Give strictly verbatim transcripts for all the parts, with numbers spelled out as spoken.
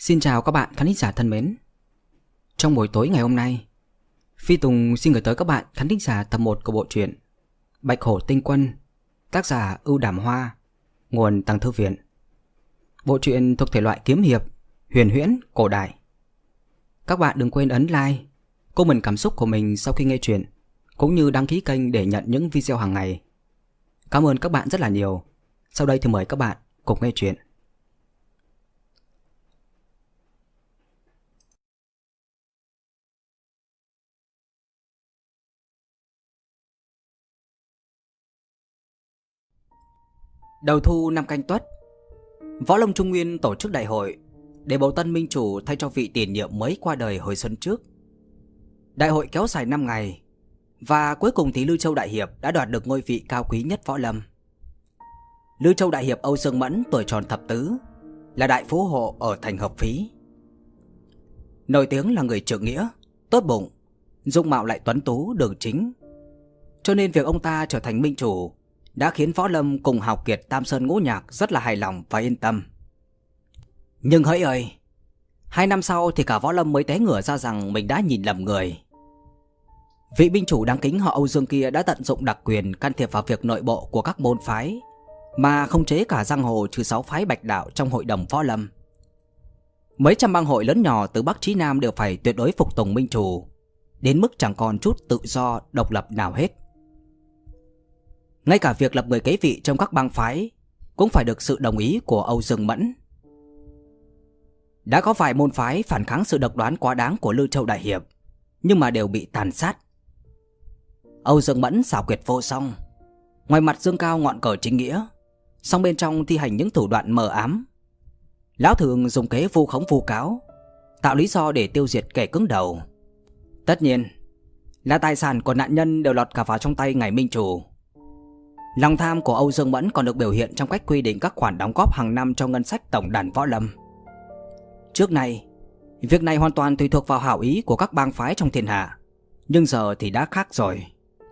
Xin chào các bạn khán thính giả thân mến. Trong buổi tối ngày hôm nay, Phi Tùng xin gửi tới các bạn khán thính giả tập một của bộ truyện Bạch Hổ Tinh Quân, tác giả Ưu Đàm Hoa, nguồn Tàng Thư Viện. Bộ truyện thuộc thể loại kiếm hiệp, huyền huyễn, cổ đại. Các bạn đừng quên ấn like, comment cảm xúc của mình sau khi nghe truyện, cũng như đăng ký kênh để nhận những video hàng ngày. Cảm ơn các bạn rất là nhiều. Sau đây thì mời các bạn cùng nghe truyện. Đầu thu năm Canh Tuất, Võ Lâm Trung Nguyên tổ chức đại hội để bầu tân minh chủ thay cho vị tiền nhiệm mới qua đời hồi xuân trước. Đại hội kéo dài năm ngày, và cuối cùng thì Lư Châu Đại Hiệp đã đoạt được ngôi vị cao quý nhất võ lâm. Lư Châu Đại Hiệp Âu Dương Mẫn tuổi tròn thập tứ, là đại phú hộ ở thành Hợp Phí. Nổi tiếng là người trượng nghĩa, tốt bụng, dung mạo lại tuấn tú đường chính, cho nên việc ông ta trở thành minh chủ đã khiến võ lâm cùng hào kiệt Tam Sơn Ngũ Nhạc rất là hài lòng và yên tâm. Nhưng hỡi ơi, hai năm sau thì cả võ lâm mới té ngửa ra rằng mình đã nhìn lầm người. Vị minh chủ đáng kính họ Âu Dương kia đã tận dụng đặc quyền can thiệp vào việc nội bộ của các môn phái, mà khống chế cả giang hồ trừ sáu phái bạch đạo trong hội đồng võ lâm. Mấy trăm bang hội lớn nhỏ từ Bắc chí Nam đều phải tuyệt đối phục tùng minh chủ, đến mức chẳng còn chút tự do độc lập nào hết. Ngay cả việc lập người kế vị trong các bang phái cũng phải được sự đồng ý của Âu Dương Mẫn. Đã có vài môn phái phản kháng sự độc đoán quá đáng của Lư Châu Đại Hiệp, nhưng mà đều bị tàn sát. Âu Dương Mẫn xảo quyệt vô song, ngoài mặt dương cao ngọn cờ chính nghĩa, song bên trong thi hành những thủ đoạn mờ ám. Lão thường dùng kế vu khống vu cáo, tạo lý do để tiêu diệt kẻ cứng đầu. Tất nhiên là tài sản của nạn nhân đều lọt cả vào trong tay ngài minh chủ. Lòng tham của Âu Dương Mẫn còn được biểu hiện trong cách quy định các khoản đóng góp hàng năm cho ngân sách tổng đàn võ lâm. Trước nay, việc này hoàn toàn tùy thuộc vào hảo ý của các bang phái trong thiên hạ, nhưng giờ thì đã khác rồi.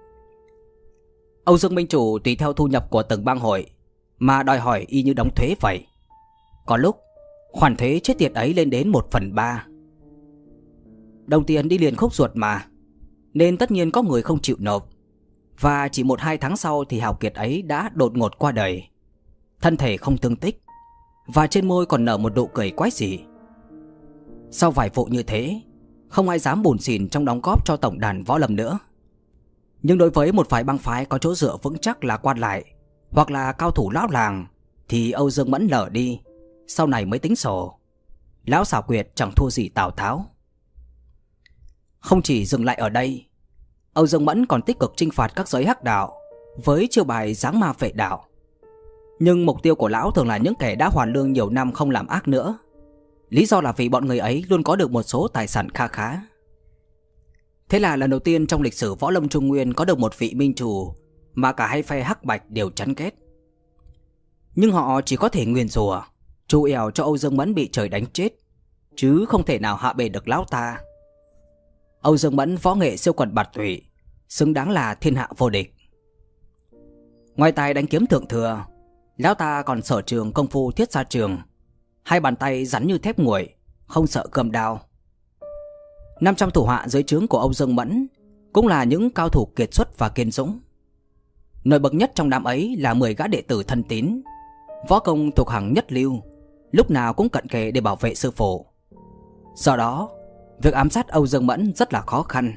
Âu Dương minh chủ tùy theo thu nhập của từng bang hội mà đòi hỏi y như đóng thuế vậy. Có lúc khoản thuế chết tiệt ấy lên đến một phần ba. Đồng tiền đi liền khúc ruột mà, nên tất nhiên có người không chịu nộp. Và chỉ một hai tháng sau thì hào kiệt ấy đã đột ngột qua đời, thân thể không tương tích, và trên môi còn nở một nụ cười quái dị. Sau vài vụ như thế, không ai dám bủn xỉn trong đóng góp cho tổng đàn võ lâm nữa. Nhưng đối với một vài bang phái có chỗ dựa vững chắc là quan lại hoặc là cao thủ lão làng thì Âu Dương Mẫn lờ đi, sau này mới tính sổ. Lão xảo quyệt chẳng thua gì Tào Tháo. Không chỉ dừng lại ở đây, Âu Dương Mẫn còn tích cực chinh phạt các giới hắc đạo với chiêu bài giáng ma phệ đạo. Nhưng mục tiêu của lão thường là những kẻ đã hoàn lương nhiều năm không làm ác nữa. Lý do là vì bọn người ấy luôn có được một số tài sản kha khá. Thế là lần đầu tiên trong lịch sử võ lâm Trung Nguyên có được một vị minh chủ mà cả hai phe hắc bạch đều chán ghét. Nhưng họ chỉ có thể nguyền rủa, trù ẻo cho Âu Dương Mẫn bị trời đánh chết, chứ không thể nào hạ bệ được lão ta. Âu Dương Mẫn võ nghệ siêu quần bạt tụy, xứng đáng là thiên hạ vô địch. Ngoài tài đánh kiếm thượng thừa, lão ta còn sở trường công phu thiết xa trường, hai bàn tay rắn như thép nguội, không sợ cơm đao. năm trăm thủ hạ dưới trướng của Âu Dương Mẫn cũng là những cao thủ kiệt xuất và kiên dũng. Nổi bật nhất trong đám ấy là mười gã đệ tử thân tín, võ công thuộc hàng nhất lưu, lúc nào cũng cận kề để bảo vệ sư phụ. Do đó, việc ám sát Âu Dương Mẫn rất là khó khăn.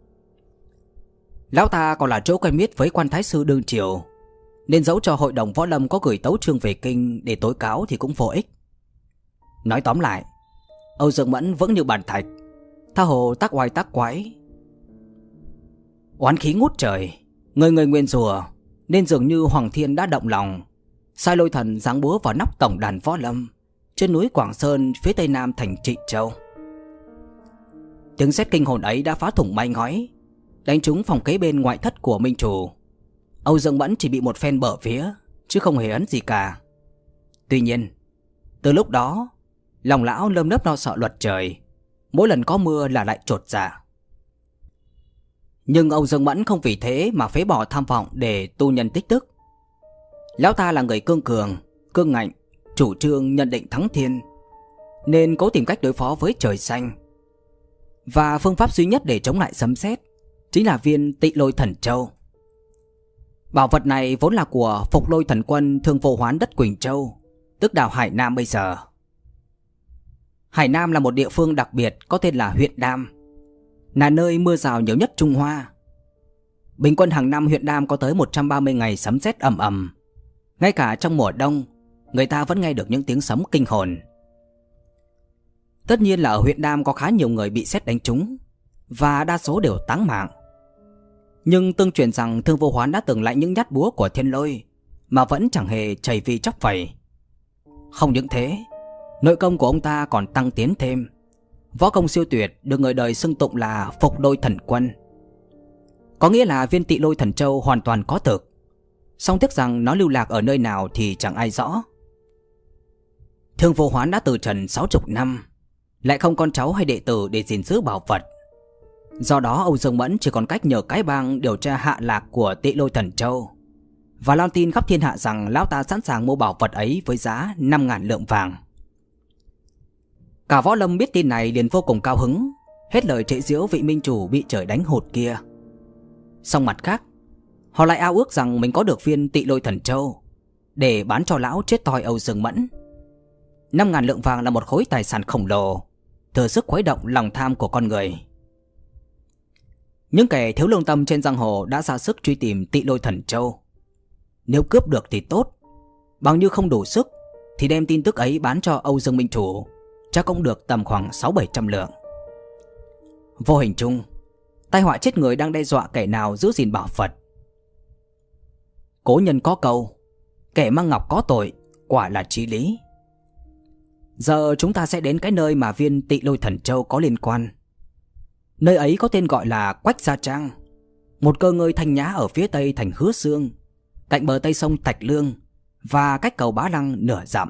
Lão ta còn là chỗ quen biết với quan thái sư đương triều, nên dẫu cho hội đồng võ lâm có gửi tấu chương về kinh để tố cáo thì cũng vô ích. Nói tóm lại, Âu Dương Mẫn vững như bàn thạch, tha hồ tác oai tác quái. Oán khí ngút trời, người người nguyên rủa, nên dường như Hoàng Thiên đã động lòng, sai lôi thần giáng búa vào nóc tổng đàn võ lâm trên núi Quảng Sơn phía tây nam thành Trịnh Châu. Tiếng sét kinh hồn ấy đã phá thủng mái ngói, đánh trúng phòng kế bên ngoại thất của minh chủ. Âu Dương Mẫn chỉ bị một phen bở vía, chứ không hề ấn gì cả. Tuy nhiên, từ lúc đó, lòng lão lơm nớp lo sợ luật trời, mỗi lần có mưa là lại chột dạ. Nhưng Âu Dương Mẫn không vì thế mà phế bỏ tham vọng để tu nhân tích đức. Lão ta là người cương cường, cương ngạnh, chủ trương nhận định thắng thiên, nên cố tìm cách đối phó với trời xanh. Và phương pháp duy nhất để chống lại sấm sét chính là viên Tị Lôi Thần Châu. Bảo vật này vốn là của Phục Lôi Thần Quân Thương Vô Hoán đất Quỳnh Châu, tức đảo Hải Nam bây giờ. Hải Nam là một địa phương đặc biệt có tên là huyện Đam, là nơi mưa rào nhiều nhất Trung Hoa. Bình quân hàng năm huyện Đam có tới một trăm ba mươi ngày sấm sét ầm ầm. Ngay cả trong mùa đông, người ta vẫn nghe được những tiếng sấm kinh hồn. Tất nhiên là ở huyện Đam có khá nhiều người bị sét đánh trúng, và đa số đều táng mạng. Nhưng tương truyền rằng Thương Vô Hoán đã từng lãnh những nhát búa của thiên lôi mà vẫn chẳng hề chảy vì chóc vẩy. Không những thế, nội công của ông ta còn tăng tiến thêm. Võ công siêu tuyệt được người đời xưng tụng là Phục Lôi Thần Quân. Có nghĩa là viên Tị Lôi Thần Châu hoàn toàn có thực, song tiếc rằng nó lưu lạc ở nơi nào thì chẳng ai rõ. Thương Vô Hoán đã từ trần sáu chục năm, lại không con cháu hay đệ tử để gìn giữ bảo vật. Do đó Âu Dương Mẫn chỉ còn cách nhờ cái bang điều tra hạ lạc của Tị Lôi Thần Châu, và loan tin khắp thiên hạ rằng lão ta sẵn sàng mua bảo vật ấy với giá năm ngàn lượng vàng. Cả võ lâm biết tin này liền vô cùng cao hứng, hết lời chế giễu vị minh chủ bị trời đánh hụt kia. Song mặt khác, họ lại ao ước rằng mình có được viên Tị Lôi Thần Châu để bán cho lão chết toi Âu Dương Mẫn. Năm ngàn lượng vàng là một khối tài sản khổng lồ, thừa sức khuấy động lòng tham của con người. Những kẻ thiếu lương tâm trên giang hồ đã ra sức truy tìm Tị Lôi Thần Châu. Nếu cướp được thì tốt, bằng như không đủ sức thì đem tin tức ấy bán cho Âu Dương minh chủ, chắc cũng được tầm khoảng sáu bảy trăm lượng. Vô hình chung, tai họa chết người đang đe dọa kẻ nào giữ gìn bảo vật. Cố nhân có câu, kẻ mang ngọc có tội, quả là chí lý. Giờ chúng ta sẽ đến cái nơi mà viên Tị Lôi Thần Châu có liên quan. Nơi ấy có tên gọi là Quách Gia Trang, một cơ ngơi thanh nhã ở phía tây thành Hứa Xương, cạnh bờ tây sông Thạch Lương và cách cầu Bá Lăng nửa dặm.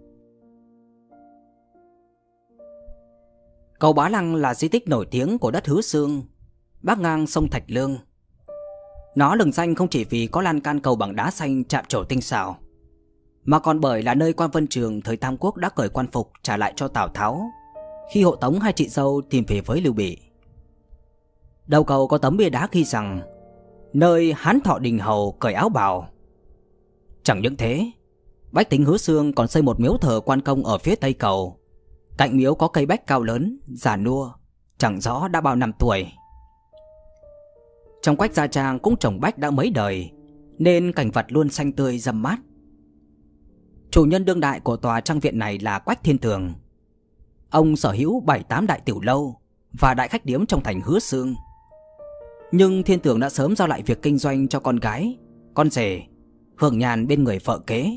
Cầu Bá Lăng là di tích nổi tiếng của đất Hứa Xương, bắc ngang sông Thạch Lương. Nó lừng danh không chỉ vì có lan can cầu bằng đá xanh chạm trổ tinh xảo, mà còn bởi là nơi Quan Vân Trường thời Tam Quốc đã cởi quan phục trả lại cho Tào Tháo khi hộ tống hai chị dâu tìm về với Lưu Bị. Đầu cầu có tấm bia đá ghi rằng nơi Hán Thọ Đình Hầu cởi áo bào. Chẳng những thế, bách tính Hứa Xương còn xây một miếu thờ quan công ở phía tây cầu. Cạnh miếu có cây bách cao lớn, già nua, chẳng rõ đã bao năm tuổi. Trong Quách Gia Trang cũng trồng bách đã mấy đời, nên cảnh vật luôn xanh tươi râm mát. Chủ nhân đương đại của tòa trang viện này là Quách Thiên Tường. Ông sở hữu bảy tám đại tiểu lâu và đại khách điếm trong thành Hứa Xương. Nhưng Thiên Tường đã sớm giao lại việc kinh doanh cho con gái, con rể, hưởng nhàn bên người vợ kế.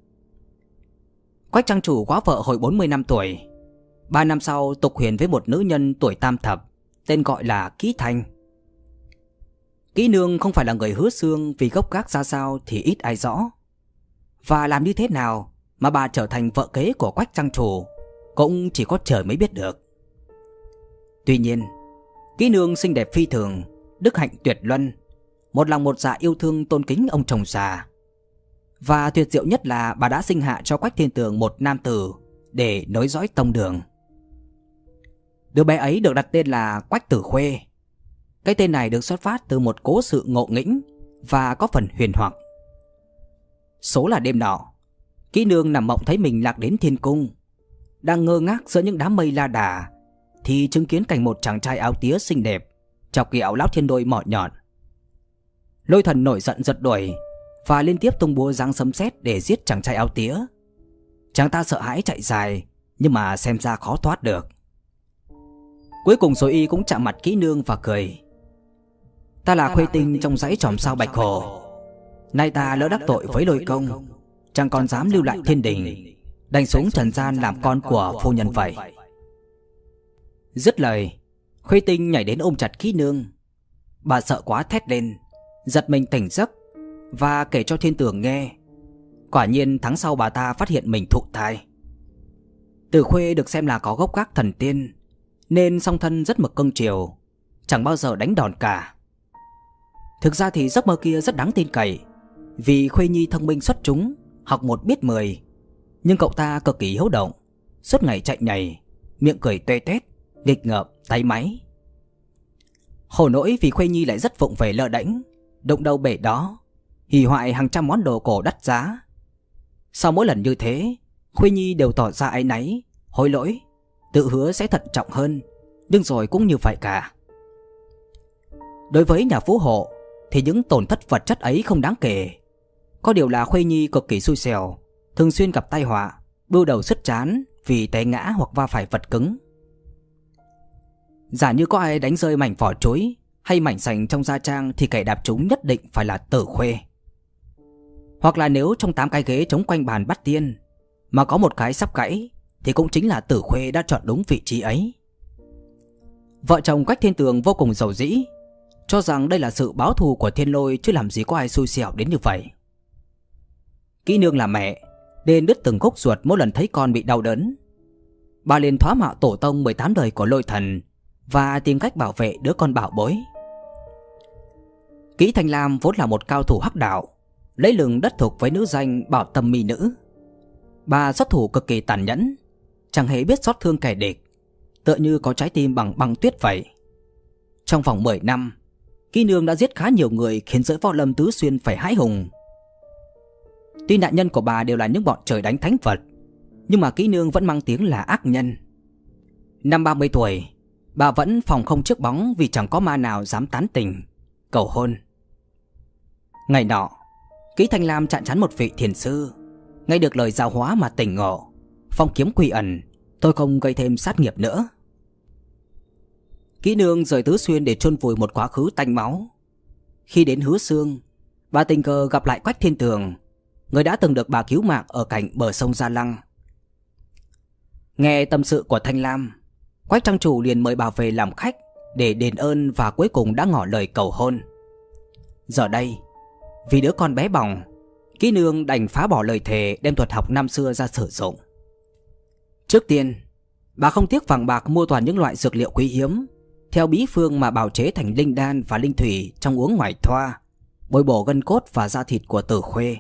Quách trang chủ quá vợ hồi bốn mươi năm tuổi. Ba năm sau tục huyền với một nữ nhân tuổi tam thập, tên gọi là Kỹ Thanh. Kỹ nương không phải là người Hứa Xương, vì gốc gác ra sao thì ít ai rõ. Và làm như thế nào mà bà trở thành vợ kế của Quách trang chủ cũng chỉ có trời mới biết được. Tuy nhiên, Kỹ nương xinh đẹp phi thường, đức hạnh tuyệt luân, một lòng một dạ yêu thương tôn kính ông chồng già. Và tuyệt diệu nhất là bà đã sinh hạ cho Quách Thiên Tường một nam tử để nối dõi tông đường. Đứa bé ấy được đặt tên là Quách Tử Khuê. Cái tên này được xuất phát từ một cố sự ngộ nghĩnh và có phần huyền hoặc. Số là đêm nọ, Kỹ nương nằm mộng thấy mình lạc đến thiên cung. Đang ngơ ngác giữa những đám mây la đà thì chứng kiến cảnh một chàng trai áo tía xinh đẹp chọc ghẹo lão thiên đôi mỏ nhọn. Lôi thần nổi giận giật đuổi và liên tiếp tung búa giáng sấm sét để giết chàng trai áo tía. Chàng ta sợ hãi chạy dài, nhưng mà xem ra khó thoát được. Cuối cùng rồi y cũng chạm mặt Kỹ nương và cười. Ta là Khuê Tinh trong dãy chòm sao Bạch Hồ. Nay ta lỡ đắc tội với Lôi công, chẳng còn dám lưu lại thiên đình, đành xuống trần gian làm con của phu nhân vậy. Dứt lời, Khuê Tinh nhảy đến ôm chặt Kỹ nương. Bà sợ quá thét lên, giật mình tỉnh giấc và kể cho Thiên Tường nghe. Quả nhiên tháng sau bà ta phát hiện mình thụ thai. Từ Khuê được xem là có gốc gác thần tiên, nên song thân rất mực cưng chiều, chẳng bao giờ đánh đòn cả. Thực ra thì giấc mơ kia rất đáng tin cậy, vì Khuê Nhi thông minh xuất chúng, học một biết mười, nhưng cậu ta cực kỳ hiếu động, suốt ngày chạy nhảy, miệng cười tuê tét, nghịch ngợm, tay máy. Khổ nỗi vì Khuê Nhi lại rất vụng về lơ đễnh, đụng đâu bể đó, hủy hoại hàng trăm món đồ cổ đắt giá. Sau mỗi lần như thế, Khuê Nhi đều tỏ ra áy náy, hối lỗi, tự hứa sẽ thận trọng hơn, nhưng rồi cũng như vậy cả. Đối với nhà phú hộ thì những tổn thất vật chất ấy không đáng kể. Có điều là Khuê Nhi cực kỳ xui xẻo, thường xuyên gặp tai họa, bưu đầu sứt trán vì té ngã hoặc va phải vật cứng. Giả như có ai đánh rơi mảnh vỏ chuối hay mảnh sành trong gia trang thì kẻ đạp chúng nhất định phải là Tử Khuê. Hoặc là nếu trong tám cái ghế chống quanh bàn bắt tiên mà có một cái sắp gãy thì cũng chính là Tử Khuê đã chọn đúng vị trí ấy. Vợ chồng Quách Thiên Tường vô cùng giàu dĩ, cho rằng đây là sự báo thù của thiên lôi, chứ làm gì có ai xui xẻo đến như vậy. Kỹ nương là mẹ nên đứt từng khúc ruột mỗi lần thấy con bị đau đớn. Bà liền thoá mạo tổ tông mười tám đời của lôi thần và tìm cách bảo vệ đứa con bảo bối. Kỹ Thanh Lam vốn là một cao thủ hắc đạo, lấy lừng đất thục với nữ danh Bảo Tâm mỹ nữ. Bà xuất thủ cực kỳ tàn nhẫn, chẳng hề biết xót thương kẻ địch, tựa như có trái tim bằng băng tuyết vậy. Trong vòng mười năm, Kỹ nương đã giết khá nhiều người, khiến giới võ lâm tứ xuyên phải hãi hùng. Tuy nạn nhân của bà đều là những bọn trời đánh thánh vật, nhưng mà Kỹ nương vẫn mang tiếng là ác nhân. Năm ba mươi tuổi, bà vẫn phòng không trước bóng vì chẳng có ma nào dám tán tình, cầu hôn. Ngày nọ, Kỹ Thanh Lam chạm trán một vị thiền sư, nghe được lời giáo hóa mà tỉnh ngộ, phong kiếm quy ẩn, tôi không gây thêm sát nghiệp nữa. Kỹ nương rời tứ xuyên để chôn vùi một quá khứ tanh máu. Khi đến Hứa Xương, bà tình cờ gặp lại Quách Thiên Tường, người đã từng được bà cứu mạng ở cạnh bờ sông Gia Lăng. Nghe tâm sự của Thanh Lam, Quách trang chủ liền mời bà về làm khách để đền ơn, và cuối cùng đã ngỏ lời cầu hôn. Giờ đây, vì đứa con bé bỏng, Kỹ nương đành phá bỏ lời thề, đem thuật học năm xưa ra sử dụng. Trước tiên, bà không tiếc vàng bạc mua toàn những loại dược liệu quý hiếm, theo bí phương mà bào chế thành linh đan và linh thủy trong uống ngoài thoa, bồi bổ gân cốt và da thịt của Tử Khuê.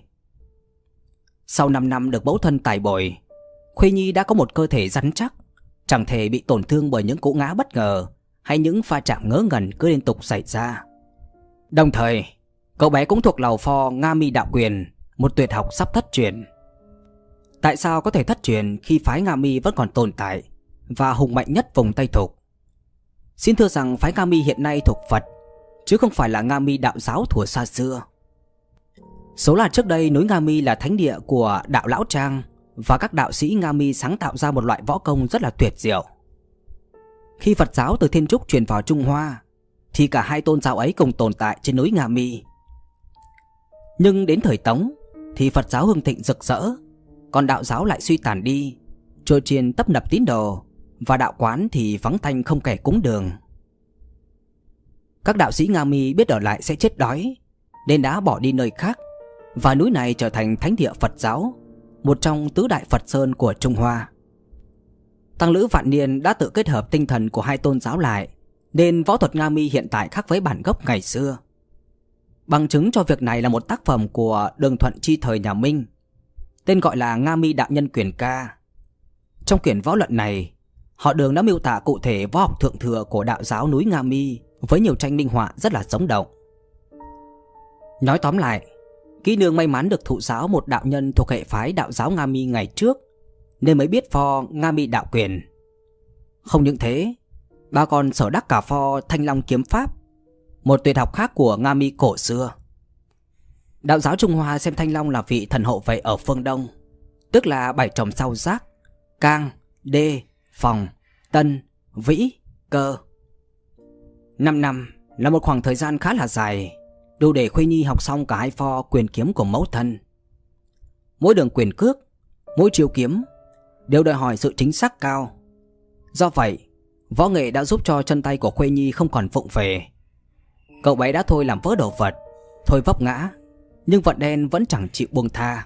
Sau năm năm được mẫu thân tài bồi, Khuê Nhi đã có một cơ thể rắn chắc, chẳng thể bị tổn thương bởi những cú ngã bất ngờ hay những pha chạm ngớ ngẩn cứ liên tục xảy ra. Đồng thời, cậu bé cũng thuộc lầu pho Nga Mi Đạo Quyền, một tuyệt học sắp thất truyền. Tại sao có thể thất truyền khi phái Nga Mi vẫn còn tồn tại và hùng mạnh nhất vùng Tây Thục? Xin thưa rằng phái Nga Mi hiện nay thuộc Phật, chứ không phải là Nga Mi đạo giáo thuở xa xưa. Số là trước đây núi Nga Mi là thánh địa của đạo Lão Trang, và các đạo sĩ Nga Mi sáng tạo ra một loại võ công rất là tuyệt diệu. Khi Phật giáo từ Thiên Trúc truyền vào Trung Hoa, thì cả hai tôn giáo ấy cùng tồn tại trên núi Nga Mi. Nhưng đến thời Tống thì Phật giáo hưng thịnh rực rỡ, còn đạo giáo lại suy tàn đi, chùa chiền tấp nập tín đồ, và đạo quán thì vắng tanh không kẻ cúng đường. Các đạo sĩ Nga Mi biết ở lại sẽ chết đói, nên đã bỏ đi nơi khác, và núi này trở thành thánh địa Phật giáo, một trong tứ đại Phật sơn của Trung Hoa. Tăng Lữ Vạn Niên đã tự kết hợp tinh thần của hai tôn giáo lại, nên võ thuật Nga Mi hiện tại khác với bản gốc ngày xưa. Bằng chứng cho việc này là một tác phẩm của Đường Thuận Chi thời nhà Minh, tên gọi là Nga Mi Đạo Nhân Quyền Ca. Trong quyển võ luận này, họ Đường đã miêu tả cụ thể võ học thượng thừa của đạo giáo núi Nga Mi với nhiều tranh minh họa rất là sống động. Nói tóm lại, Kỹ nương may mắn được thụ giáo một đạo nhân thuộc hệ phái đạo giáo Nga Mi ngày trước, nên mới biết pho Nga Mi Đạo Quyền. Không những thế, bà còn sở đắc cả pho Thanh Long Kiếm Pháp, một tuyệt học khác của Nga Mi cổ xưa. Đạo giáo Trung Hoa xem Thanh Long là vị thần hộ vệ ở phương Đông, tức là bảy chòm sao Giác, Cang, Đê, Phòng, Tân, Vĩ, Cơ. Năm năm là một khoảng thời gian khá là dài, đủ để Khuê Nhi học xong cả hai pho quyền kiếm của mẫu thân. Mỗi đường quyền cước, mỗi chiêu kiếm đều đòi hỏi sự chính xác cao. Do vậy, võ nghệ đã giúp cho chân tay của Khuê Nhi không còn vụng về. Cậu bé đã thôi làm vỡ đồ vật, thôi vấp ngã, nhưng vận đen vẫn chẳng chịu buông tha.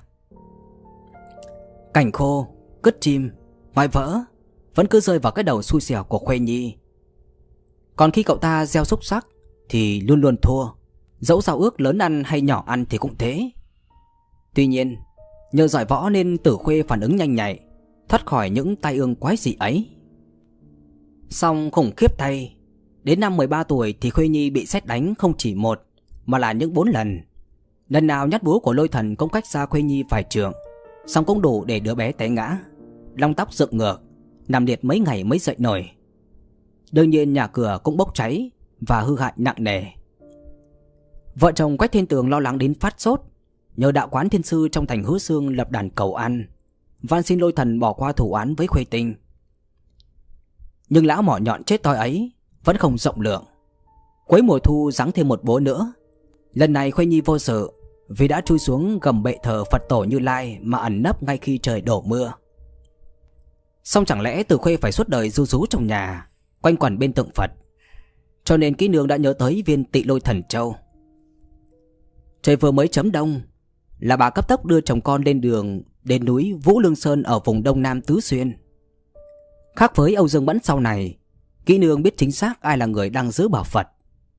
Cảnh khô, cứt chim, ngoại vỡ vẫn cứ rơi vào cái đầu xui xẻo của Khuê Nhi. Còn khi cậu ta gieo xúc sắc thì luôn luôn thua, dẫu giao ước lớn ăn hay nhỏ ăn thì cũng thế. Tuy nhiên, nhờ giỏi võ nên Tử Khuê phản ứng nhanh nhạy, thoát khỏi những tai ương quái dị ấy. Song khủng khiếp thay, đến năm mười ba tuổi thì Khuê Nhi bị sét đánh không chỉ một mà là những bốn lần. Lần nào nhát búa của Lôi Thần cũng cách xa Khuê Nhi vài trượng, song cũng đủ để đứa bé té ngã, lông tóc dựng ngược, nằm liệt mấy ngày mới dậy nổi. Đương nhiên nhà cửa cũng bốc cháy và hư hại nặng nề. Vợ chồng Quách Thiên Tường lo lắng đến phát sốt, nhờ đạo quán thiên sư trong thành Hứa Xương lập đàn cầu ăn, van xin Lôi Thần bỏ qua thủ án với Khuê Tinh. Nhưng lão mỏ nhọn chết toi ấy vẫn không rộng lượng. Cuối mùa thu giáng thêm một bố nữa. Lần này Khuê Nhi vô sự vì đã chui xuống gầm bệ thờ Phật tổ Như Lai mà ẩn nấp ngay khi trời đổ mưa. Song chẳng lẽ Từ Khuê phải suốt đời ru rú trong nhà, quanh quẩn bên tượng Phật, cho nên kỹ nương đã nhớ tới viên Tị Lôi Thần Châu. Trời vừa mới chấm đông là bà cấp tốc đưa chồng con lên đường đến núi Vũ Lương Sơn ở vùng đông nam Tứ Xuyên. Khác với Âu Dương Mẫn sau này, kỹ nương biết chính xác ai là người đang giữ bảo Phật.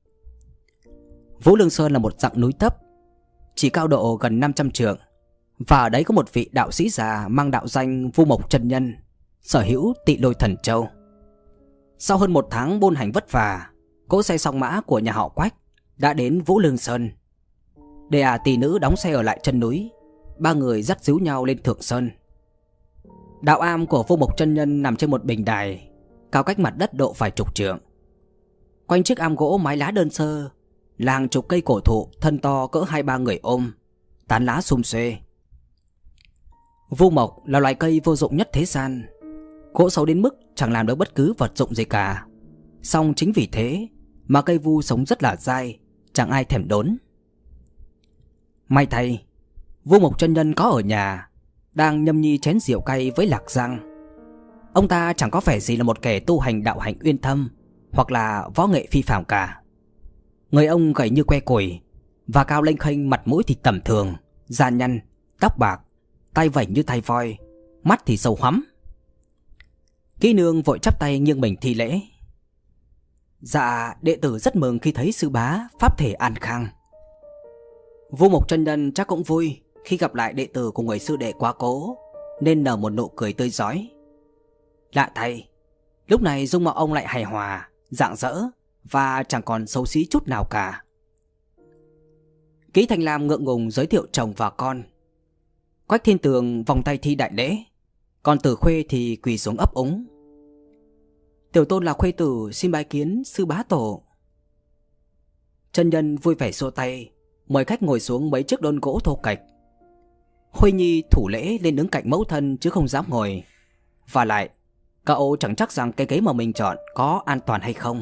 Vũ Lương Sơn là một dặng núi thấp, chỉ cao độ gần năm trăm trượng, và ở đấy có một vị đạo sĩ già mang đạo danh Vu Mộc Chân Nhân, sở hữu Tị Lôi Thần Châu. Sau hơn một tháng bôn hành vất vả, cỗ xe song mã của nhà họ Quách đã đến Vũ Lương Sơn. Để à tỷ nữ đóng xe ở lại chân núi, ba người dắt díu nhau lên Thượng Sơn. Đạo am của Vu Mộc Chân Nhân nằm trên một bình đài cao cách mặt đất độ vài chục trượng. Quanh chiếc am gỗ mái lá đơn sơ là hàng chục cây cổ thụ thân to cỡ hai ba người ôm, tán lá sum xuê. Vu mộc là loài cây vô dụng nhất thế gian, gỗ xấu đến mức chẳng làm được bất cứ vật dụng gì cả. Song chính vì thế mà cây vu sống rất là dai, chẳng ai thèm đốn. May thay, Vu Mộc Chân Nhân có ở nhà, đang nhâm nhi chén rượu cay với Lạc Giang. Ông ta chẳng có vẻ gì là một kẻ tu hành đạo hạnh uyên thâm hoặc là võ nghệ phi phàm cả. Người ông gầy như que củi và cao lênh khênh, mặt mũi thì tầm thường, da nhăn, tóc bạc, tay vảnh như tay voi, mắt thì sâu hoắm. Kỹ nương vội chắp tay nghiêng mình thi lễ. Dạ, đệ tử rất mừng khi thấy sư bá pháp thể an khang. Vu Mộc Chân Nhân chắc cũng vui khi gặp lại đệ tử của người sư đệ quá cố, nên nở một nụ cười tươi rói. Lạ thay, lúc này dung mạo ông lại hài hòa, rạng rỡ và chẳng còn xấu xí chút nào cả. Kỹ Thanh Lam ngượng ngùng giới thiệu chồng và con. Quách Thiên Tường vòng tay thi đại lễ, còn Tử Khuê thì quỳ xuống ấp úng. Tiểu tôn là Khuê tử xin bái kiến sư bá tổ. Chân nhân vui vẻ xua tay, mời khách ngồi xuống mấy chiếc đôn gỗ thô kệch. Khuê Nhi thủ lễ lên đứng cạnh mẫu thân chứ không dám ngồi. Và lại, cậu chẳng chắc rằng cái ghế mà mình chọn có an toàn hay không.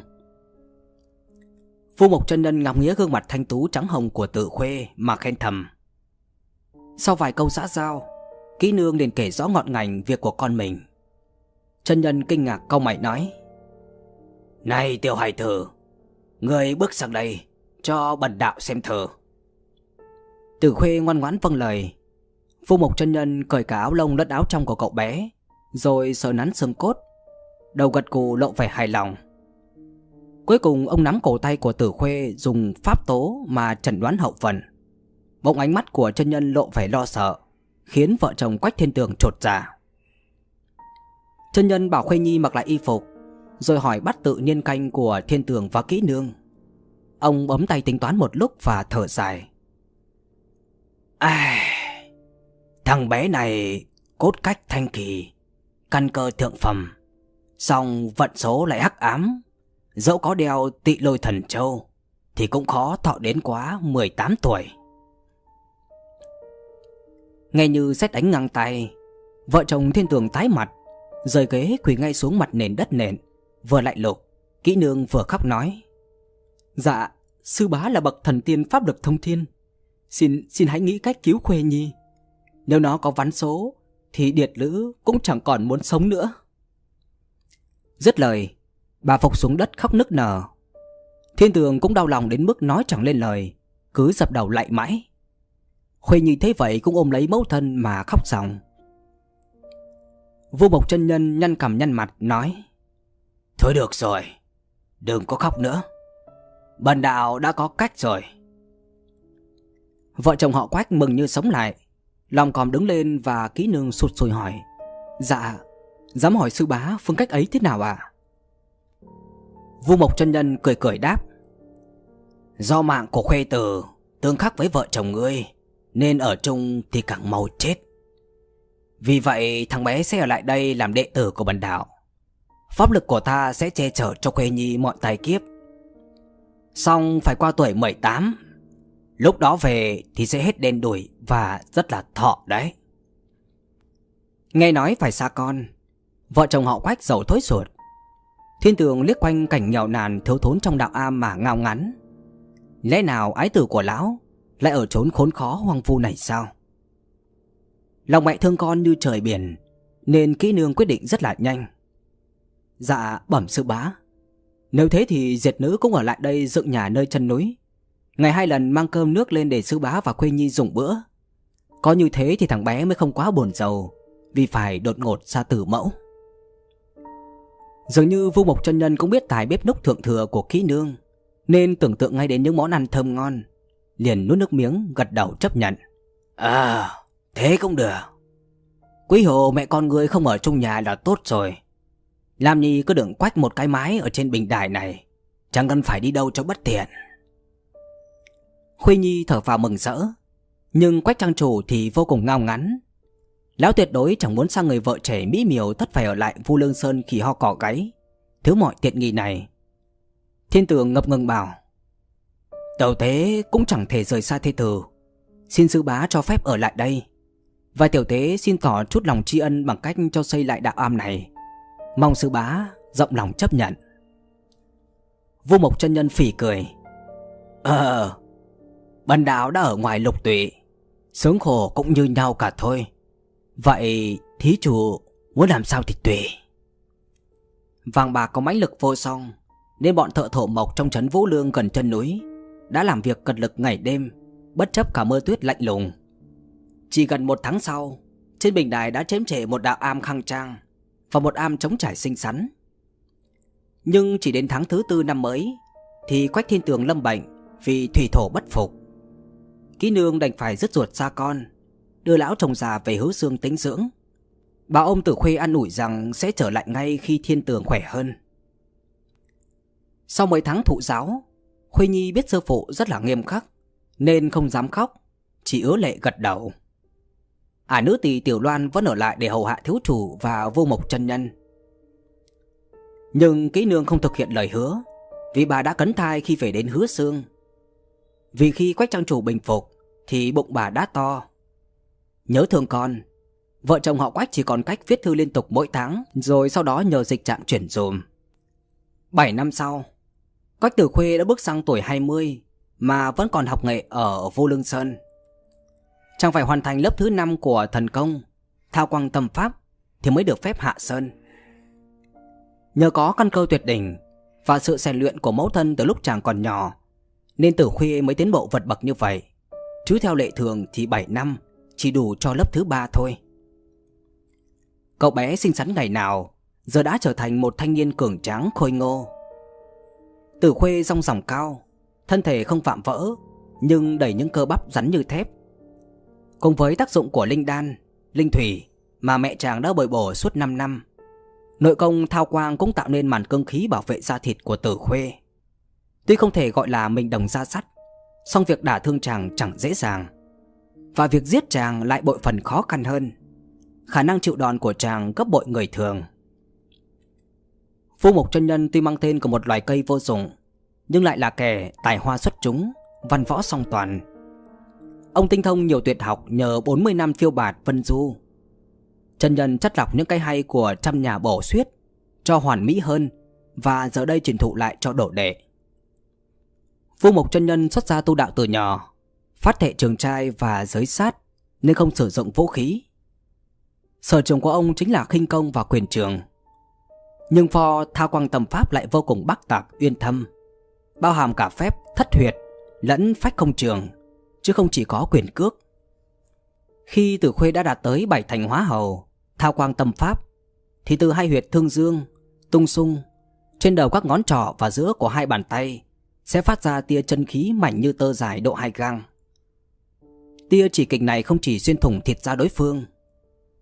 Vu Mộc Chân Nhân ngắm nghía gương mặt thanh tú trắng hồng của Tử Khuê mà khen thầm. Sau vài câu xã giao, kỹ nương liền kể rõ ngọn ngành việc của con mình. Chân nhân kinh ngạc cau mày nói: Này tiểu hài tử, người bước sang đây cho bần đạo xem thử. Tử Khuê ngoan ngoãn vâng lời. Vu Mộc Chân Nhân cởi cả áo lông lẫn áo trong của cậu bé, rồi sờ nắn xương cốt, đầu gật gù lộ vẻ hài lòng. Cuối cùng ông nắm cổ tay của Tử Khuê dùng pháp tố mà chẩn đoán hậu phần. Bỗng ánh mắt của chân nhân lộ vẻ lo sợ, khiến vợ chồng Quách Thiên Tường chột dạ. Chân nhân bảo Khuê Nhi mặc lại y phục, rồi hỏi bắt tự niên canh của Thiên Tường và kỹ nương. Ông bấm tay tính toán một lúc và thở dài. À, thằng bé này cốt cách thanh kỳ, căn cơ thượng phẩm, song vận số lại hắc ám. Dẫu có đeo Tị Lôi Thần Châu thì cũng khó thọ đến quá mười tám tuổi. Nghe như sét đánh ngang tay, vợ chồng Thiên Tường tái mặt, rời ghế quỳ ngay xuống mặt nền đất nện, vừa lại lục, kỹ nương vừa khóc nói: Dạ, sư bá là bậc thần tiên pháp lực thông thiên, Xin xin hãy nghĩ cách cứu Khuê Nhi. Nếu nó có ván số thì Điệt Lữ cũng chẳng còn muốn sống nữa. Dứt lời, bà phục xuống đất khóc nức nở. Thiên Tường cũng đau lòng đến mức nói chẳng lên lời, cứ dập đầu lạy mãi. Khuê Nhi thấy vậy cũng ôm lấy mẫu thân mà khóc ròng. Vu Mộc Chân Nhân nhăn cằm nhăn mặt nói: Thôi được rồi, đừng có khóc nữa, bần đạo đã có cách rồi. Vợ chồng họ Quách mừng như sống lại, lòng còm đứng lên và kỹ nương sụt sùi hỏi: Dạ, dám hỏi sư bá phương cách ấy thế nào ạ? À? Vu Mộc chân nhân cười cười đáp: do mạng của Khuê Tử tương khắc với vợ chồng ngươi, nên ở chung thì càng mau chết. Vì vậy thằng bé sẽ ở lại đây làm đệ tử của bần đạo. Pháp lực của ta sẽ che chở cho Khuê Nhi mọi tai kiếp. Xong phải qua tuổi mười tám, lúc đó về thì sẽ hết đen đủi và rất là thọ đấy. Nghe nói phải xa con, vợ chồng họ Quách giàu thối ruột. Thiên Tường liếc quanh cảnh nghèo nàn thiếu thốn trong đạo am mà ngao ngắn. Lẽ nào ái tử của lão lại ở chốn khốn khó hoang vu này sao? Lòng mẹ thương con như trời biển, nên Kỹ Nương quyết định rất là nhanh. Dạ bẩm sư bá, nếu thế thì Diệt Nữ cũng ở lại đây dựng nhà nơi chân núi, ngày hai lần mang cơm nước lên để sư bá và Khuê Nhi dùng bữa. Có như thế thì thằng bé mới không quá buồn rầu vì phải đột ngột ra tử mẫu. Dường như Vu Mộc chân nhân cũng biết tài bếp núc thượng thừa của Kỹ Nương, nên tưởng tượng ngay đến những món ăn thơm ngon, liền nuốt nước miếng gật đầu chấp nhận. À, thế cũng được. Quý hồ mẹ con ngươi không ở chung nhà là tốt rồi. Lam Nhi cứ đừng quách một cái mái ở trên bình đài này, chẳng cần phải đi đâu cho bất tiện. Khuê Nhi thở phào mừng rỡ, nhưng Quách trang chủ thì vô cùng ngao ngắn. Lão tuyệt đối chẳng muốn sang người vợ trẻ mỹ miều tất phải ở lại Vu Lương Sơn khi ho cỏ gáy, thiếu mọi tiện nghi này. Thiên Tường ngập ngừng bảo: Tẩu tế cũng chẳng thể rời xa thê tử, xin sư bá cho phép ở lại đây. Và tiểu tế xin tỏ chút lòng tri ân bằng cách cho xây lại đạo am này, mong sư bá rộng lòng chấp nhận. Vu Mộc chân nhân phỉ cười: Ờ, bần đạo đã ở ngoài lục tụy, sướng khổ cũng như nhau cả thôi. Vậy thí chủ muốn làm sao thì tùy. Vàng bạc có mãnh lực vô song, nên bọn thợ thổ mộc trong trấn Vũ Lương gần chân núi đã làm việc cật lực ngày đêm, bất chấp cả mưa tuyết lạnh lùng. Chỉ gần một tháng sau, trên bình đài đã chém trệ một đạo am khang trang và một am trống trải xinh xắn. Nhưng chỉ đến tháng thứ tư năm mới thì Quách Thiên Tường lâm bệnh vì thủy thổ bất phục. Kỹ Nương đành phải dứt ruột xa con, đưa lão chồng già về Hứa Xương tĩnh dưỡng. Bảo ông Tử Khuê an ủi rằng sẽ trở lại ngay khi Thiên Tường khỏe hơn. Sau mấy tháng thụ giáo, Khuê Nhi biết sư phụ rất là nghiêm khắc nên không dám khóc, chỉ ứa lệ gật đầu. Ả nữ tỳ Tiểu Loan vẫn ở lại để hầu hạ thiếu chủ và Vô Mộc chân nhân. Nhưng Kỹ Nương không thực hiện lời hứa, vì bà đã cấn thai khi về đến Hứa Xương. Vì khi Quách trang chủ bình phục thì bụng bà đã to. Nhớ thương con, vợ chồng họ Quách chỉ còn cách viết thư liên tục mỗi tháng, rồi sau đó nhờ dịch trạm chuyển dùm. Bảy năm sau, Quách Tử Khuê đã bước sang tuổi hai mươi mà vẫn còn học nghệ ở Vô Lương Sơn. Chàng phải hoàn thành lớp thứ năm của thần công Thao Quang Tâm Pháp thì mới được phép hạ sơn. Nhờ có căn cơ tuyệt đỉnh và sự rèn luyện của mẫu thân từ lúc chàng còn nhỏ, nên Tử Khuê mới tiến bộ vượt bậc như vậy. Chứ theo lệ thường thì bảy năm chỉ đủ cho lớp thứ ba thôi. Cậu bé xinh xắn ngày nào giờ đã trở thành một thanh niên cường tráng khôi ngô. Tử Khuê dong dỏng cao, thân thể không vạm vỡ nhưng đầy những cơ bắp rắn như thép. Cùng với tác dụng của linh đan, linh thủy mà mẹ chàng đã bồi bổ suốt năm năm, nội công Thao Quang cũng tạo nên màn cương khí bảo vệ da thịt của Tử Khuê. Tuy không thể gọi là mình đồng da sắt, song việc đả thương chàng chẳng dễ dàng, và việc giết chàng lại bội phần khó khăn hơn. Khả năng chịu đòn của chàng gấp bội người thường. Vu Mộc chân nhân tuy mang tên của một loài cây vô dụng, nhưng lại là kẻ tài hoa xuất chúng, văn võ song toàn. Ông tinh thông nhiều tuyệt học nhờ bốn mươi năm phiêu bạt vân du. Chân nhân chất lọc những cái hay của trăm nhà bổ xuyết cho hoàn mỹ hơn, và giờ đây truyền thụ lại cho đồ đệ. Vu Mộc chân nhân xuất gia tu đạo từ nhỏ, phát thệ trường trai và giới sát nên không sử dụng vũ khí. Sở trường của ông chính là khinh công và quyền trường. Nhưng pho Thao Quang Tâm Pháp lại vô cùng bắc tạc uyên thâm, bao hàm cả phép thất huyệt lẫn phách không trường, chứ không chỉ có quyền cước. Khi Tử Khuê đã đạt tới bảy thành hóa hầu Thao Quang Tâm Pháp, thì từ hai huyệt thương dương, tung sung, trên đầu các ngón trỏ và giữa của hai bàn tay sẽ phát ra tia chân khí mảnh như tơ dài độ hai gang. Tia chỉ kình này không chỉ xuyên thủng thịt da đối phương,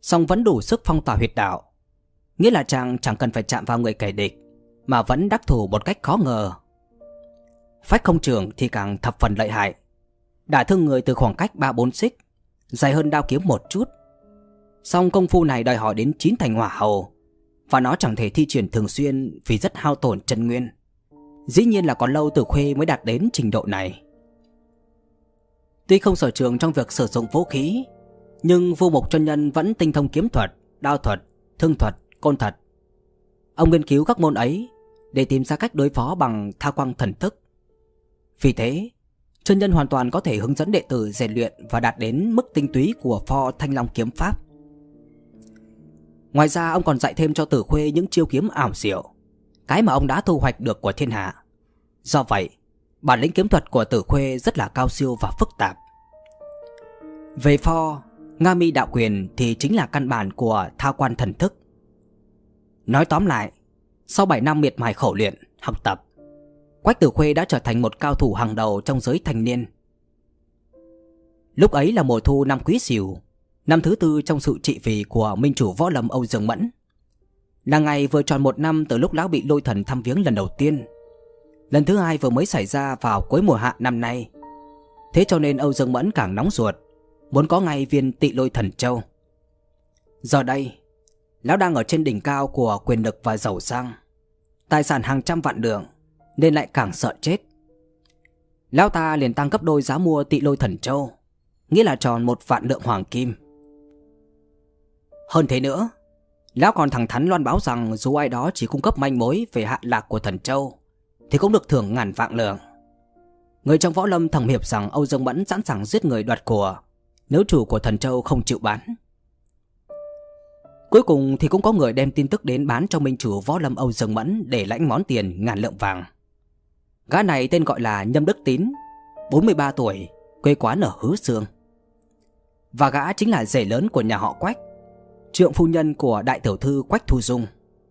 song vẫn đủ sức phong tỏa huyệt đạo. Nghĩa là chàng chẳng cần phải chạm vào người kẻ địch mà vẫn đắc thủ một cách khó ngờ. Phách không trường thì càng thập phần lợi hại, đả thương người từ khoảng cách ba bốn xích, dài hơn đao kiếm một chút. Song công phu này đòi hỏi đến chín thành hỏa hầu, và nó chẳng thể thi triển thường xuyên vì rất hao tổn chân nguyên. Dĩ nhiên là còn lâu Tử Khuê mới đạt đến trình độ này. Tuy không sở trường trong việc sử dụng vũ khí, nhưng Vô Mục chân nhân vẫn tinh thông kiếm thuật, đao thuật, thương thuật, côn thuật. Ông nghiên cứu các môn ấy để tìm ra cách đối phó bằng Tha Quang thần thức. Vì thế, chân nhân hoàn toàn có thể hướng dẫn đệ tử rèn luyện và đạt đến mức tinh túy của pho Thanh Long kiếm pháp. Ngoài ra ông còn dạy thêm cho Tử Khuê những chiêu kiếm ảo diệu, cái mà ông đã thu hoạch được của thiên hạ. Do vậy, bản lĩnh kiếm thuật của Tử Khuê rất là cao siêu và phức tạp. Về pho Nga Mi đạo quyền thì chính là căn bản của Tha Quan thần thức. Nói tóm lại, sau bảy năm miệt mài khổ luyện, học tập, Quách Tử Khuê đã trở thành một cao thủ hàng đầu trong giới thanh niên. Lúc ấy là mùa thu năm Quý Sửu, năm thứ tư trong sự trị vì của minh chủ võ lâm Âu Dương Mẫn, là ngày vừa tròn một năm từ lúc lão bị lôi thần thăm viếng lần đầu tiên. Lần thứ hai vừa mới xảy ra vào cuối mùa hạ năm nay. Thế cho nên Âu Dương Mẫn càng nóng ruột, muốn có ngay viên Tị Lôi Thần Châu. Giờ đây, lão đang ở trên đỉnh cao của quyền lực và giàu sang, tài sản hàng trăm vạn lượng, nên lại càng sợ chết. Lão ta liền tăng gấp đôi giá mua Tị Lôi Thần Châu, nghĩa là tròn một vạn lượng hoàng kim. Hơn thế nữa, lão còn thẳng thắn loan báo rằng dù ai đó chỉ cung cấp manh mối về hạ lạc của Thần Châu thì cũng được thưởng ngàn vạn lượng. Người trong võ lâm thầm hiệp rằng Âu Dương Mẫn sẵn sàng giết người đoạt của nếu chủ của Thần Châu không chịu bán. Cuối cùng thì cũng có người đem tin tức đến bán cho minh chủ võ lâm Âu Dương Mẫn để lãnh món tiền ngàn lượng vàng. Gã này tên gọi là Nhâm Đức Tín, bốn mươi ba tuổi, quê quán ở Hứa Xương. Và gã chính là rể lớn của nhà họ Quách, trượng phu nhân của đại tiểu thư Quách Thu Dung.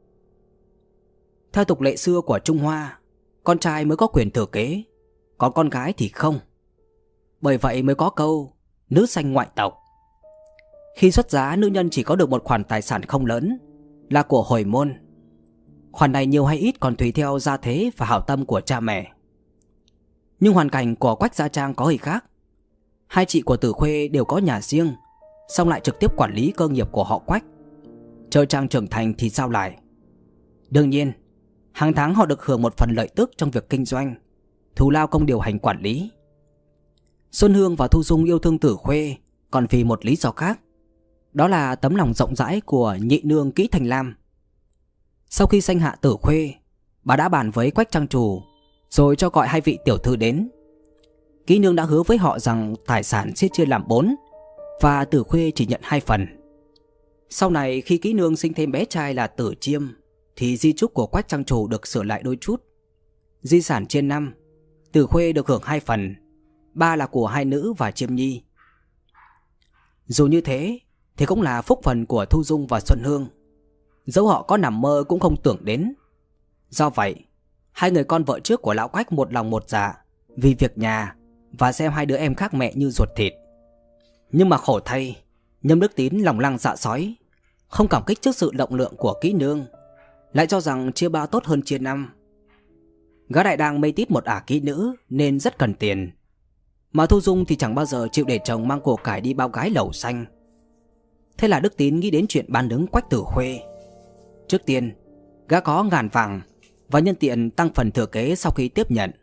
Theo tục lệ xưa của Trung Hoa, con trai mới có quyền thừa kế, còn con gái thì không. Bởi vậy mới có câu nữ sanh ngoại tộc. Khi xuất giá, nữ nhân chỉ có được một khoản tài sản không lớn, là của hồi môn. Khoản này nhiều hay ít còn tùy theo gia thế và hảo tâm của cha mẹ. Nhưng hoàn cảnh của Quách gia trang có hơi khác. Hai chị của Tử Khuê đều có nhà riêng, song lại trực tiếp quản lý cơ nghiệp của họ Quách. Chờ trang trưởng thành thì sao lại? Đương nhiên, hàng tháng họ được hưởng một phần lợi tức trong việc kinh doanh, thù lao công điều hành quản lý. Xuân Hương và Thu Dung yêu thương Tử Khuê còn vì một lý do khác, đó là tấm lòng rộng rãi của nhị nương Kỹ Thành Lam. Sau khi sanh hạ Tử Khuê, bà đã bàn với Quách trang chủ rồi cho gọi hai vị tiểu thư đến. Kỹ nương đã hứa với họ rằng tài sản sẽ chia làm bốn, và Tử Khuê chỉ nhận hai phần. Sau này khi Kỹ nương sinh thêm bé trai là Tử Chiêm, thì di chúc của Quách trang chủ được sửa lại đôi chút. Di sản chia năm, Tử Khuê được hưởng hai phần, ba là của hai nữ và Chiêm Nhi. Dù như thế thì cũng là phúc phần của Thu Dung và Xuân Hương, dẫu họ có nằm mơ cũng không tưởng đến. Do vậy, hai người con vợ trước của lão Quách một lòng một dạ vì việc nhà và xem hai đứa em khác mẹ như ruột thịt. Nhưng mà khổ thay, Nhâm Đức Tín lòng lăng dạ sói, không cảm kích trước sự rộng lượng của Kỹ nương, lại cho rằng chia ba tốt hơn chia năm. Gã đại đang mê tít một ả kỹ nữ nên rất cần tiền, mà Thu Dung thì chẳng bao giờ chịu để chồng mang của cải đi bao gái lầu xanh. Thế là Đức Tín nghĩ đến chuyện bán đứng Quách Tử Khuê. Trước tiên, gã có ngàn vàng và nhân tiện tăng phần thừa kế sau khi tiếp nhận.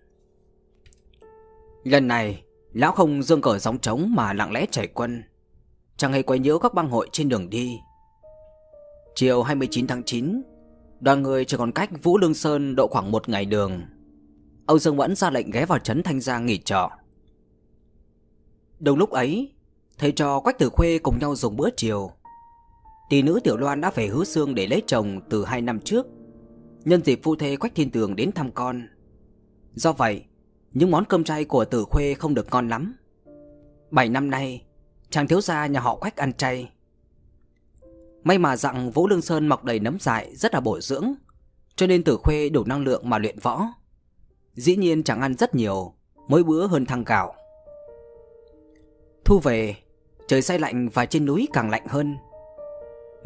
Lần này, lão không giương cờ gióng trống mà lặng lẽ chảy quân, chẳng hề quấy nhiễu các bang hội trên đường đi. Chiều hai mươi chín tháng chín, đoàn người chỉ còn cách Vũ Lương Sơn độ khoảng một ngày đường. Âu Dương Mẫn ra lệnh ghé vào trấn Thanh Giang nghỉ trọ. Đồng lúc ấy, thầy trò Quách Tử Khuê cùng nhau dùng bữa chiều. Tỷ nữ Tiểu Loan đã về Hứa Xương để lấy chồng từ hai năm trước, nhân dịp phu thê Quách Thiên Tường đến thăm con. Do vậy, những món cơm chay của Tử Khuê không được ngon lắm. Bảy năm nay, chàng thiếu gia nhà họ Quách ăn chay. May mà dặng Vũ Lương Sơn mọc đầy nấm dại rất là bổ dưỡng, cho nên Tử Khuê đủ năng lượng mà luyện võ. Dĩ nhiên chẳng ăn rất nhiều, mỗi bữa hơn thăng gạo. Thu về, trời say lạnh và trên núi càng lạnh hơn.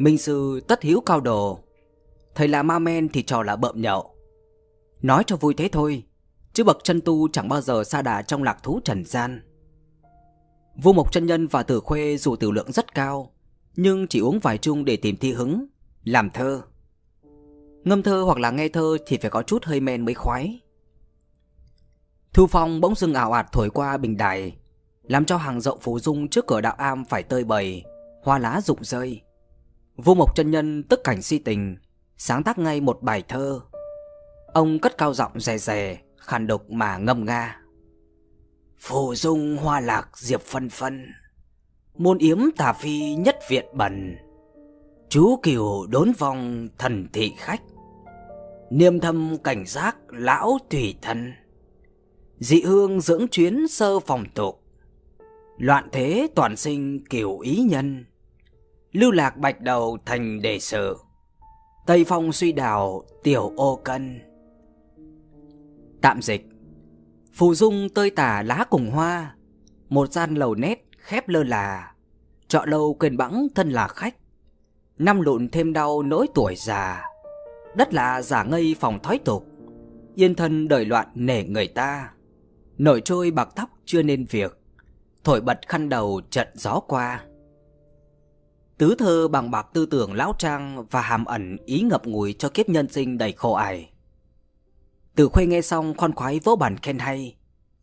Minh sư tất hiếu cao đồ, thầy là ma men thì trò là bợm nhậu. Nói cho vui thế thôi, chứ bậc chân tu chẳng bao giờ sa đà trong lạc thú trần gian. Vô Mộc chân nhân và Tử Khuê dù tiểu lượng rất cao, nhưng chỉ uống vài chung để tìm thi hứng, làm thơ. Ngâm thơ hoặc là nghe thơ thì phải có chút hơi men mới khoái. Thu phong bỗng dưng ảo ạt thổi qua bình đài, làm cho hàng rậu Phù Dung trước cửa đạo am phải tơi bời, hoa lá rụng rơi. Vô Mộc chân nhân tức cảnh si tình, sáng tác ngay một bài thơ. Ông cất cao giọng rè rè, khàn đục mà ngâm nga. Phù Dung hoa lạc diệp phân phân, môn yếm tà phi nhất viện bần. Chú kiều đốn vong thần thị khách, niêm thâm cảnh giác lão tùy thân. Dị hương dưỡng chuyến sơ phòng tục, loạn thế toàn sinh kiều ý nhân. Lưu lạc bạch đầu thành đề sự, tây phong suy đảo tiểu ô cân. Tạm dịch: Phù Dung tơi tả lá cùng hoa, một gian lầu nét khép lơ là. Trọ lâu quên bẵng thân là khách, năm lụn thêm đau nỗi tuổi già. Đất là giả ngây phòng thói tục, yên thân đời loạn nể người ta. Nổi trôi bạc tóc chưa nên việc, thổi bật khăn đầu trận gió qua. Tứ thơ bằng bạc tư tưởng lão trang và hàm ẩn ý ngập ngùi cho kiếp nhân sinh đầy khổ ải. Tử Khuê nghe xong khoan khoái vỗ bàn khen hay.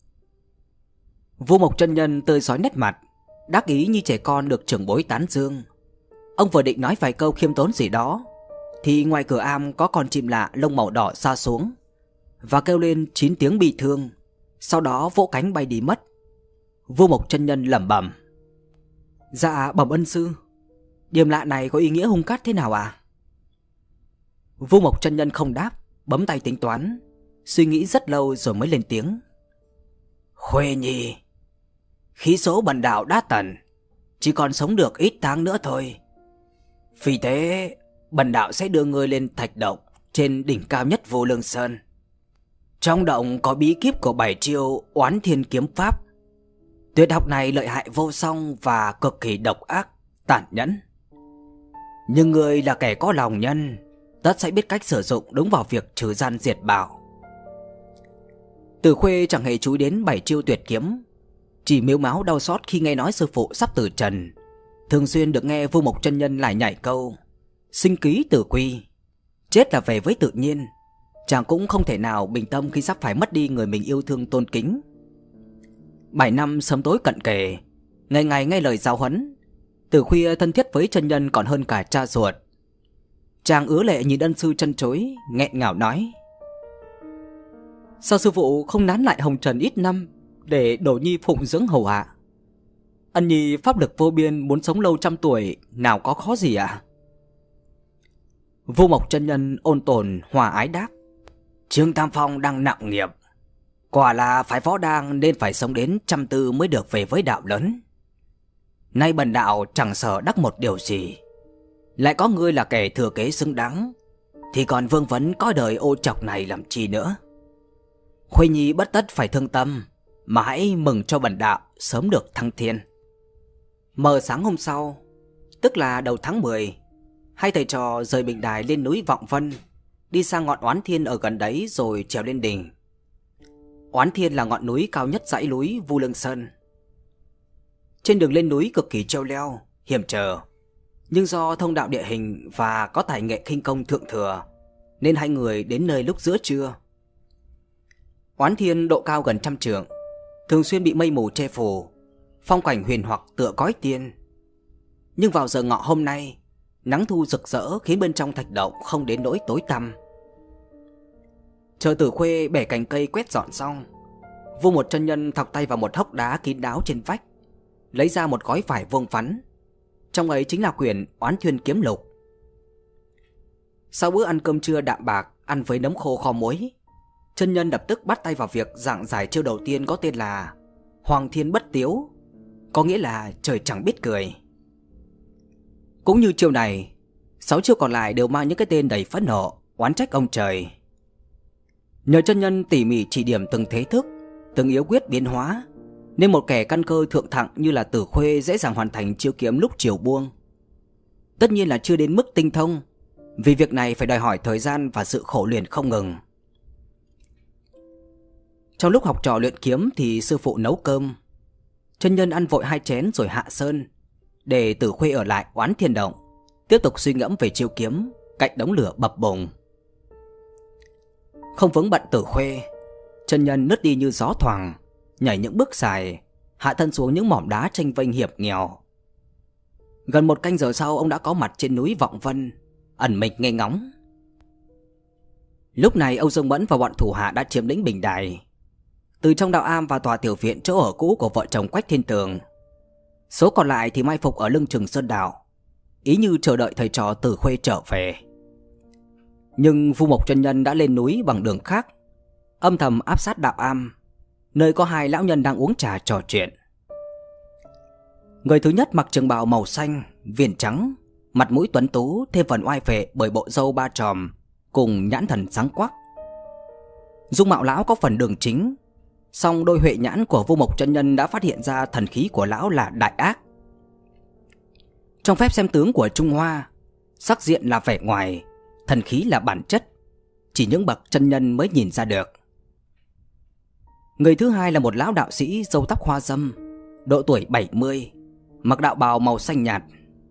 Vô Mộc chân nhân tươi rói nét mặt, đắc ý như trẻ con được trưởng bối tán dương. Ông vừa định nói vài câu khiêm tốn gì đó, thì ngoài cửa am có con chim lạ lông màu đỏ sa xuống và kêu lên chín tiếng bi thương, sau đó vỗ cánh bay đi mất. Vô Mộc chân nhân lẩm bẩm: Dạ bẩm ân sư, điềm lạ này có ý nghĩa hung cát thế nào à? Vô Mộc chân nhân không đáp, bấm tay tính toán, suy nghĩ rất lâu rồi mới lên tiếng. Khuê nhi, khí số bần đạo đã tận, chỉ còn sống được ít tháng nữa thôi. Vì thế bần đạo sẽ đưa ngươi lên thạch động trên đỉnh cao nhất Vô Lương Sơn. Trong động có bí kíp của bảy chiêu Oán Thiên kiếm pháp. Tuyệt học này lợi hại vô song và cực kỳ độc ác, tàn nhẫn. Nhưng ngươi là kẻ có lòng nhân, tất sẽ biết cách sử dụng đúng vào việc trừ gian diệt bảo. Tử Khuê chẳng hề chú ý đến bảy chiêu tuyệt kiếm, chỉ mếu máo đau xót khi nghe nói sư phụ sắp từ trần. Thường xuyên được nghe Vô Mộc chân nhân lại nhảy câu sinh ký tử quy, chết là về với tự nhiên. Chàng cũng không thể nào bình tâm khi sắp phải mất đi người mình yêu thương tôn kính. Bảy năm sớm tối cận kề, ngày ngày nghe lời giáo huấn, Tử Khuê thân thiết với chân nhân còn hơn cả cha ruột. Chàng ứa lệ nhìn ân sư chân chối, nghẹn ngào nói: Sao sư phụ không nán lại hồng trần ít năm để Đồ nhi phụng dưỡng hầu hạ? Ân nhi pháp lực vô biên, muốn sống lâu trăm tuổi, nào có khó gì ạ? À? Vô Mộc chân nhân ôn tồn hòa ái đáp: Trương Tam Phong đang nặng nghiệp, quả là phải võ đang nên phải sống đến trăm tư mới được về với đạo lớn. Nay bần đạo chẳng sợ đắc một điều gì, lại có ngươi là kẻ thừa kế xứng đáng, thì còn vương vấn coi đời ô trọc này làm chi nữa. Khuê nhi bất tất phải thương tâm, mà hãy mừng cho bần đạo sớm được thăng thiên. Mờ sáng hôm sau, tức là đầu tháng mười, hai thầy trò rời bình đài lên núi Vọng Vân, đi sang ngọn Oán Thiên ở gần đấy rồi trèo lên đỉnh. Oán Thiên là ngọn núi cao nhất dãy núi Vô Lương Sơn. Trên đường lên núi cực kỳ treo leo, hiểm trở, nhưng do thông đạo địa hình và có tài nghệ khinh công thượng thừa, nên hai người đến nơi lúc giữa trưa. Oán Thiên độ cao gần trăm trượng, thường xuyên bị mây mù che phủ, phong cảnh huyền hoặc tựa cõi tiên. Nhưng vào giờ ngọ hôm nay, nắng thu rực rỡ khiến bên trong thạch động không đến nỗi tối tăm. Chờ Tử Khuê bẻ cành cây quét dọn xong, Vô Một chân nhân thọc tay vào một hốc đá kín đáo trên vách, lấy ra một gói vải vuông vắn. Trong ấy chính là quyển Oán Thiên kiếm lục. Sau bữa ăn cơm trưa đạm bạc ăn với nấm khô kho muối, chân nhân lập tức bắt tay vào việc giảng giải chiêu đầu tiên có tên là Hoàng Thiên Bất Tiếu, có nghĩa là trời chẳng biết cười. Cũng như chiêu này, sáu chiêu còn lại đều mang những cái tên đầy phẫn nộ, oán trách ông trời. Nhờ chân nhân tỉ mỉ chỉ điểm từng thế thức, từng yếu quyết biến hóa, nên một kẻ căn cơ thượng thặng như là Tử Khuê dễ dàng hoàn thành chiêu kiếm lúc chiều buông. Tất nhiên là chưa đến mức tinh thông, vì việc này phải đòi hỏi thời gian và sự khổ luyện không ngừng. Trong lúc học trò luyện kiếm thì sư phụ nấu cơm. Chân nhân ăn vội hai chén rồi hạ sơn, để Tử Khuê ở lại Oán Thiên Động, tiếp tục suy ngẫm về chiêu kiếm cạnh đống lửa bập bùng. Không vướng bận Tử Khuê, chân nhân lướt đi như gió thoảng, nhảy những bước dài, hạ thân xuống những mỏm đá tranh vênh hiểm nghèo. Gần một canh giờ sau, ông đã có mặt trên núi Vọng Vân, ẩn mình nghe ngóng. Lúc này Âu Dương Mẫn và bọn thủ hạ đã chiếm lĩnh Bình Đài. Từ trong đạo am và tòa tiểu viện chỗ ở cũ của vợ chồng Quách Thiên Tường, số còn lại thì mai phục ở lưng chừng sơn đảo, ý như chờ đợi thầy trò Tử Khuê trở về. Nhưng Vu Mộc chân nhân đã lên núi bằng đường khác, âm thầm áp sát đạo am, nơi có hai lão nhân đang uống trà trò chuyện. Người thứ nhất mặc trường bào màu xanh, viền trắng, mặt mũi tuấn tú thêm phần oai vệ bởi bộ râu ba chòm cùng nhãn thần sáng quắc. Dung mạo lão có phần đường chính, song đôi huệ nhãn của Vu Mộc chân nhân đã phát hiện ra thần khí của lão là đại ác. Trong phép xem tướng của Trung Hoa, sắc diện là vẻ ngoài, thần khí là bản chất, chỉ những bậc chân nhân mới nhìn ra được. Người thứ hai là một lão đạo sĩ râu tóc hoa râm, độ tuổi bảy mươi, mặc đạo bào màu xanh nhạt.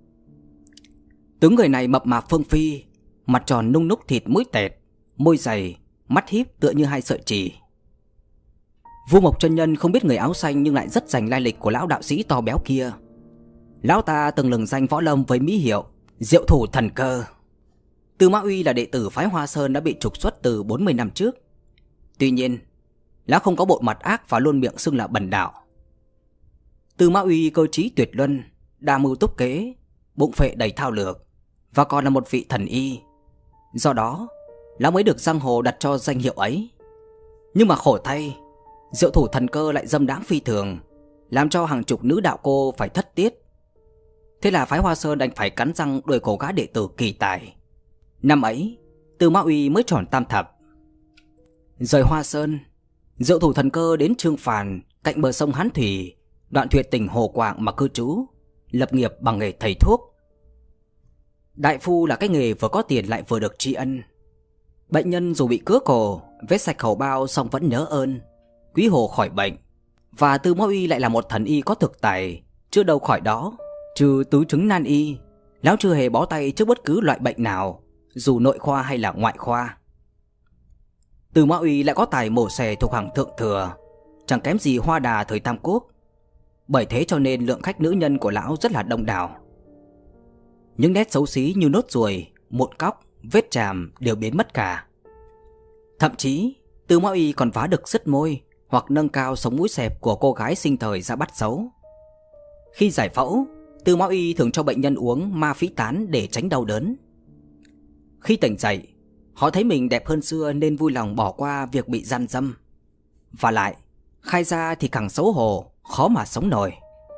Tướng người này mập mạp phương phi, mặt tròn nung núc thịt mũi tẹt, môi dày, mắt híp tựa như hai sợi chì. Vu Mộc chân nhân không biết người áo xanh nhưng lại rất rành lai lịch của lão đạo sĩ to béo kia. Lão ta từng lừng danh võ lâm với mỹ hiệu Diệu Thủ Thần Cơ. Tư Mã Uy là đệ tử phái Hoa Sơn đã bị trục xuất từ bốn mươi năm trước. Tuy nhiên, lão không có bộ mặt ác và luôn miệng xưng là bần đạo. Tư Mã Uy cơ trí tuyệt luân, đa mưu túc kế, bụng phệ đầy thao lược, và còn là một vị thần y. Do đó, lão mới được giang hồ đặt cho danh hiệu ấy. Nhưng mà khổ thay, Diệu Thủ Thần Cơ lại dâm đãng phi thường, làm cho hàng chục nữ đạo cô phải thất tiết. Thế là phái Hoa Sơn đành phải cắn răng đuổi cổ gã đệ tử kỳ tài. Năm ấy, Tư Mã Uy mới tròn tam thập. Rời Hoa Sơn, Diệu Thủ Thần Cơ đến Trương Phàn, cạnh bờ sông Hán Thủy, đoạn tuyệt tỉnh Hồ Quảng mà cư trú, lập nghiệp bằng nghề thầy thuốc. Đại phu là cái nghề vừa có tiền lại vừa được tri ân. Bệnh nhân dù bị cứa cổ, vết sạch khẩu bao song vẫn nhớ ơn, quý hồ khỏi bệnh. Và Tư Mã Uy lại là một thần y có thực tài, chưa đâu khỏi đó, trừ tứ chứng nan y, lão chưa hề bó tay trước bất cứ loại bệnh nào, dù nội khoa hay là ngoại khoa. Tư Mã Uy lại có tài mổ xẻ thuộc hàng thượng thừa, chẳng kém gì Hoa Đà thời Tam Quốc. Bởi thế cho nên lượng khách nữ nhân của lão rất là đông đảo. Những nét xấu xí như nốt ruồi, mụn cóc, vết chàm đều biến mất cả. Thậm chí Tư Mã Uy còn phá được sứt môi hoặc nâng cao sống mũi xẹp của cô gái sinh thời ra bắt xấu. Khi giải phẫu, Tư Mã Uy thường cho bệnh nhân uống ma phí tán để tránh đau đớn. Khi tỉnh dậy, họ thấy mình đẹp hơn xưa nên vui lòng bỏ qua việc bị gian dâm. Và lại, khai ra thì càng xấu hổ, khó mà sống nổi.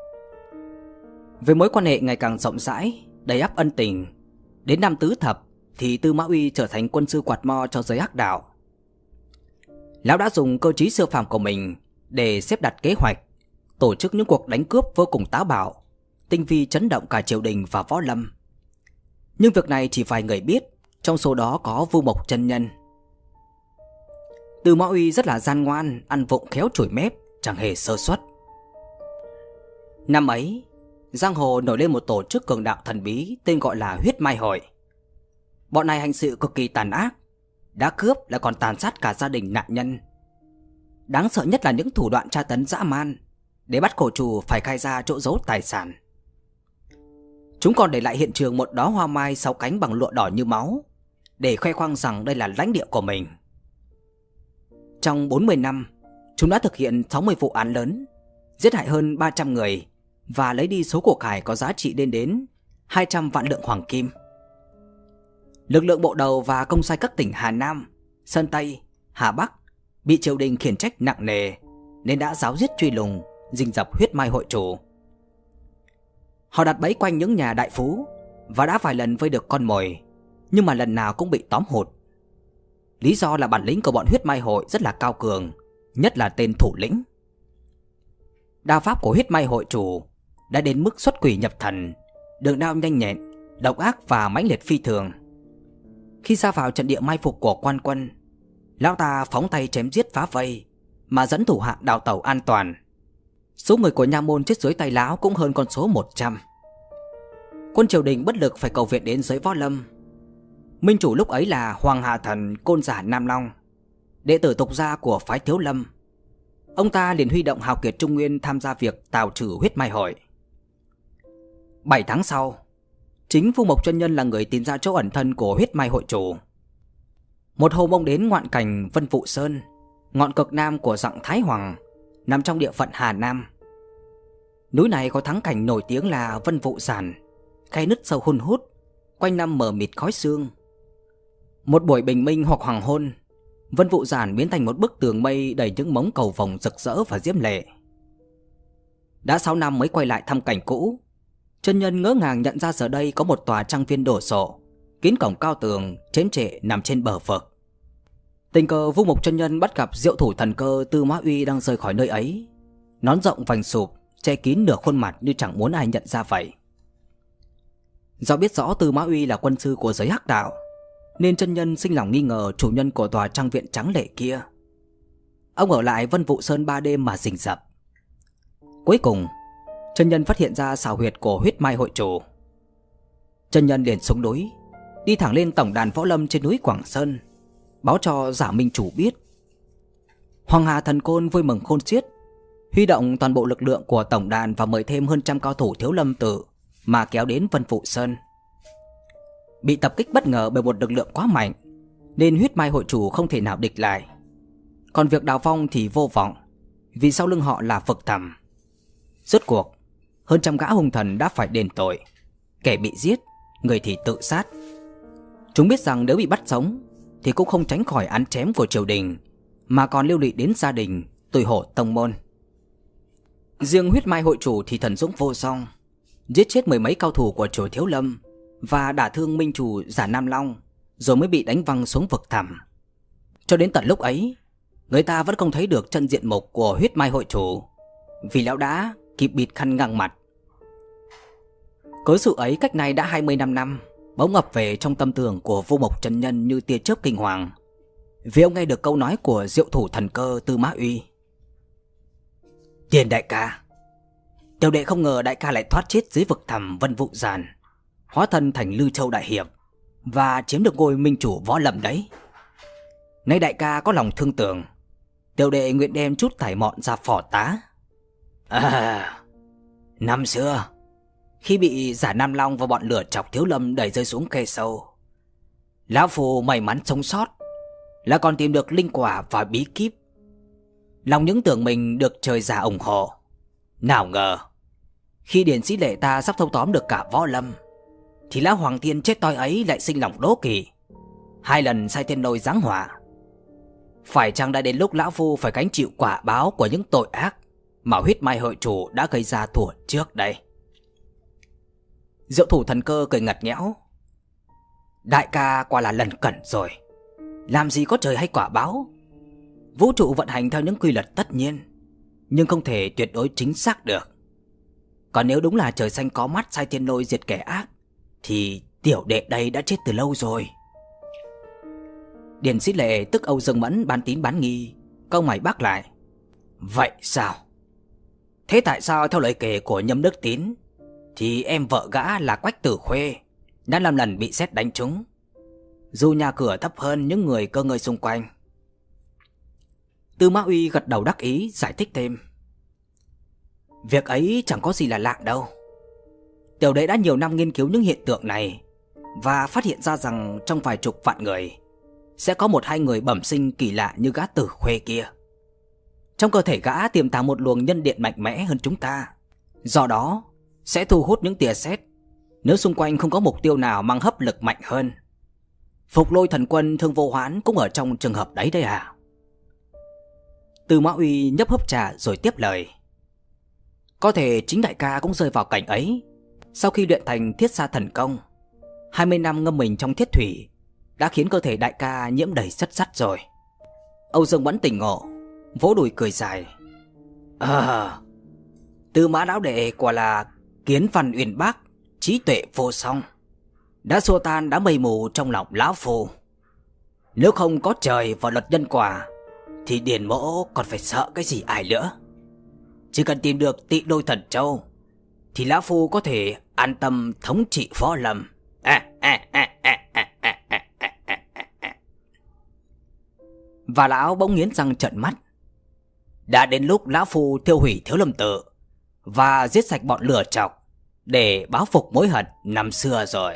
Với mối quan hệ ngày càng rộng rãi, đầy ắp ân tình, đến năm tứ thập thì Tư Mã Uy trở thành quân sư quạt mo cho giới hắc đạo. Lão đã dùng cơ trí siêu phàm của mình để xếp đặt kế hoạch, tổ chức những cuộc đánh cướp vô cùng táo bạo, tinh vi chấn động cả triều đình và võ lâm. Nhưng việc này chỉ vài người biết, trong số đó có Vu Mộc chân nhân. Tư Mã Uy rất là gian ngoan, ăn vụng khéo chổi mép, chẳng hề sơ suất. Năm ấy, giang hồ nổi lên một tổ chức cường đạo thần bí tên gọi là Huyết Mai Hội. Bọn này hành sự cực kỳ tàn ác, đã cướp lại còn tàn sát cả gia đình nạn nhân. Đáng sợ nhất là những thủ đoạn tra tấn dã man để bắt khổ chủ phải khai ra chỗ giấu tài sản. Chúng còn để lại hiện trường một đóa hoa mai sáu cánh bằng lụa đỏ như máu, để khoe khoang rằng đây là lãnh địa của mình. Trong bốn mươi năm, chúng đã thực hiện sáu mươi vụ án lớn, giết hại hơn ba trăm người và lấy đi số của cải có giá trị lên đến hai trăm vạn lượng hoàng kim. Lực lượng bộ đầu và công sai các tỉnh Hà Nam, Sơn Tây, Hà Bắc bị triều đình khiển trách nặng nề nên đã giáo giết truy lùng, rình rập Huyết Mai hội chủ. Họ đặt bẫy quanh những nhà đại phú và đã vài lần vây được con mồi, nhưng mà lần nào cũng bị tóm hụt. Lý do là bản lĩnh của bọn Huyết Mai hội rất là cao cường, nhất là tên thủ lĩnh. Đao pháp của Huyết Mai hội chủ đã đến mức xuất quỷ nhập thần, đường đao nhanh nhẹn, độc ác và mãnh liệt phi thường. Khi ra vào trận địa mai phục của quan quân, lão ta phóng tay chém giết phá vây mà dẫn thủ hạ đào tẩu an toàn. Số người của nha môn chết dưới tay lão cũng hơn con số một trăm. Quân triều đình bất lực phải cầu viện đến giới võ lâm. Minh chủ lúc ấy là Hoàng Hà Thần Côn Giả Nam Long, đệ tử tục gia của phái Thiếu Lâm. Ông ta liền huy động hào kiệt Trung Nguyên tham gia việc tào trừ huyết mai hội. Bảy tháng sau, chính Vu Mộc chân nhân là người tìm ra chỗ ẩn thân của huyết mai hội chủ. Một hôm ông đến ngoạn cảnh Vân Vụ Sơn, ngọn cực nam của dặng Thái Hoàng, nằm trong địa phận Hà Nam. Núi này có thắng cảnh nổi tiếng là Vân Vụ Giản, khe nứt sâu hun hút, quanh năm mờ mịt khói sương. Một buổi bình minh hoặc hoàng hôn, Vân Vụ Giản biến thành một bức tường mây đầy những mống cầu vồng rực rỡ và diễm lệ. Đã sáu năm mới quay lại thăm cảnh cũ, chân nhân ngỡ ngàng nhận ra giờ đây có một tòa trang viên đổ sộ, kín cổng cao tường, chễm trệ nằm trên bờ vực. Tình cờ Vu Mộc chân nhân bắt gặp diệu thủ thần cơ Tư Mã Uy đang rời khỏi nơi ấy, nón rộng vành sụp, che kín nửa khuôn mặt như chẳng muốn ai nhận ra vậy. Do biết rõ Tư Mã Uy là quân sư của giới hắc đạo, nên chân nhân sinh lòng nghi ngờ chủ nhân của tòa trang viện trắng lệ kia. Ông ở lại Vân Vụ Sơn ba đêm mà rình rập. Cuối cùng, chân nhân phát hiện ra xào huyệt của huyết mai hội chủ. Chân nhân liền xuống núi, đi thẳng lên tổng đàn võ lâm trên núi Quảng Sơn, báo cho Giả Minh chủ biết. Hoàng Hà Thần Côn vui mừng khôn xiết, huy động toàn bộ lực lượng của tổng đàn và mời thêm hơn trăm cao thủ Thiếu Lâm tự mà kéo đến Vân Vụ Sơn. Bị tập kích bất ngờ bởi một lực lượng quá mạnh, nên huyết mai hội chủ không thể nào địch lại. Còn việc đào vong thì vô vọng, vì sau lưng họ là vực thẳm. Rốt cuộc, hơn trăm gã hung thần đã phải đền tội, kẻ bị giết, người thì tự sát. Chúng biết rằng nếu bị bắt sống thì cũng không tránh khỏi án chém của triều đình, mà còn liên lụy đến gia đình, tủi hổ tông môn. Riêng huyết mai hội chủ thì thần dũng vô song, giết chết mười mấy cao thủ của chùa Thiếu Lâm và đả thương minh chủ Giả Nam Long, rồi mới bị đánh văng xuống vực thẳm. Cho đến tận lúc ấy, người ta vẫn không thấy được chân diện mục của huyết mai hội chủ, vì lão đã kịp bịt khăn ngang mặt. Cớ sự ấy cách nay đã hai mươi lăm năm bỗng ập về trong tâm tưởng của Vu Mộc chân nhân như tia chớp kinh hoàng, vì ông nghe được câu nói của diệu thủ thần cơ Tư Mã Uy. Tiền đại ca, tiểu đệ không ngờ đại ca lại thoát chết dưới vực thẳm Vân Vụ Giản, hóa thân thành Lư Châu đại hiệp và chiếm được ngôi minh chủ võ lâm đấy. Nay đại ca có lòng thương tưởng, tiểu đệ nguyện đem chút thải mọn ra phò tá. À, năm xưa khi bị Giả Nam Long và bọn lửa chọc Thiếu Lâm đẩy rơi xuống khe sâu, lão phù may mắn sống sót, là còn tìm được linh quả và bí kíp. Lòng những tưởng mình được trời già ủng hộ. Nào ngờ khi điển sĩ lệ ta sắp thâu tóm được cả võ lâm, thì lão hoàng thiên chết toi ấy lại sinh lòng đố kỵ, hai lần sai thiên lôi giáng hỏa. Phải chăng đã đến lúc lão phu phải gánh chịu quả báo của những tội ác mà huyết mai hội chủ đã gây ra thuở trước đây? Diệu thủ thần cơ cười ngặt nghẽo. Đại ca quả là lần cẩn rồi, làm gì có trời hay quả báo. Vũ trụ vận hành theo những quy luật tất nhiên, nhưng không thể tuyệt đối chính xác được. Còn nếu đúng là trời xanh có mắt sai thiên lôi diệt kẻ ác, thì tiểu đệ đây đã chết từ lâu rồi. Điền Sĩ Lệ tức Âu Dương Mẫn bán tín bán nghi, câu mày bác lại. Vậy sao? Thế tại sao theo lời kể của Nhâm Đức Tín thì em vợ gã là Quách Tử Khuê đã năm lần bị sét đánh trúng, dù nhà cửa thấp hơn những người cơ ngơi xung quanh? Tư Mã Uy gật đầu đắc ý giải thích thêm. Việc ấy chẳng có gì là lạ đâu. Tiểu đệ đã nhiều năm nghiên cứu những hiện tượng này và phát hiện ra rằng trong vài chục vạn người sẽ có một hai người bẩm sinh kỳ lạ như gã Tử Khuê kia. Trong cơ thể gã tiềm tàng một luồng nhân điện mạnh mẽ hơn chúng ta, do đó sẽ thu hút những tia sét nếu xung quanh không có mục tiêu nào mang hấp lực mạnh hơn. Phục Lôi thần quân Thương Vô Hoán cũng ở trong trường hợp đấy đấy à? Tư Mã Uy nhấp hớp trà rồi tiếp lời. Có thể chính đại ca cũng rơi vào cảnh ấy sau khi luyện thành Thiết Sa thần công. Hai mươi năm ngâm mình trong thiết thủy đã khiến cơ thể đại ca nhiễm đầy sắt sắt rồi. Âu Dương vẫn tỉnh ngộ, vỗ đùi cười dài. À, Tư Mã lão đệ quả là kiến văn uyên bác, trí tuệ vô song. đã xua tan đám mây mù trong lòng lão phu. Nếu không có trời và luật nhân quả thì Điền Mỗ còn phải sợ cái gì ai nữa. Chỉ cần tìm được Tị Đôi Thần Châu thì lão phu có thể an tâm thống trị võ lâm. À, à, à, à, à, à, à, à, à. Và lão bỗng nghiến răng trợn mắt. Đã đến lúc lão phu tiêu hủy Thiếu Lâm Tự và giết sạch bọn lừa chọc để báo phục mối hận năm xưa rồi.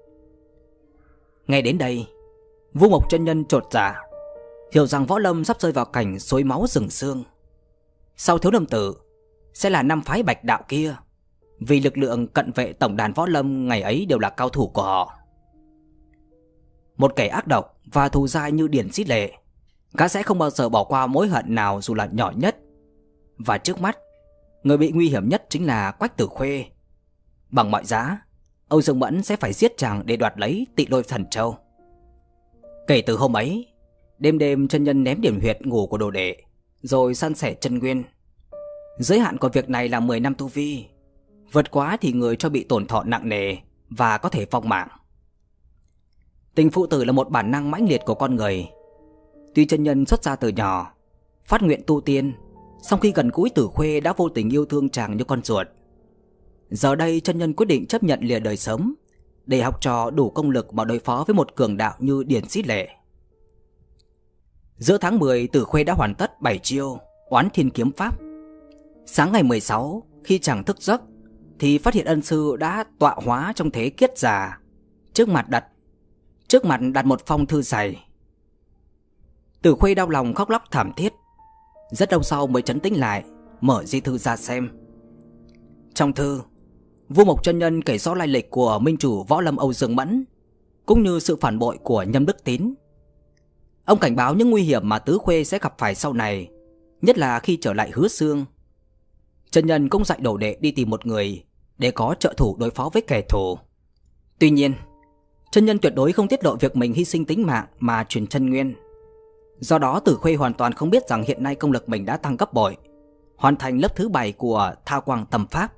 Nghe đến đây, Vu Mộc chân nhân chột dạ, hiểu rằng võ lâm sắp rơi vào cảnh xối máu rừng xương. Sau Thiếu Lâm Tự sẽ là năm phái Bạch Đạo kia, vì lực lượng cận vệ tổng đàn võ lâm ngày ấy đều là cao thủ của họ. Một kẻ ác độc và thù dai như Điền Xít Lệ, gã sẽ không bao giờ bỏ qua mối hận nào dù là nhỏ nhất. Và trước mắt, người bị nguy hiểm nhất chính là Quách Tử Khuê. Bằng mọi giá, Âu Dương Mẫn sẽ phải giết chàng để đoạt lấy Tị Đôi Thần Châu. Kể từ hôm ấy, đêm đêm chân nhân ném điểm huyệt ngủ của đồ đệ, rồi san sẻ chân nguyên. Giới hạn của việc này là mười năm tu vi, vượt quá thì người cho bị tổn thọ nặng nề và có thể vong mạng. Tình phụ tử là một bản năng mãnh liệt của con người. Tuy chân nhân xuất gia từ nhỏ, phát nguyện tu tiên, song khi gần gũi Tử Khuê đã vô tình yêu thương chàng như con ruột. Giờ đây chân nhân quyết định chấp nhận lìa đời sớm để học trò đủ công lực mà đối phó với một cường đạo như Điền Xít Lệ. Giữa tháng mười, Tử Khuê đã hoàn tất bảy chiêu Oán Thiên Kiếm Pháp. Sáng ngày mười sáu, khi chàng thức giấc thì phát hiện ân sư đã tọa hóa trong thế kiết già, trước mặt đặt trước mặt đặt một phong thư dày. Tử Khuê đau lòng khóc lóc thảm thiết. Rất lâu sau mới trấn tĩnh lại, mở di thư ra xem. Trong thư, Vu Mộc chân nhân kể rõ lai lịch của minh chủ võ lâm Âu Dương Mẫn, cũng như sự phản bội của Nhâm Đức Tín. Ông cảnh báo những nguy hiểm mà Tứ Khuê sẽ gặp phải sau này, nhất là khi trở lại Hứa Xương. Chân nhân cũng dạy đồ đệ đi tìm một người để có trợ thủ đối phó với kẻ thù. Tuy nhiên, chân nhân tuyệt đối không tiết lộ việc mình hy sinh tính mạng mà truyền chân nguyên. Do đó Tử Khuê hoàn toàn không biết rằng hiện nay công lực mình đã tăng gấp bội, hoàn thành lớp thứ bảy của Tha Quang Tâm Pháp.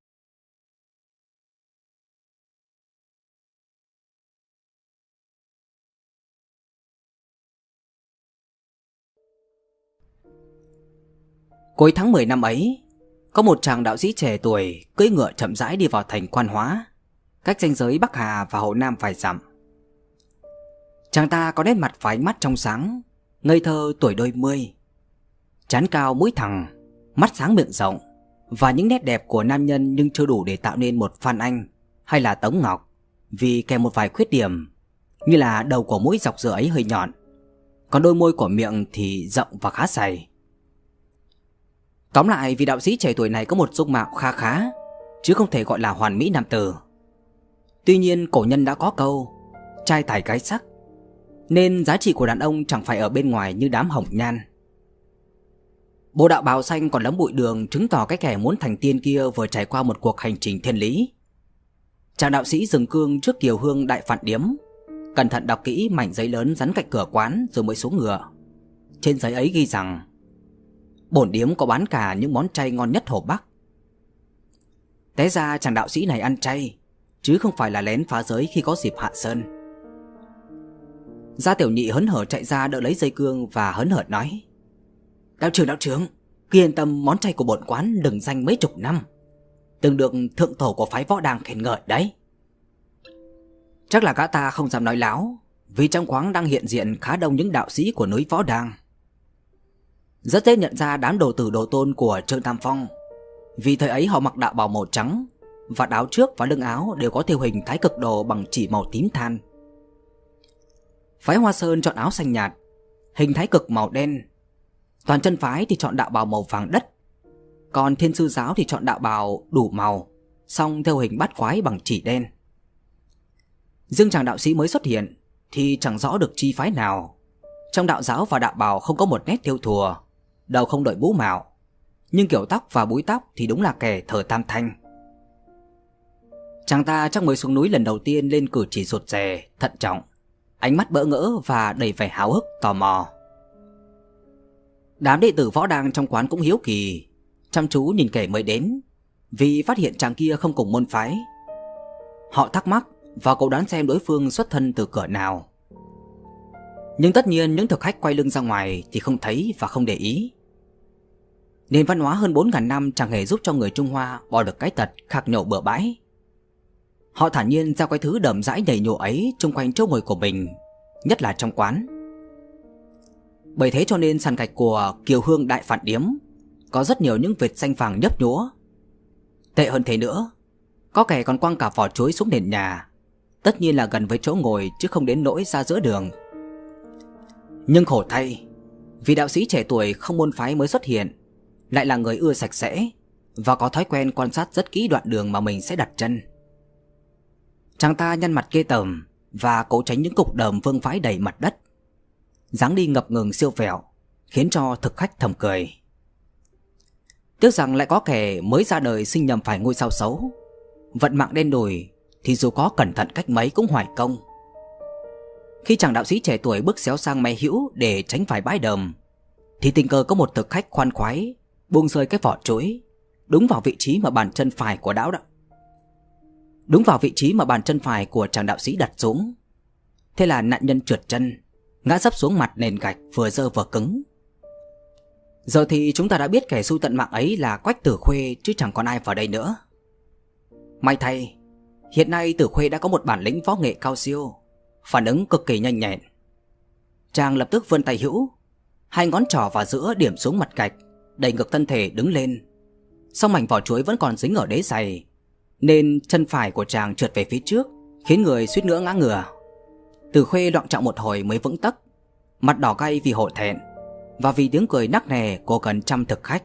Cuối tháng mười năm ấy, có một chàng đạo sĩ trẻ tuổi cưỡi ngựa chậm rãi đi vào thành Quan Hóa, cách ranh giới Bắc Hà và Hồ Nam vài dặm. Chàng ta có nét mặt và ánh mắt trong sáng, ngây thơ tuổi đôi mươi, trán cao mũi thẳng, mắt sáng miệng rộng, và những nét đẹp của nam nhân nhưng chưa đủ để tạo nên một Phan Anh hay là Tống Ngọc, vì kèm một vài khuyết điểm, như là đầu của mũi dọc giữa ấy hơi nhọn, còn đôi môi của miệng thì rộng và khá dày. Tóm lại, vị đạo sĩ trẻ tuổi này có một dung mạo kha khá, chứ không thể gọi là hoàn mỹ nam tử. Tuy nhiên cổ nhân đã có câu trai tài gái sắc, nên giá trị của đàn ông chẳng phải ở bên ngoài như đám hồng nhan. Bộ đạo bào xanh còn lấm bụi đường chứng tỏ cái kẻ muốn thành tiên kia vừa trải qua một cuộc hành trình thiên lý. Chàng đạo sĩ dừng cương trước kiều hương Đại Phạn Điếm, cẩn thận đọc kỹ mảnh giấy lớn dán cạnh cửa quán rồi mới xuống ngựa. Trên giấy ấy ghi rằng bổn điếm có bán cả những món chay ngon nhất Hồ Bắc. Té ra chàng đạo sĩ này ăn chay, chứ không phải là lén phá giới khi có dịp hạ sơn. Gia Tiểu Nhị hớn hở chạy ra đỡ lấy dây cương và hớn hở nói: Đạo trưởng, đạo trưởng, cứ yên tâm, món chay của bổn quán đừng danh mấy chục năm, từng được thượng tổ của phái Võ Đàng khen ngợi đấy. Chắc là gã ta không dám nói láo, vì trong quán đang hiện diện khá đông những đạo sĩ của núi Võ Đàng. Rất dễ nhận ra đám đồ tử đồ tôn của Trương Tam Phong, vì thời ấy họ mặc đạo bào màu trắng, và áo trước và lưng áo đều có thêu hình Thái Cực Đồ bằng chỉ màu tím than. Phái Hoa Sơn chọn áo xanh nhạt, hình thái cực màu đen. Toàn chân phái thì chọn đạo bào màu vàng đất, còn Thiên Sư giáo thì chọn đạo bào đủ màu, song theo hình bát quái bằng chỉ đen. Riêng chàng đạo sĩ mới xuất hiện thì chẳng rõ được chi phái nào. Trong đạo giáo và đạo bào không có một nét thêu thùa, đầu không đội mũ mạo, nhưng kiểu tóc và búi tóc thì đúng là kẻ thờ Tam Thanh. Chàng ta chắc mới xuống núi lần đầu tiên lên cử chỉ rụt rè, thận trọng, ánh mắt bỡ ngỡ và đầy vẻ háo hức tò mò. Đám đệ tử Võ Đàng trong quán cũng hiếu kỳ, chăm chú nhìn kẻ mới đến, vì phát hiện chàng kia không cùng môn phái. Họ thắc mắc và cậu đoán xem đối phương xuất thân từ cửa nào. Nhưng tất nhiên những thực khách quay lưng ra ngoài thì không thấy và không để ý. Nền văn hóa hơn bốn nghìn năm chẳng hề giúp cho người Trung Hoa bỏ được cái tật khạc nhổ bừa bãi. Họ thản nhiên giao cái thứ đầm rãi nhảy nhổ ấy chung quanh chỗ ngồi của mình, nhất là trong quán. Bởi thế cho nên sàn gạch của Kiều Hương Đại Phản Điếm có rất nhiều những vệt xanh vàng nhấp nhúa. Tệ hơn thế nữa, có kẻ còn quăng cả vỏ chuối xuống nền nhà, tất nhiên là gần với chỗ ngồi chứ không đến nỗi ra giữa đường. Nhưng khổ thay, vì đạo sĩ trẻ tuổi không môn phái mới xuất hiện lại là người ưa sạch sẽ và có thói quen quan sát rất kỹ đoạn đường mà mình sẽ đặt chân. Chàng ta nhăn mặt ghê tởm và cố tránh những cục đờm vương vãi đầy mặt đất. Dáng đi ngập ngừng siêu vẹo khiến cho thực khách thầm cười. Tiếc rằng lại có kẻ mới ra đời sinh nhầm phải ngôi sao xấu, vận mạng đen đủi thì dù có cẩn thận cách mấy cũng hoài công. Khi chàng đạo sĩ trẻ tuổi bước xéo sang may hữu để tránh phải bãi đờm, thì tình cờ có một thực khách khoan khoái buông rơi cái vỏ chuối đúng vào vị trí mà bàn chân phải của đạo đạo đúng vào vị trí mà bàn chân phải của chàng đạo sĩ đặt xuống. Thế là nạn nhân trượt chân, ngã sấp xuống mặt nền gạch vừa dơ vừa cứng. Giờ thì chúng ta đã biết kẻ xui tận mạng ấy là Quách Tử Khuê chứ chẳng còn ai vào đây nữa. May thay, hiện nay Tử Khuê đã có một bản lĩnh võ nghệ cao siêu, phản ứng cực kỳ nhanh nhẹn. Chàng lập tức vươn tay hữu, hai ngón trỏ vào giữa điểm xuống mặt gạch, đẩy ngược thân thể đứng lên. Song mảnh vỏ chuối vẫn còn dính ở đế giày, nên chân phải của chàng trượt về phía trước, khiến người suýt nữa ngã ngửa. Tử Khuê loạng trọng một hồi mới vững tấc, mặt đỏ gay vì hổ thẹn và vì tiếng cười nắc nẻ của gần trăm thực khách.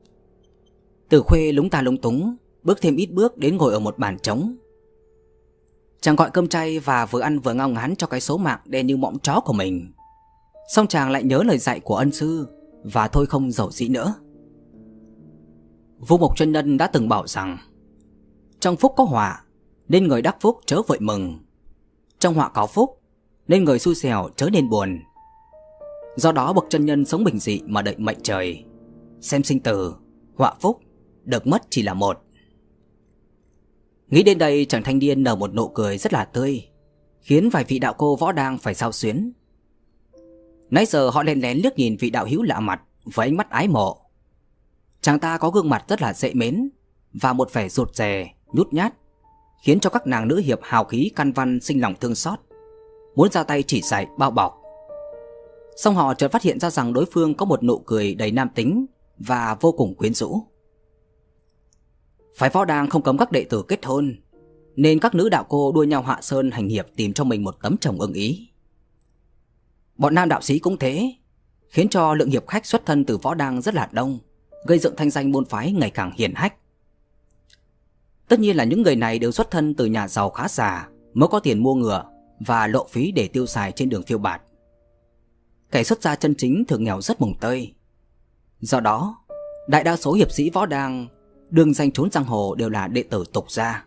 Tử Khuê lúng ta lúng túng, bước thêm ít bước đến ngồi ở một bàn trống. Chàng gọi cơm chay và vừa ăn vừa ngao ngán cho cái số mạng đen như mõm chó của mình. Xong chàng lại nhớ lời dạy của ân sư và thôi không dầu dĩ nữa. Vua Mộc Chân Nhân đã từng bảo rằng trong phúc có họa nên người đắc phúc chớ vội mừng, trong họa có phúc nên người xui xẻo chớ nên buồn. Do đó bậc chân nhân sống bình dị mà đợi mệnh trời, xem sinh tử, họa phúc, được mất chỉ là một. Nghĩ đến đây, chàng thanh niên nở một nụ cười rất là tươi, khiến vài vị đạo cô võ đang phải xao xuyến. Nãy giờ họ lén lén liếc nhìn vị đạo hữu lạ mặt với ánh mắt ái mộ. Chàng ta có gương mặt rất là dễ mến và một vẻ rụt rè, nhút nhát, khiến cho các nàng nữ hiệp hào khí căn văn sinh lòng thương xót, muốn ra tay chỉ dạy bao bọc. Song họ chợt phát hiện ra rằng đối phương có một nụ cười đầy nam tính và vô cùng quyến rũ. Phái võ đang không cấm các đệ tử kết hôn, nên các nữ đạo cô đua nhau hạ sơn hành hiệp tìm cho mình một tấm chồng ưng ý. Bọn nam đạo sĩ cũng thế, khiến cho lượng hiệp khách xuất thân từ võ đang rất là đông, gây dựng thanh danh môn phái ngày càng hiển hách. Tất nhiên là những người này đều xuất thân từ nhà giàu khá giả mới có tiền mua ngựa và lộ phí để tiêu xài trên đường phiêu bạt. Kẻ xuất gia chân chính thường nghèo rất mồng tơi. Do đó, đại đa số hiệp sĩ võ đang đương danh trốn giang hồ đều là đệ tử tục gia.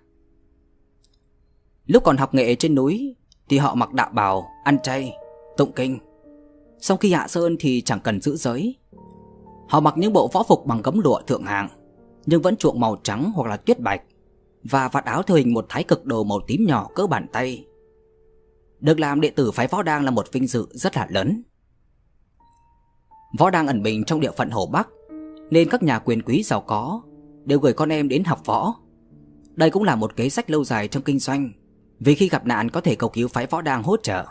Lúc còn học nghệ trên núi thì họ mặc đạo bào, ăn chay, tụng kinh. Sau khi hạ sơn thì chẳng cần giữ giới. Họ mặc những bộ võ phục bằng gấm lụa thượng hạng, nhưng vẫn chuộng màu trắng hoặc là tuyết bạch, và vạt áo theo hình một thái cực đồ màu tím nhỏ cỡ bàn tay. Được làm đệ tử phái võ đang là một vinh dự rất là lớn. Võ đang ẩn mình trong địa phận Hồ Bắc, nên các nhà quyền quý giàu có đều gửi con em đến học võ. Đây cũng là một kế sách lâu dài trong kinh doanh, vì khi gặp nạn có thể cầu cứu phái võ đang hỗ trợ.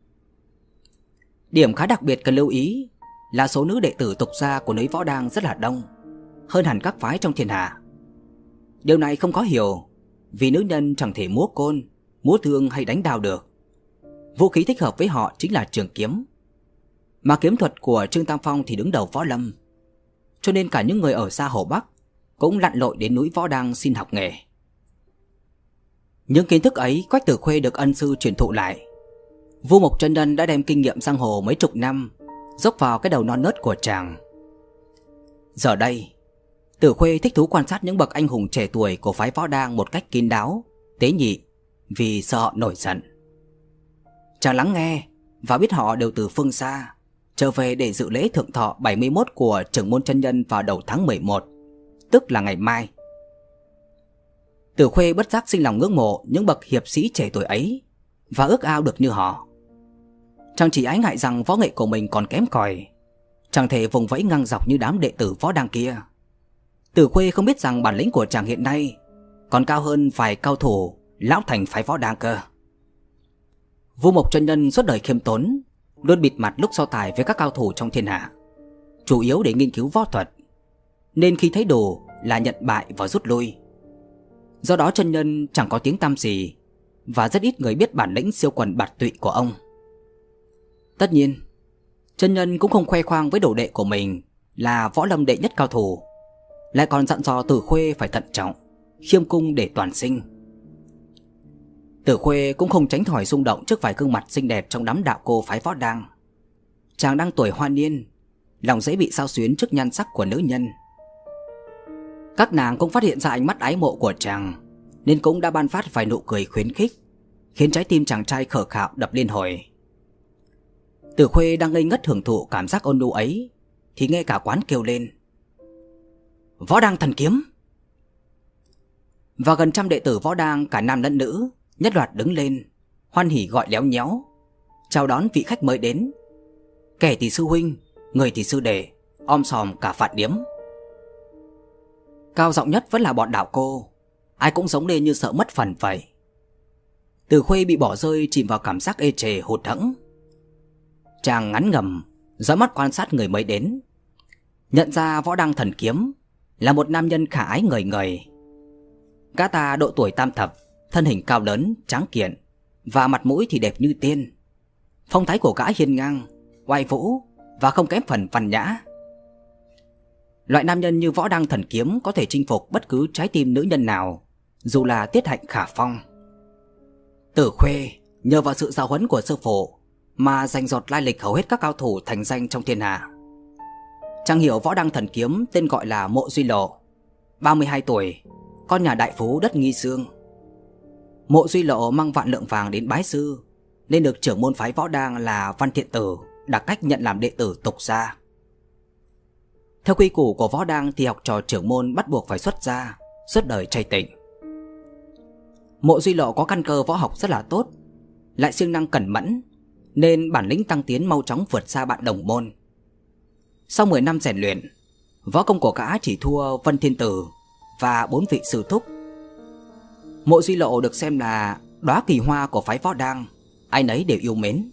Điểm khá đặc biệt cần lưu ý là số nữ đệ tử tục gia của núi võ đang rất là đông, hơn hẳn các phái trong thiên hạ. Điều này không có hiểu, vì nữ nhân chẳng thể múa côn, múa thương hay đánh đao được. Vũ khí thích hợp với họ chính là trường kiếm, mà kiếm thuật của Trương Tam Phong thì đứng đầu võ lâm, cho nên cả những người ở xa Hồ Bắc cũng lặn lội đến núi võ đang xin học nghề. Những kiến thức ấy Quách Tử Khuê được ân sư truyền thụ lại. Vua Mộc Chân Nhân đã đem kinh nghiệm giang hồ mấy chục năm dốc vào cái đầu non nớt của chàng. Giờ đây, Tử Khuê thích thú quan sát những bậc anh hùng trẻ tuổi của phái võ đang một cách kín đáo, tế nhị, vì sợ họ nổi giận. Chàng lắng nghe và biết họ đều từ phương xa trở về để dự lễ thượng thọ bảy mươi mốt của trưởng môn chân nhân vào đầu tháng mười một, tức là ngày mai. Tử Khuê bất giác sinh lòng ngưỡng mộ những bậc hiệp sĩ trẻ tuổi ấy và ước ao được như họ. Chàng chỉ ái ngại rằng võ nghệ của mình còn kém cỏi, chẳng thể vùng vẫy ngang dọc như đám đệ tử võ đang kia. Tử Khuê không biết rằng bản lĩnh của chàng hiện nay còn cao hơn vài cao thủ lão thành phái võ đang cơ. Vu Mộc chân nhân suốt đời khiêm tốn, luôn bịt mặt lúc so tài với các cao thủ trong thiên hạ, chủ yếu để nghiên cứu võ thuật, nên khi thấy đủ là nhận bại và rút lui. Do đó chân nhân chẳng có tiếng tăm gì, và rất ít người biết bản lĩnh siêu quần bạt tụy của ông. Tất nhiên, chân nhân cũng không khoe khoang với đồ đệ của mình là võ lâm đệ nhất cao thủ, lại còn dặn dò Tử Khuê phải thận trọng, khiêm cung để toàn sinh. Tử Khuê cũng không tránh khỏi rung động trước vài gương mặt xinh đẹp trong đám đạo cô phái võ đang. Chàng đang tuổi hoa niên, lòng dễ bị xao xuyến trước nhan sắc của nữ nhân. Các nàng cũng phát hiện ra ánh mắt ái mộ của chàng, nên cũng đã ban phát vài nụ cười khuyến khích, khiến trái tim chàng trai khở khạo đập liên hồi. Tử Khuê đang ngây ngất hưởng thụ cảm giác ôn nhu ấy, thì nghe cả quán kêu lên: "Võ đang thần kiếm!" Và gần trăm đệ tử võ đang cả nam lẫn nữ nhất loạt đứng lên, hoan hỉ gọi léo nhéo, chào đón vị khách mới đến. Kẻ thì sư huynh, người thì sư đệ, om sòm cả phạn điếm. Cao giọng nhất vẫn là bọn đạo cô, ai cũng giống lên như sợ mất phần vậy. Tử Khuê bị bỏ rơi chìm vào cảm giác ê chề hụt hẫng. Chàng ngắn ngầm dõi mắt quan sát người mới đến, nhận ra võ đang thần kiếm là một nam nhân khả ái ngời ngời. Gã ta độ tuổi tam thập, thân hình cao lớn, tráng kiện, và mặt mũi thì đẹp như tiên. Phong thái của gã hiên ngang, oai vũ và không kém phần văn nhã. Loại nam nhân như võ đang thần kiếm có thể chinh phục bất cứ trái tim nữ nhân nào, dù là tiết hạnh khả phong. Tử Khuê nhờ vào sự giáo huấn của sư phụ mà giành giọt lai lịch hầu hết các cao thủ thành danh trong thiên hạ. Chàng hiểu võ đang thần kiếm tên gọi là Mộ Duy Lộ, ba mươi hai tuổi, con nhà đại phú đất Nghi Sương. Mộ Duy Lộ mang vạn lượng vàng đến bái sư, nên được trưởng môn phái võ đang là Văn Thiện Tử đặc cách nhận làm đệ tử tục gia. Theo quy củ của võ đang thì học trò trưởng môn bắt buộc phải xuất gia, suốt đời chay tịnh. Mộ Duy Lộ có căn cơ võ học rất là tốt, lại siêng năng cẩn mẫn, nên bản lĩnh tăng tiến mau chóng vượt xa bạn đồng môn. Sau mười năm rèn luyện, võ công của gã chỉ thua Vân Thiên Tử và bốn vị sư thúc. Mộ Duy Lộ được xem là đóa kỳ hoa của phái võ đang, ai nấy đều yêu mến.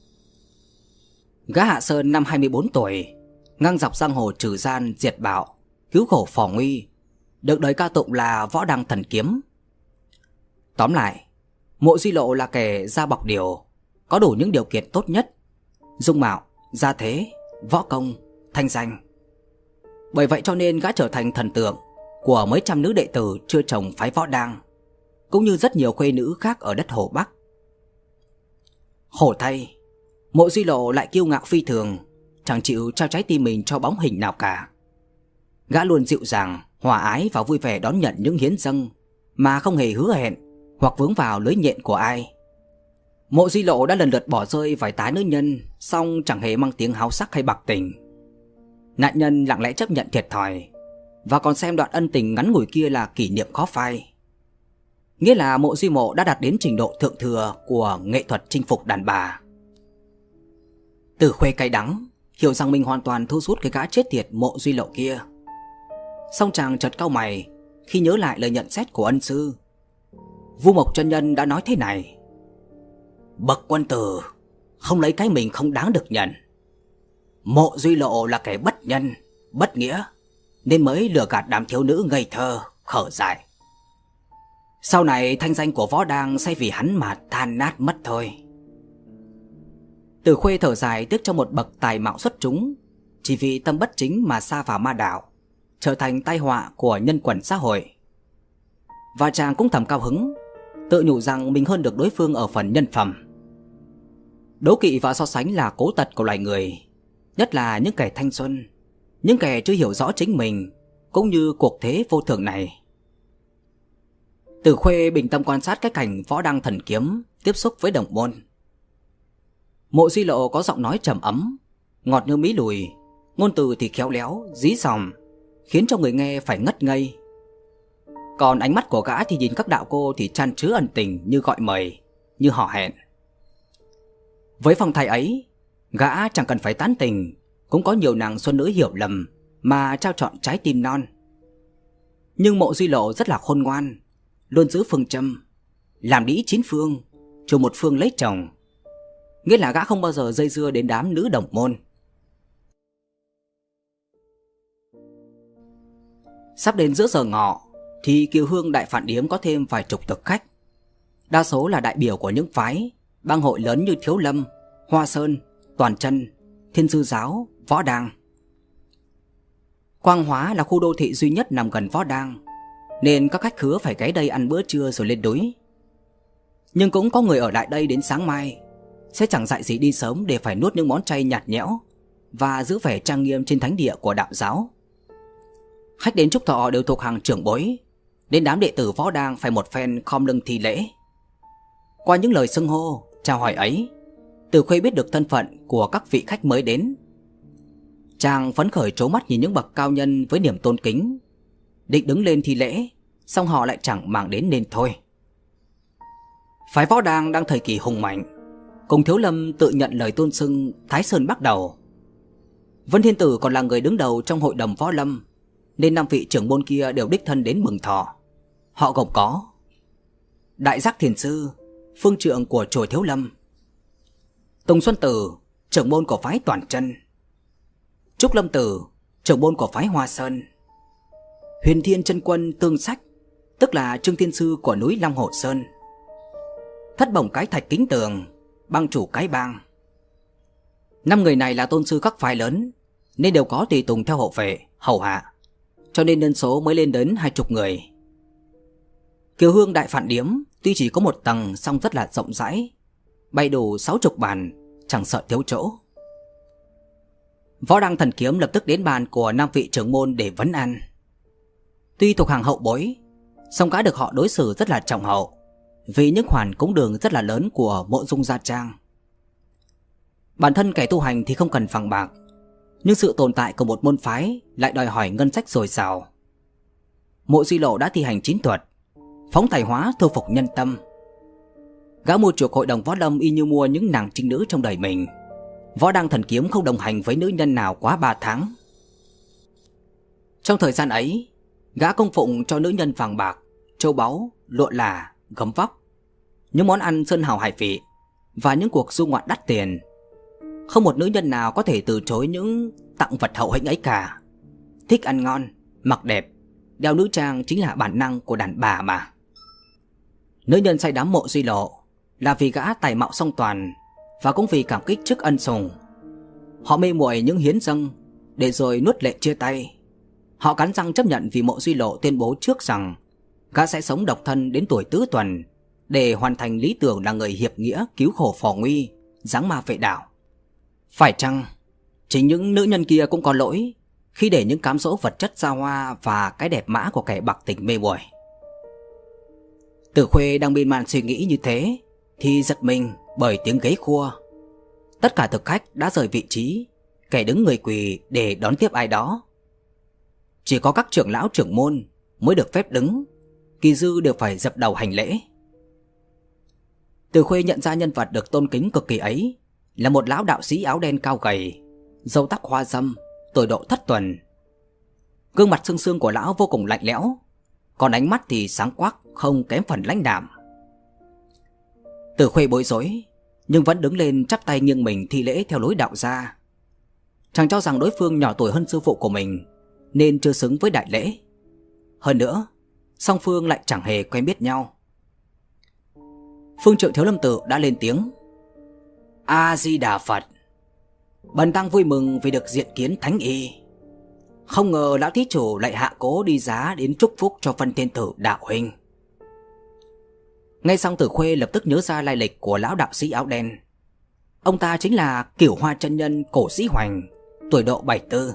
Gã hạ sơn năm hai mươi bốn tuổi, ngang dọc giang hồ trừ gian diệt bạo, cứu khổ phò nguy, được đời ca tụng là võ đang thần kiếm. Tóm lại, Mộ Duy Lộ là kẻ da bọc điều, có đủ những điều kiện tốt nhất: dung mạo, gia thế, võ công, thanh danh. Bởi vậy cho nên gã trở thành thần tượng của mấy trăm nữ đệ tử chưa chồng phái võ đang, cũng như rất nhiều khuê nữ khác ở đất Hồ Bắc. Khổ thay, Mộ Duy Lộ lại kiêu ngạo phi thường, chẳng chịu trao trái tim mình cho bóng hình nào cả. Gã luôn dịu dàng, hòa ái và vui vẻ đón nhận những hiến dâng mà không hề hứa hẹn hoặc vướng vào lưới nhện của ai. Mộ Duy Lộ đã lần lượt bỏ rơi vài tá nữ nhân, song chẳng hề mang tiếng háo sắc hay bạc tình. Nạn nhân lặng lẽ chấp nhận thiệt thòi, và còn xem đoạn ân tình ngắn ngủi kia là kỷ niệm khó phai. Nghĩa là Mộ Duy Mộ đã đạt đến trình độ thượng thừa của nghệ thuật chinh phục đàn bà. Tử Khuê cay đắng, hiểu rằng mình hoàn toàn thu hút cái gã chết tiệt Mộ Duy Lộ kia. Song chàng chợt cau mày khi nhớ lại lời nhận xét của ân sư. Vu Mộc chân nhân đã nói thế này: "Bậc quân tử không lấy cái mình không đáng được nhận. Mộ Duy Lộ là kẻ bất nhân, bất nghĩa, nên mới lừa gạt đám thiếu nữ ngây thơ, khở dại. Sau này thanh danh của võ đang sẽ vì hắn mà tan nát mất thôi." Tử Khuê thở dài tiếc cho một bậc tài mạo xuất chúng, chỉ vì tâm bất chính mà sa vào ma đạo, trở thành tai họa của nhân quần xã hội. Và chàng cũng thầm cao hứng, tự nhủ rằng mình hơn được đối phương ở phần nhân phẩm. Đố kỵ và so sánh là cố tật của loài người, nhất là những kẻ thanh xuân, những kẻ chưa hiểu rõ chính mình, cũng như cuộc thế vô thường này. Tử Khuê bình tâm quan sát cái cảnh võ đang thần kiếm tiếp xúc với đồng môn. Mộ Duy Lộ có giọng nói trầm ấm, ngọt như mí lùi, ngôn từ thì khéo léo, dí dỏm, khiến cho người nghe phải ngất ngây. Còn ánh mắt của gã thì nhìn các đạo cô thì chan chứa ẩn tình, như gọi mời, như hò hẹn. Với phong thái ấy, gã chẳng cần phải tán tình, cũng có nhiều nàng xuân nữ hiểu lầm mà trao chọn trái tim non. Nhưng Mộ Duy Lộ rất là khôn ngoan, luôn giữ phương châm làm đĩ chín phương, cho một phương lấy chồng. Nghĩa là gã không bao giờ dây dưa đến đám nữ đồng môn. Sắp đến giữa giờ ngọ thì Kiều Hương Đại Phạn Điếm có thêm vài chục thực khách. Đa số là đại biểu của những phái bang hội lớn như Thiếu Lâm, Hoa Sơn, Toàn Chân, Thiên Sư Giáo, Võ Đang. Quang Hóa là khu đô thị duy nhất nằm gần Võ Đang, nên các khách khứa phải ghé đây ăn bữa trưa rồi lên núi. Nhưng cũng có người ở lại đây đến sáng mai, sẽ chẳng dại gì đi sớm để phải nuốt những món chay nhạt nhẽo và giữ vẻ trang nghiêm trên thánh địa của đạo giáo. Khách đến chúc thọ đều thuộc hàng trưởng bối, nên đám đệ tử Võ Đang phải một phen khom lưng thi lễ. Qua những lời xưng hô, chào hỏi ấy, Từ Khuê biết được thân phận của các vị khách mới đến. Chàng phấn khởi trố mắt nhìn những bậc cao nhân với niềm tôn kính, định đứng lên thi lễ, song họ lại chẳng màng đến nên thôi. Phái Võ Đang đang thời kỳ hùng mạnh, cùng Thiếu Lâm tự nhận lời tôn xưng Thái Sơn Bắc Đầu. Vân Thiên Tử còn là người đứng đầu trong hội đồng Võ Lâm, nên năm vị trưởng môn kia đều đích thân đến mừng thọ. Họ gồm có Đại Giác Thiền Sư, phương trượng của chùa Thiếu Lâm; Tùng Xuân Tử, trưởng môn của phái Toàn Chân; Trúc Lâm Tử, trưởng môn của phái Hoa Sơn; Huyền Thiên Chân Quân Tương Sách, tức là Trương Thiên Sư của núi Long Hồ Sơn; Thất Bổng Cái Thạch Kính Tường, bang chủ cái bang. Năm người này là tôn sư các phái lớn, nên đều có tùy tùng theo hộ vệ, hầu hạ, cho nên nhân số mới lên đến hai chục người. Kiều Hương Đại Phạn Điếm tuy chỉ có một tầng song rất là rộng rãi, bày đủ sáu chục bàn, chẳng sợ thiếu chỗ. Võ Đăng Thần Kiếm lập tức đến bàn của năm vị trưởng môn để vấn an. Tuy thuộc hàng hậu bối, song gã được họ đối xử rất là trọng hậu, vì những khoản cúng đường rất là lớn của Mộ Dung Gia Trang. Bản thân kẻ tu hành thì không cần vàng bạc, nhưng sự tồn tại của một môn phái lại đòi hỏi ngân sách dồi dào. Mộ Duy Lộ đã thi hành chín thuật, phóng tài hóa thu phục nhân tâm. Gã mua chuộc hội đồng Võ Lâm y như mua những nàng trinh nữ trong đời mình. Võ Đăng Thần Kiếm không đồng hành với nữ nhân nào quá ba tháng. Trong thời gian ấy, gã供phụng cho nữ nhân vàng bạc, châu báu, lụa là, gấm vóc, những món ăn sơn hào hải vị và những cuộc du ngoạn đắt tiền. Không một nữ nhân nào có thể từ chối những tặng vật hậu hĩnh ấy cả. Thích ăn ngon, mặc đẹp, đeo nữ trang chính là bản năng của đàn bà mà. Nữ nhân say đắm Mộ Duy Lộ là vì gã tài mạo song toàn, và cũng vì cảm kích trước ân sủng. Họ mê muội những hiến dâng, để rồi nuốt lệ chia tay. Họ cắn răng chấp nhận vì Mộ Duy Lộ tuyên bố trước rằng gã sẽ sống độc thân đến tuổi tứ tuần, để hoàn thành lý tưởng là người hiệp nghĩa cứu khổ phò nguy, giáng ma vệ đạo. Phải chăng chính những nữ nhân kia cũng có lỗi khi để những cám dỗ vật chất xa hoa và cái đẹp mã của kẻ bạc tình mê muội? Tử Khuê đang miên man suy nghĩ như thế thì giật mình bởi tiếng ghế khua. Tất cả thực khách đã rời vị trí, kẻ đứng người quỳ để đón tiếp ai đó. Chỉ có các trưởng lão trưởng môn mới được phép đứng, kỳ dư đều phải dập đầu hành lễ. Tử Khuê nhận ra nhân vật được tôn kính cực kỳ ấy là một lão đạo sĩ áo đen cao gầy, râu tóc hoa râm, tuổi độ thất tuần. Gương mặt xương xương của lão vô cùng lạnh lẽo, còn ánh mắt thì sáng quắc, không kém phần lãnh đạm. Tử Khuê bối rối, nhưng vẫn đứng lên chắp tay nghiêng mình thi lễ theo lối đạo gia. Chàng cho rằng đối phương nhỏ tuổi hơn sư phụ của mình, nên chưa xứng với đại lễ. Hơn nữa, song phương lại chẳng hề quen biết nhau. Phương trượng Thiếu Lâm Tự đã lên tiếng: A Di Đà Phật, bần tăng vui mừng vì được diện kiến thánh y. Không ngờ lão thí chủ lại hạ cố đi giá đến chúc phúc cho Vân Thiên Tử đạo huynh. Nghe xong, Tử Khuê lập tức nhớ ra lai lịch của lão đạo sĩ áo đen. Ông ta chính là Cửu Hoa chân nhân Cổ Sĩ Hoành, tuổi độ bảy tư.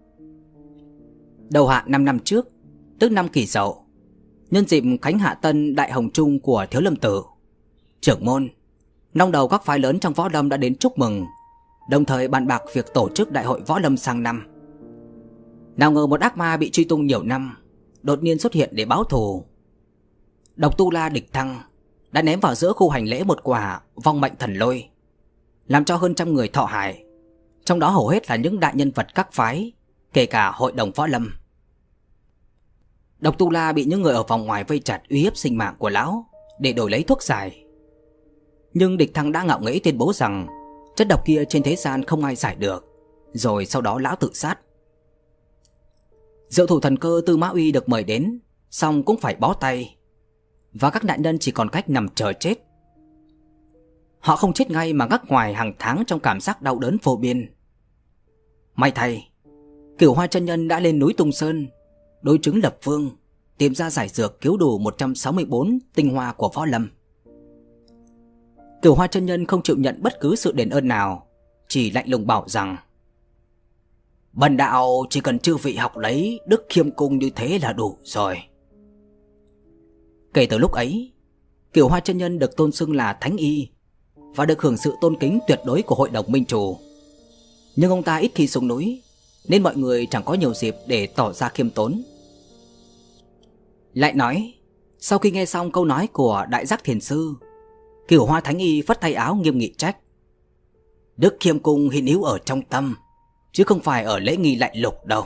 Đầu hạ năm năm trước, tức năm Kỷ Dậu, nhân dịp khánh hạ tân đại hồng trung của Thiếu Lâm Tự, trưởng môn, long đầu các phái lớn trong Võ Lâm đã đến chúc mừng, đồng thời bàn bạc việc tổ chức đại hội Võ Lâm sang năm. Nào ngờ một ác ma bị truy tung nhiều năm đột nhiên xuất hiện để báo thù, Độc Tu La Địch Thăng đã ném vào giữa khu hành lễ một quả vong mệnh thần lôi, làm cho hơn trăm người thọ hại, trong đó hầu hết là những đại nhân vật các phái, kể cả hội đồng võ lâm. Độc Tu La bị những người ở vòng ngoài vây chặt uy hiếp sinh mạng của lão để đổi lấy thuốc giải. Nhưng Địch Thăng đã ngạo nghễ tuyên bố rằng chất độc kia trên thế gian không ai giải được, rồi sau đó lão tự sát. Diệu thủ thần cơ Tư Mã Uy được mời đến, xong cũng phải bó tay, và các nạn nhân chỉ còn cách nằm chờ chết. Họ không chết ngay mà ngắc ngoài hàng tháng trong cảm giác đau đớn vô biên. May thay, Cửu Hoa chân nhân đã lên núi Tung Sơn, đối chứng lập phương, tìm ra giải dược cứu đủ một trăm sáu mươi bốn tinh hoa của võ lâm. Cửu Hoa chân nhân không chịu nhận bất cứ sự đền ơn nào, chỉ lạnh lùng bảo rằng bần đạo chỉ cần chư vị học lấy đức khiêm cung như thế là đủ rồi. Kể từ lúc ấy, Cửu Hoa chân nhân được tôn xưng là Thánh Y và được hưởng sự tôn kính tuyệt đối của hội đồng minh chủ. Nhưng ông ta ít khi xuống núi, nên mọi người chẳng có nhiều dịp để tỏ ra khiêm tốn. Lại nói, sau khi nghe xong câu nói của Đại Giác Thiền Sư, Cửu Hoa Thánh Y phất tay áo nghiêm nghị trách: đức khiêm cung hiện hữu ở trong tâm, chứ không phải ở lễ nghi lạnh lục đâu.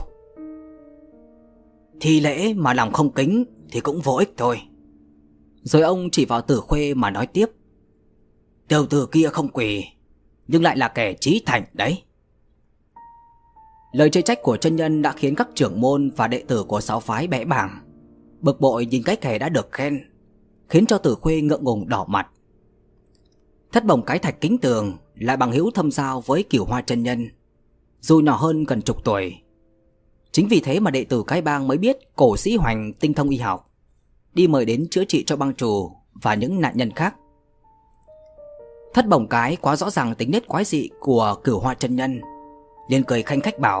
Thi lễ mà lòng không kính thì cũng vô ích thôi. Rồi ông chỉ vào Tử Khuê mà nói tiếp: tiểu tử kia không quỳ, nhưng lại là kẻ chí thành đấy. Lời chê trách của chân nhân đã khiến các trưởng môn và đệ tử của sáu phái bẽ bàng, bực bội nhìn cái kẻ đã được khen, khiến cho Tử Khuê ngượng ngùng đỏ mặt. Thất Bồng Cái Thạch Kính Tường lại bằng hữu thâm giao với Cửu Hoa chân nhân, dù nhỏ hơn gần chục tuổi. Chính vì thế mà đệ tử cái bang mới biết Cổ Sĩ Hoành tinh thông y học, đi mời đến chữa trị cho bang chủ và những nạn nhân khác. Thất Bồng Cái quá rõ ràng tính nết quái dị của Cửu Hoa chân nhân, liền cười khanh khách bảo: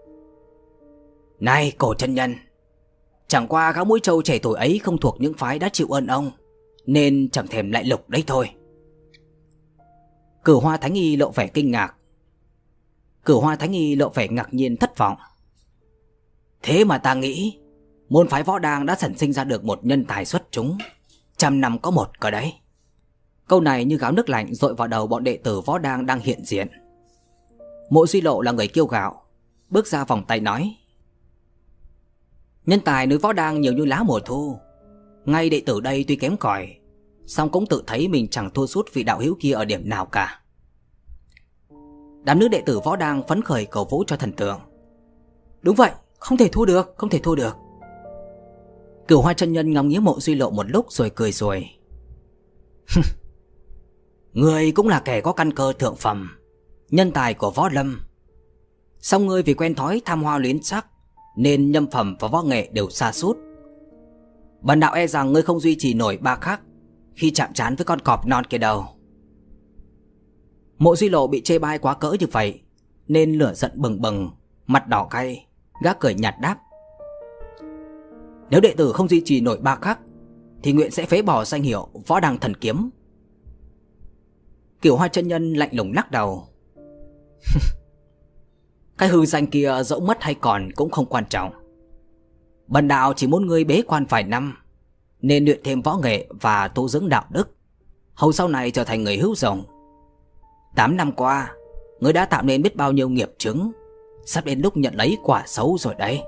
này Cổ chân nhân, chẳng qua gã mũi trâu trẻ tuổi ấy không thuộc những phái đã chịu ơn ông, nên chẳng thèm lại lục đấy thôi. Cửu Hoa Thánh Y lộ vẻ kinh ngạc. Cửu Hoa Thánh Y lộ vẻ ngạc nhiên thất vọng. Thế mà ta nghĩ môn phái võ đang đã sản sinh ra được một nhân tài xuất chúng, trăm năm có một cơ đấy. Câu này như gáo nước lạnh dội vào đầu bọn đệ tử võ đang đang hiện diện. Mộ Duy Lộ là người kiêu gạo, bước ra vòng tay nói: nhân tài núi võ đang nhiều như lá mùa thu. Ngay đệ tử đây tuy kém cỏi, song cũng tự thấy mình chẳng thua sút vị đạo hữu kia ở điểm nào cả. Đám nữ đệ tử võ đang phấn khởi cầu vũ cho thần tượng: đúng vậy, không thể thua được, không thể thua được. Cửu Hoa chân nhân ngắm nghía Mộ Duy Lộ một lúc rồi cười rồi: người cũng là kẻ có căn cơ thượng phẩm, nhân tài của võ lâm. Song ngươi vì quen thói tham hoa luyến sắc, nên nhâm phẩm và võ nghệ đều sa sút. Bần đạo e rằng ngươi không duy trì nổi ba khắc khi chạm trán với con cọp non kia đâu. Mộ Duy Lộ bị chê bai quá cỡ như vậy, nên lửa giận bừng bừng, mặt đỏ cay, gã cười nhạt đáp: nếu đệ tử không duy trì nổi ba khắc thì nguyện sẽ phế bỏ danh hiệu Võ Đăng Thần Kiếm. Cửu Hoa chân nhân lạnh lùng lắc đầu: cái hư danh kia dẫu mất hay còn cũng không quan trọng. Bần đạo chỉ muốn ngươi bế quan vài năm, nên luyện thêm võ nghệ và tu dưỡng đạo đức, hầu sau này trở thành người hữu dụng. Tám năm qua, ngươi đã tạo nên biết bao nhiêu nghiệp chướng, sắp đến lúc nhận lấy quả xấu rồi đấy.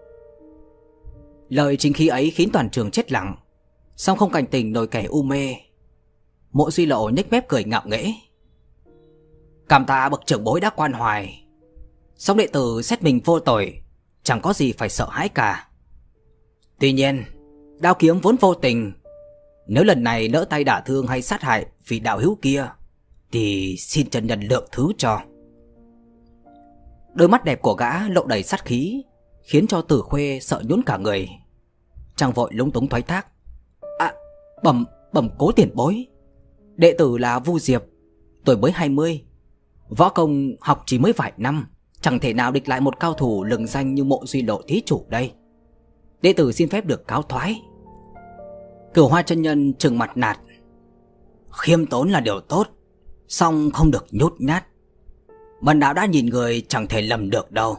Lời chính khí ấy khiến toàn trường chết lặng, song không cảnh tỉnh nổi kẻ u mê. Mộ Duy Lộ nhếch mép cười ngạo nghễ: cảm tạ bậc trưởng bối đã quan hoài, song đệ tử xét mình vô tội, chẳng có gì phải sợ hãi cả. Tuy nhiên, đao kiếm vốn vô tình, nếu lần này lỡ tay đả thương hay sát hại vị đạo hữu kia thì xin chân nhân lượng thứ cho. Đôi mắt đẹp của gã lộ đầy sát khí, khiến cho Tử Khuê sợ nhũn cả người. Chàng vội lúng túng thoái thác: À, bẩm, bẩm cố tiền bối, đệ tử là Vu Diệp, tuổi mới hai mươi, võ công học chỉ mới vài năm, chẳng thể nào địch lại một cao thủ lừng danh như Mộ Duy Lộ thí chủ đây. Đệ tử xin phép được cáo thoái. Cửu Hoa chân nhân trừng mặt nạt: khiêm tốn là điều tốt, song không được nhút nhát. Bần đạo đã nhìn người chẳng thể lầm được đâu.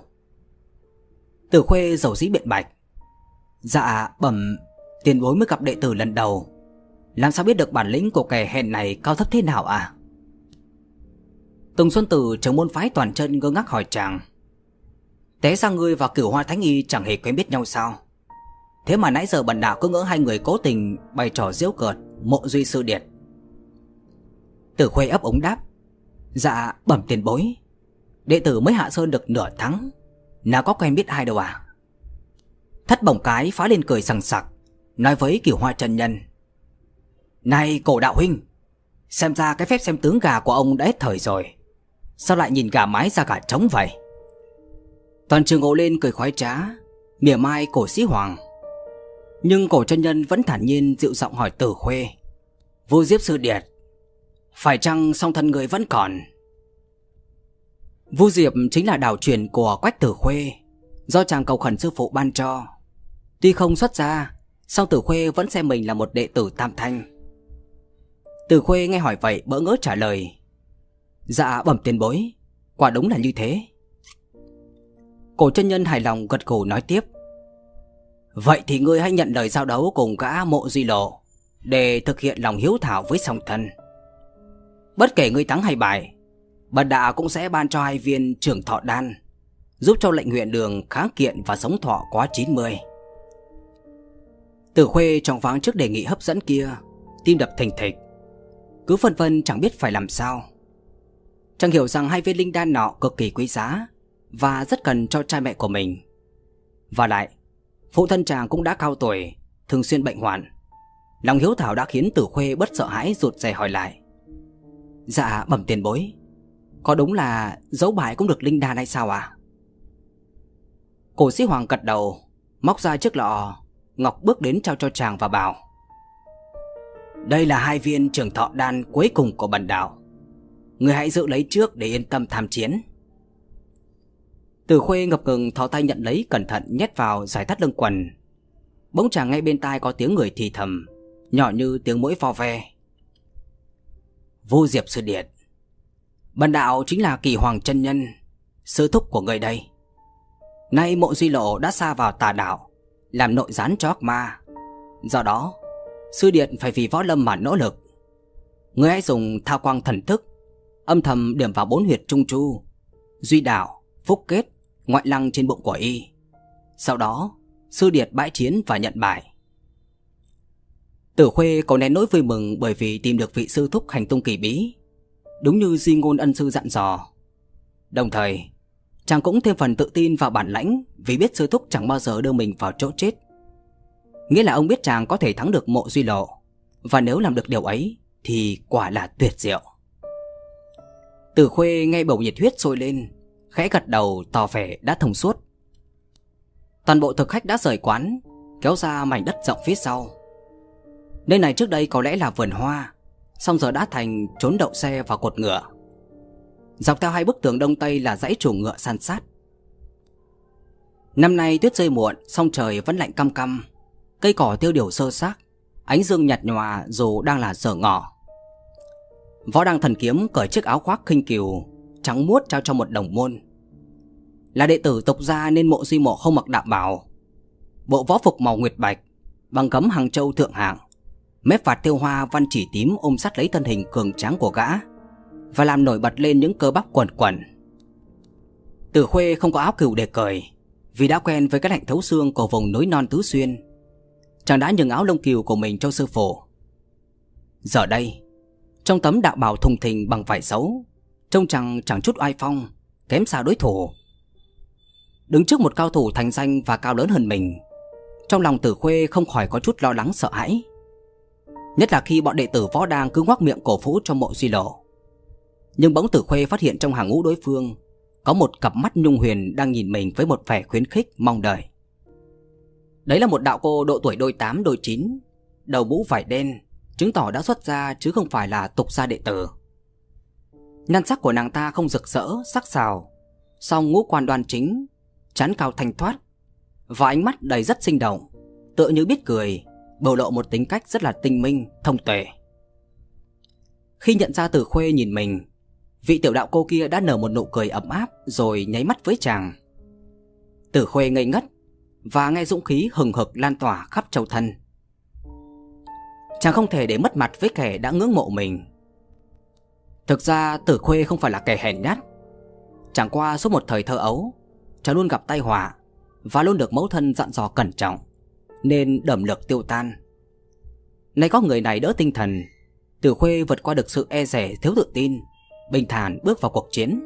Tử Khuê dầu dĩ biện bạch: dạ bẩm, tiền bối mới gặp đệ tử lần đầu, làm sao biết được bản lĩnh của kẻ hèn này cao thấp thế nào à? Tùng Xuân Tử trưởng môn phái toàn chân ngơ ngác hỏi chàng: Té ra ngươi và Cửu Hoa Thánh Y chẳng hề quen biết nhau sao? Thế mà nãy giờ bần đạo cứ ngỡ hai người cố tình bày trò giễu cợt Mộ Duy sư điệt. Tử Khuê ấp ống đáp: Dạ bẩm tiền bối, đệ tử mới hạ sơn được nửa tháng, nào có quen biết ai đâu à? Thất bổng cái phá lên cười sằng sặc, nói với Cửu Hoa chân nhân: Này Cổ đạo huynh, xem ra cái phép xem tướng gà của ông đã hết thời rồi. Sao lại nhìn gà mái ra gà trống vậy? Toàn trường ồ lên cười khoái trá, mỉa mai Cổ Sĩ Hoàng. Nhưng Cổ chân nhân vẫn thản nhiên dịu giọng hỏi Tử Khuê: Vu Diệp sư điệt, phải chăng song thân người vẫn còn? Vu Diệp chính là đạo truyền của Quách Tử Khuê, do chàng cầu khẩn sư phụ ban cho. Tuy không xuất gia, song Tử Khuê vẫn xem mình là một đệ tử tam thanh. Tử Khuê nghe hỏi vậy bỡ ngỡ trả lời: Dạ bẩm tiền bối, quả đúng là như thế. Cổ chân nhân hài lòng gật gù nói tiếp: Vậy thì ngươi hãy nhận lời giao đấu cùng gã Mộ Duy Lộ để thực hiện lòng hiếu thảo với song thân. Bất kể ngươi thắng hay bại, bần đạo cũng sẽ ban cho hai viên Trường Thọ Đan, giúp cho lệnh huyện đường kháng kiện và sống thọ quá chín mươi. Tử Khuê trong váng trước đề nghị hấp dẫn kia, tim đập thình thịch, cứ phân vân chẳng biết phải làm sao. Chàng hiểu rằng hai viên linh đan nọ cực kỳ quý giá và rất cần cho cha mẹ của mình. Và lại, phụ thân chàng cũng đã cao tuổi, thường xuyên bệnh hoạn. Lòng hiếu thảo đã khiến Tử Khuê bất sợ hãi rụt rè hỏi lại: Dạ bẩm tiền bối, có đúng là dấu bài cũng được linh đan hay sao à? Cổ Sĩ Hoàng gật đầu, móc ra chiếc lọ ngọc bước đến trao cho chàng và bảo: Đây là hai viên Trường Thọ Đan cuối cùng của bần đạo, người hãy giữ lấy trước để yên tâm tham chiến. Tử Khuê ngập ngừng thò tay nhận lấy, cẩn thận nhét vào giải thắt lưng quần. Bỗng chàng ngay bên tai có tiếng người thì thầm, nhỏ như tiếng muỗi vo ve: Vu Diệp sư điệt, bần đạo chính là Kỳ Hoàng chân nhân, sư thúc của người đây. Nay Mộ Duy Lộ đã sa vào tà đạo, làm nội gián cho ác ma. Do đó, sư điệt phải vì võ lâm mà nỗ lực. Người hãy dùng thao quang thần thức, âm thầm điểm vào bốn huyệt trung chu, duy đạo, phúc kết, ngoại lăng trên bụng của y. Sau đó, sư điệt bãi chiến và nhận bài. Tử Khuê có nén nỗi vui mừng bởi vì tìm được vị sư thúc hành tung kỳ bí, đúng như di ngôn ân sư dặn dò. Đồng thời, chàng cũng thêm phần tự tin vào bản lãnh vì biết sư thúc chẳng bao giờ đưa mình vào chỗ chết. Nghĩa là ông biết chàng có thể thắng được Mộ Duy Lộ, và nếu làm được điều ấy thì quả là tuyệt diệu. Tử Khuê nghe bầu nhiệt huyết sôi lên, khẽ gật đầu tỏ vẻ đã thông suốt. Toàn bộ thực khách đã rời quán, kéo ra mảnh đất rộng phía sau. Nơi này trước đây có lẽ là vườn hoa, song giờ đã thành chốn đậu xe và cột ngựa. Dọc theo hai bức tường đông tây là dãy chuồng ngựa san sát. Năm nay tuyết rơi muộn, song trời vẫn lạnh căm căm, cây cỏ tiêu điều sơ xác, ánh dương nhạt nhòa dù đang là giờ ngọ. Võ Đăng Thần Kiếm cởi chiếc áo khoác khinh kiều trắng muốt trao cho một đồng môn. Là đệ tử tộc gia nên Mộ Duy Mộ không mặc đạo bào, bộ võ phục màu nguyệt bạch bằng gấm Hàng Châu thượng hạng, mép vạt thêu hoa văn chỉ tím ôm sát lấy thân hình cường tráng của gã và làm nổi bật lên những cơ bắp quần quần. Tử Khuê không có áo cừu để cởi vì đã quen với cái lạnh thấu xương của vùng núi non Tứ Xuyên. Chàng đã nhường áo lông cừu của mình cho sư phụ. Giờ đây, trong tấm đạo bào thùng thình bằng vải xấu, trông chàng chẳng chút oai phong, kém xa đối thủ. Đứng trước một cao thủ thành danh và cao lớn hơn mình, trong lòng Tử Khuê không khỏi có chút lo lắng sợ hãi. Nhất là khi bọn đệ tử Võ Đang cứ ngoác miệng cổ vũ cho Mộ Duy Lộ. Nhưng bỗng Tử Khuê phát hiện trong hàng ngũ đối phương có một cặp mắt nhung huyền đang nhìn mình với một vẻ khuyến khích mong đợi. Đấy là một đạo cô độ tuổi đôi tám đôi chín, đầu mũ vải đen, chứng tỏ đã xuất gia chứ không phải là tục gia đệ tử. Nhan sắc của nàng ta không rực rỡ, sắc sảo, song ngũ quan đoan chính, trán cao thanh thoát, và ánh mắt đầy rất sinh động, tựa như biết cười, bộc lộ một tính cách rất là tinh minh, thông tuệ. Khi nhận ra Tử Khuê nhìn mình, vị tiểu đạo cô kia đã nở một nụ cười ấm áp rồi nháy mắt với chàng. Tử Khuê ngây ngất và nghe dũng khí hừng hực lan tỏa khắp châu thân. Chàng không thể để mất mặt với kẻ đã ngưỡng mộ mình. Thực ra Tử Khuê không phải là kẻ hèn nhát. Chẳng qua suốt một thời thơ ấu, chàng luôn gặp tai họa và luôn được mẫu thân dặn dò cẩn trọng, nên đẩm lược tiêu tan. Nay có người này đỡ tinh thần, Tử Khuê vượt qua được sự e dè thiếu tự tin, bình thản bước vào cuộc chiến.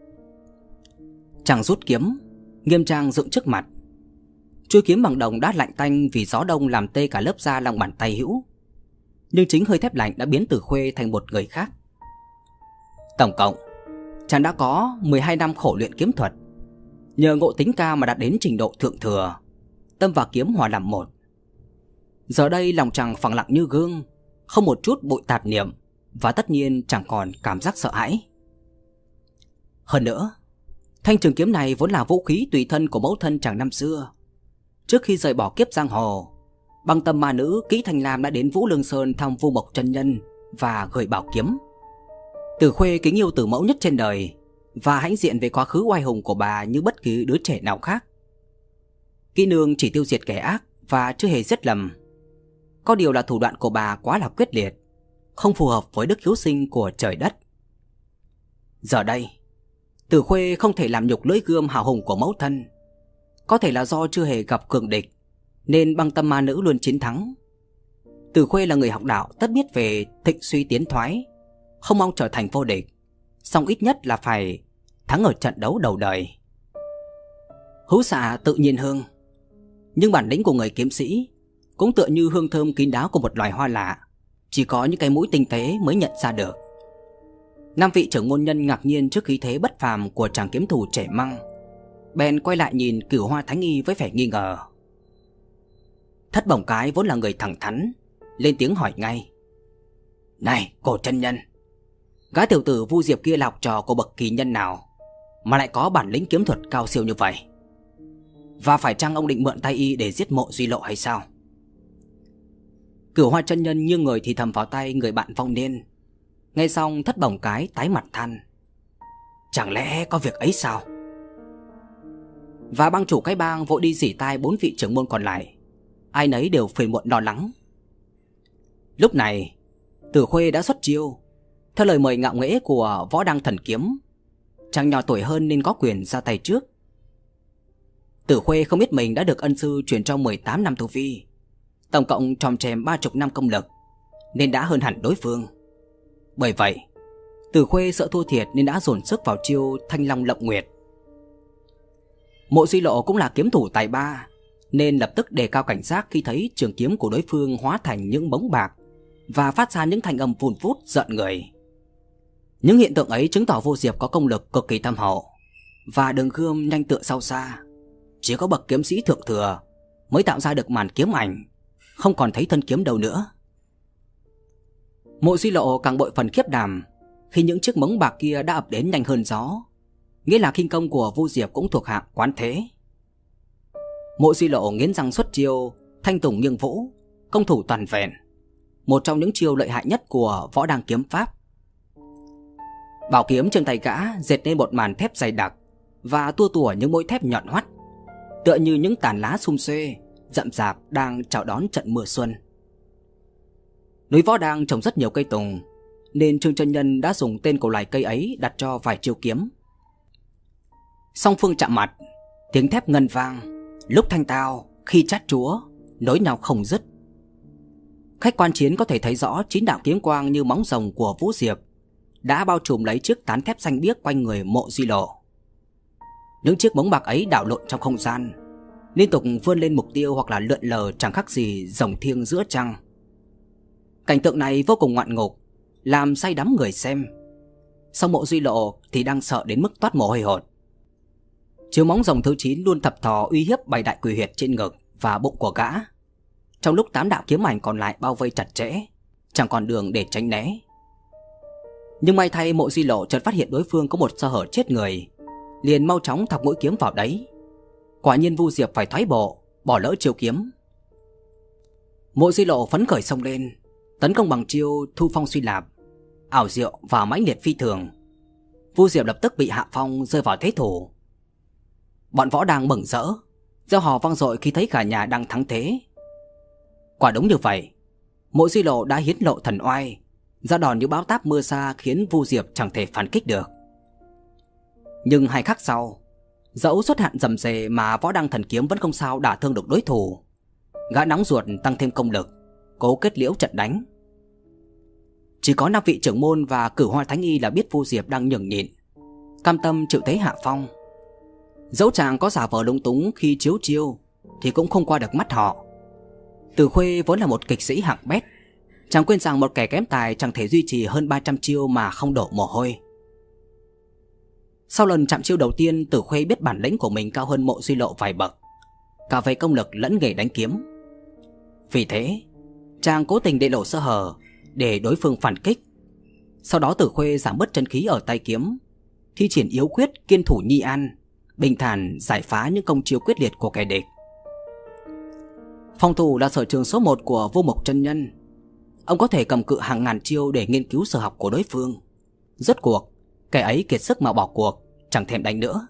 Chàng rút kiếm, nghiêm trang dựng trước mặt. Chuôi kiếm bằng đồng đã lạnh tanh vì gió đông làm tê cả lớp da lòng bàn tay hữu. Nhưng chính hơi thép lạnh đã biến Tử Khuê thành một người khác. Tổng cộng, chàng đã có mười hai năm khổ luyện kiếm thuật. Nhờ ngộ tính cao mà đạt đến trình độ thượng thừa, tâm và kiếm hòa làm một. Giờ đây lòng chàng phẳng lặng như gương, không một chút bụi tạp niệm, và tất nhiên chẳng còn cảm giác sợ hãi. Hơn nữa, thanh trường kiếm này vốn là vũ khí tùy thân của mẫu thân chàng năm xưa. Trước khi rời bỏ kiếp giang hồ, băng tâm ma nữ Kỷ Thanh Lam đã đến Vũ Lương Sơn thăm Vu Mộc chân nhân và gửi bảo kiếm. Tử Khuê kính yêu tử mẫu nhất trên đời và hãnh diện về quá khứ oai hùng của bà như bất kỳ đứa trẻ nào khác. Kỹ nương chỉ tiêu diệt kẻ ác và chưa hề giết lầm. Có điều là thủ đoạn của bà quá là quyết liệt, không phù hợp với đức hiếu sinh của trời đất. Giờ đây, Tử Khuê không thể làm nhục lưỡi gươm hào hùng của mẫu thân. Có thể là do chưa hề gặp cường địch, nên băng tâm ma nữ luôn chiến thắng. Tử Khuê là người học đạo tất biết về thịnh suy tiến thoái, không mong trở thành vô địch, song ít nhất là phải thắng ở trận đấu đầu đời. Hữu xạ tự nhiên hương, nhưng bản lĩnh của người kiếm sĩ cũng tựa như hương thơm kín đáo của một loài hoa lạ, chỉ có những cái mũi tinh tế mới nhận ra được. Năm vị trưởng môn nhân ngạc nhiên trước khí thế bất phàm của chàng kiếm thủ trẻ măng, bèn quay lại nhìn Cửu Hoa Thánh Y với vẻ nghi ngờ. Thất Bổng Cái vốn là người thẳng thắn, lên tiếng hỏi ngay: "Này cổ chân nhân, gã tiểu tử Vu Diệp kia là học trò của bậc kỳ nhân nào mà lại có bản lĩnh kiếm thuật cao siêu như vậy? Và phải chăng ông định mượn tay y để giết Mộ Duy Lộ hay sao?" Cửu Hoa chân nhân như người thì thầm vào tai người bạn vong niên. Nghe xong Thất Bổng Cái tái mặt than: "Chẳng lẽ có việc ấy sao?" Và bang chủ cái bang vội đi rỉ tai bốn vị trưởng môn còn lại, ai nấy đều phiền muộn lo lắng. Lúc này Tử Khuê đã xuất chiêu. Theo lời mời ngạo nghễ của Võ Đăng Thần Kiếm, chàng nhỏ tuổi hơn nên có quyền ra tay trước. Tử Khuê không biết mình đã được ân sư truyền cho mười tám năm tu vi, tổng cộng tròm chèm ba chục năm công lực, nên đã hơn hẳn đối phương. Bởi vậy, Tử Khuê sợ thua thiệt nên đã dồn sức vào chiêu Thanh Long Lộng Nguyệt. Mộ Duy Lộ cũng là kiếm thủ tài ba, nên lập tức đề cao cảnh giác khi thấy trường kiếm của đối phương hóa thành những bóng bạc và phát ra những thanh âm vun vút giận người. Những hiện tượng ấy chứng tỏ Vô Diệp có công lực cực kỳ thâm hậu, và đường gươm nhanh tựa sau xa. Chỉ có bậc kiếm sĩ thượng thừa mới tạo ra được màn kiếm ảnh, không còn thấy thân kiếm đâu nữa. Mộ Duy Lộ càng bội phần khiếp đảm khi những chiếc móng bạc kia đã ập đến nhanh hơn gió, nghĩa là khinh công của Vu Diệp cũng thuộc hạng quán thế. Mộ Duy Lộ nghiến răng xuất chiêu Thanh Tùng Nghiêng Vũ, công thủ toàn vẹn, một trong những chiêu lợi hại nhất của Võ Đăng kiếm pháp. Bảo kiếm trên tay gã dệt nên một màn thép dày đặc và tua tủa những mũi thép nhọn hoắt, tựa như những tàn lá sum xuê rậm rạp đang chào đón trận mưa xuân. Núi Võ Đăng trồng rất nhiều cây tùng, nên Trương chân nhân đã dùng tên của loài cây ấy đặt cho vài chiêu kiếm. Song phương chạm mặt, tiếng thép ngân vang, lúc thanh tao, khi chát chúa, nối nhau không dứt. Khách quan chiến có thể thấy rõ chín đạo kiếm quang như móng rồng của Vũ Diệp đã bao trùm lấy chiếc tán thép xanh biếc quanh người Mộ Duy Lộ. Những chiếc móng bạc ấy đảo lộn trong không gian, liên tục vươn lên mục tiêu hoặc là lượn lờ chẳng khác gì rồng thiêng giữa trăng. Cảnh tượng này vô cùng ngoạn ngục, làm say đắm người xem. Song Mộ Duy Lộ thì đang sợ đến mức toát mồ hôi hột. Chiếu móng rồng thứ chín luôn thập thò uy hiếp bảy đại quỷ huyệt trên ngực và bụng của gã, trong lúc tám đạo kiếm ảnh còn lại bao vây chặt chẽ, chẳng còn đường để tránh né. Nhưng may thay Mộ Duy Lộ chợt phát hiện đối phương có một sơ hở chết người, liền mau chóng thọc mũi kiếm vào đấy. Quả nhiên Vu Diệp phải thoái bộ, bỏ lỡ chiêu kiếm. Mộ Duy Lộ phấn khởi xông lên, tấn công bằng chiêu Thu Phong Suy Lạp, ảo diệu và mãnh liệt phi thường. Vu Diệp lập tức bị hạ phong, rơi vào thế thủ. Bọn Võ đang mừng rỡ, reo hò vang dội khi thấy cả nhà đang thắng thế. Quả đúng như vậy, Mộ Duy Lộ đã hiến lộ thần oai, ra đòn như bão táp mưa xa khiến Vu Diệp chẳng thể phản kích được. Nhưng hai khắc sau, dẫu xuất hạn rầm rề mà Võ Đăng Thần Kiếm vẫn không sao đả thương được đối thủ. Gã nóng ruột tăng thêm công lực, cố kết liễu trận đánh. Chỉ có năm vị trưởng môn và Cửu Hoa Thánh Y là biết Vu Diệp đang nhường nhịn, cam tâm chịu thế hạ phong. Dẫu chàng có giả vờ lúng túng khi chiếu chiêu thì cũng không qua được mắt họ. Từ Khuê vốn là một kịch sĩ hạng bét, chàng quên rằng một kẻ kém tài chẳng thể duy trì hơn ba trăm chiêu mà không đổ mồ hôi. Sau lần chạm chiêu đầu tiên, Từ Khuê biết bản lĩnh của mình cao hơn Mộ Duy Lộ vài bậc, cả về công lực lẫn nghề đánh kiếm. Vì thế, chàng cố tình để lộ sơ hở để đối phương phản kích. Sau đó Từ Khuê giảm bớt chân khí ở tay kiếm, thi triển yếu quyết Kiên Thủ Nhi An, bình thản giải phá những công chiêu quyết liệt của kẻ địch. Phòng thủ là sở trường số một của Vô Mộc chân nhân. Ông có thể cầm cự hàng ngàn chiêu để nghiên cứu sở học của đối phương. Rốt cuộc, kẻ ấy kiệt sức mà bỏ cuộc, chẳng thèm đánh nữa.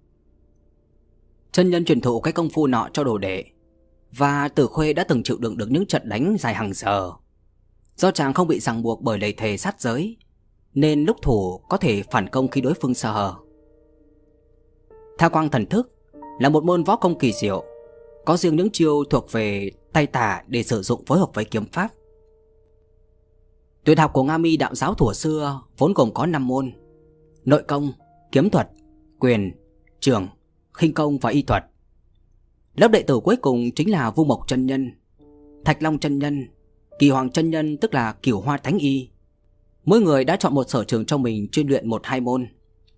Chân nhân truyền thụ cái công phu nọ cho đồ đệ, và Từ Khuê đã từng chịu đựng được những trận đánh dài hàng giờ. Do chàng không bị ràng buộc bởi lời thề sát giới, nên lúc thủ có thể phản công khi đối phương sơ hở. Tha Quang Thần Thức là một môn võ công kỳ diệu, có riêng những chiêu thuộc về tay tả để sử dụng phối hợp với kiếm pháp. Tuyệt học của Nga Mi đạo giáo thuở xưa vốn gồm có năm môn: nội công, kiếm thuật, quyền, trường, khinh công và y thuật. Lớp đệ tử cuối cùng chính là Vu Mộc chân nhân, Thạch Long chân nhân, Kỳ Hoàng chân nhân tức là Cửu Hoa Thánh Y. Mỗi người đã chọn một sở trường cho mình chuyên luyện một hai môn.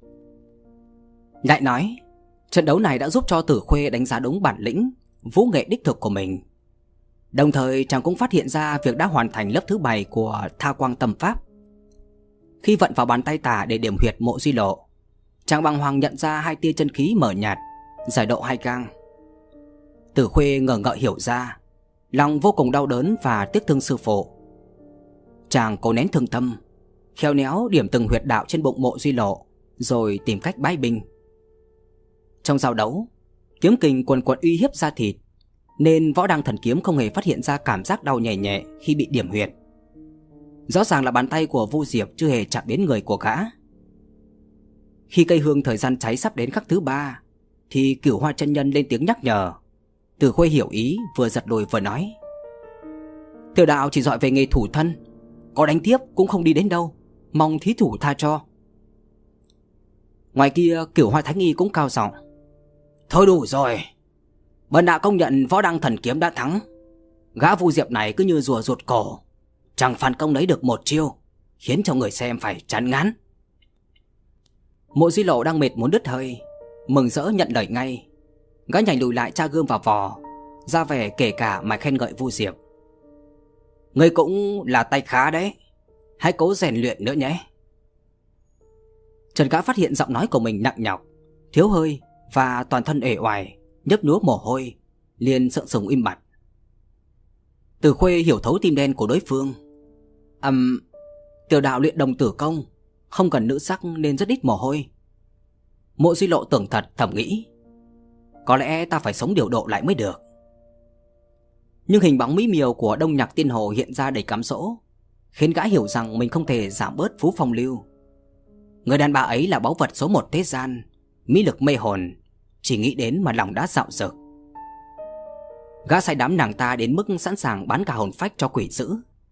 Lại nói, trận đấu này đã giúp cho Từ Khuê đánh giá đúng bản lĩnh, vũ nghệ đích thực của mình. Đồng thời chàng cũng phát hiện ra việc đã hoàn thành lớp thứ bảy của Tha Quang Tâm Pháp. Khi vận vào bàn tay tả để điểm huyệt Mộ Duy Lộ, chàng bàng hoàng nhận ra hai tia chân khí mở nhạt, giải độ hai gang. Từ Khuê ngờ ngợ hiểu ra, lòng vô cùng đau đớn và tiếc thương sư phụ. Chàng cố nén thương tâm, khéo léo điểm từng huyệt đạo trên bụng Mộ Duy Lộ, rồi tìm cách bãi binh. Trong giao đấu, kiếm kình quần quật uy hiếp da thịt, nên Võ Đăng Thần Kiếm không hề phát hiện ra cảm giác đau nhẹ nhẹ khi bị điểm huyệt. Rõ ràng là bàn tay của Vu Diệp chưa hề chạm đến người của gã. Khi cây hương thời gian cháy sắp đến khắc thứ ba, thì Cửu Hoa chân nhân lên tiếng nhắc nhở. Từ Khuê hiểu ý, vừa giật lùi vừa nói: Tiểu đạo chỉ giỏi về nghề thủ thân, có đánh tiếp cũng không đi đến đâu, mong thí chủ tha cho. Ngoài kia, Cửu Hoa Thánh Y cũng cao giọng: Thôi đủ rồi, bần đạo công nhận Võ Đăng Thần Kiếm đã thắng. Gã Vu Diệp này cứ như rùa ruột cổ, chẳng phản công lấy được một chiêu, khiến cho người xem phải chán ngán. Mộ Duy Lộ đang mệt muốn đứt hơi, mừng rỡ nhận lời ngay. Gã nhảy lùi lại tra gươm vào vò, ra vẻ kể cả mà khen ngợi Vu Diệp: Ngươi cũng là tay khá đấy, hãy cố rèn luyện nữa nhé. Trần gã phát hiện giọng nói của mình nặng nhọc, thiếu hơi và toàn thân uể oải, nhấp nhúa mồ hôi, liền sượng sùng im bặt. Từ Khuê hiểu thấu tim đen của đối phương. Ừm, tiểu đạo luyện đồng tử công, không cần nữ sắc nên rất ít mồ hôi. Mộ Duy Lộ tưởng thật, thầm nghĩ: Có lẽ ta phải sống điều độ lại mới được. Nhưng hình bóng mỹ miều của Đông Nhạc Tiên Hồ hiện ra đầy cám dỗ, khiến gã hiểu rằng mình không thể giảm bớt phú phong lưu. Người đàn bà ấy là báu vật số một thế gian, mỹ lực mê hồn, chỉ nghĩ đến mà lòng đã dạo dực. Gã say đắm nàng ta đến mức sẵn sàng bán cả hồn phách cho quỷ dữ.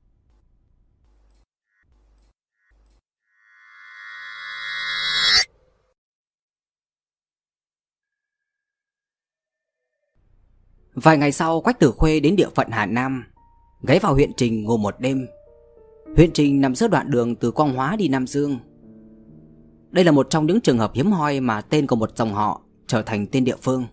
Vài ngày sau, Quách Tử Khuê đến địa phận Hà Nam, ghé vào huyện Trình ngủ một đêm. Huyện Trình nằm giữa đoạn đường từ Quang Hóa đi Nam Dương. Đây là một trong những trường hợp hiếm hoi mà tên của một dòng họ trở thành tên địa phương.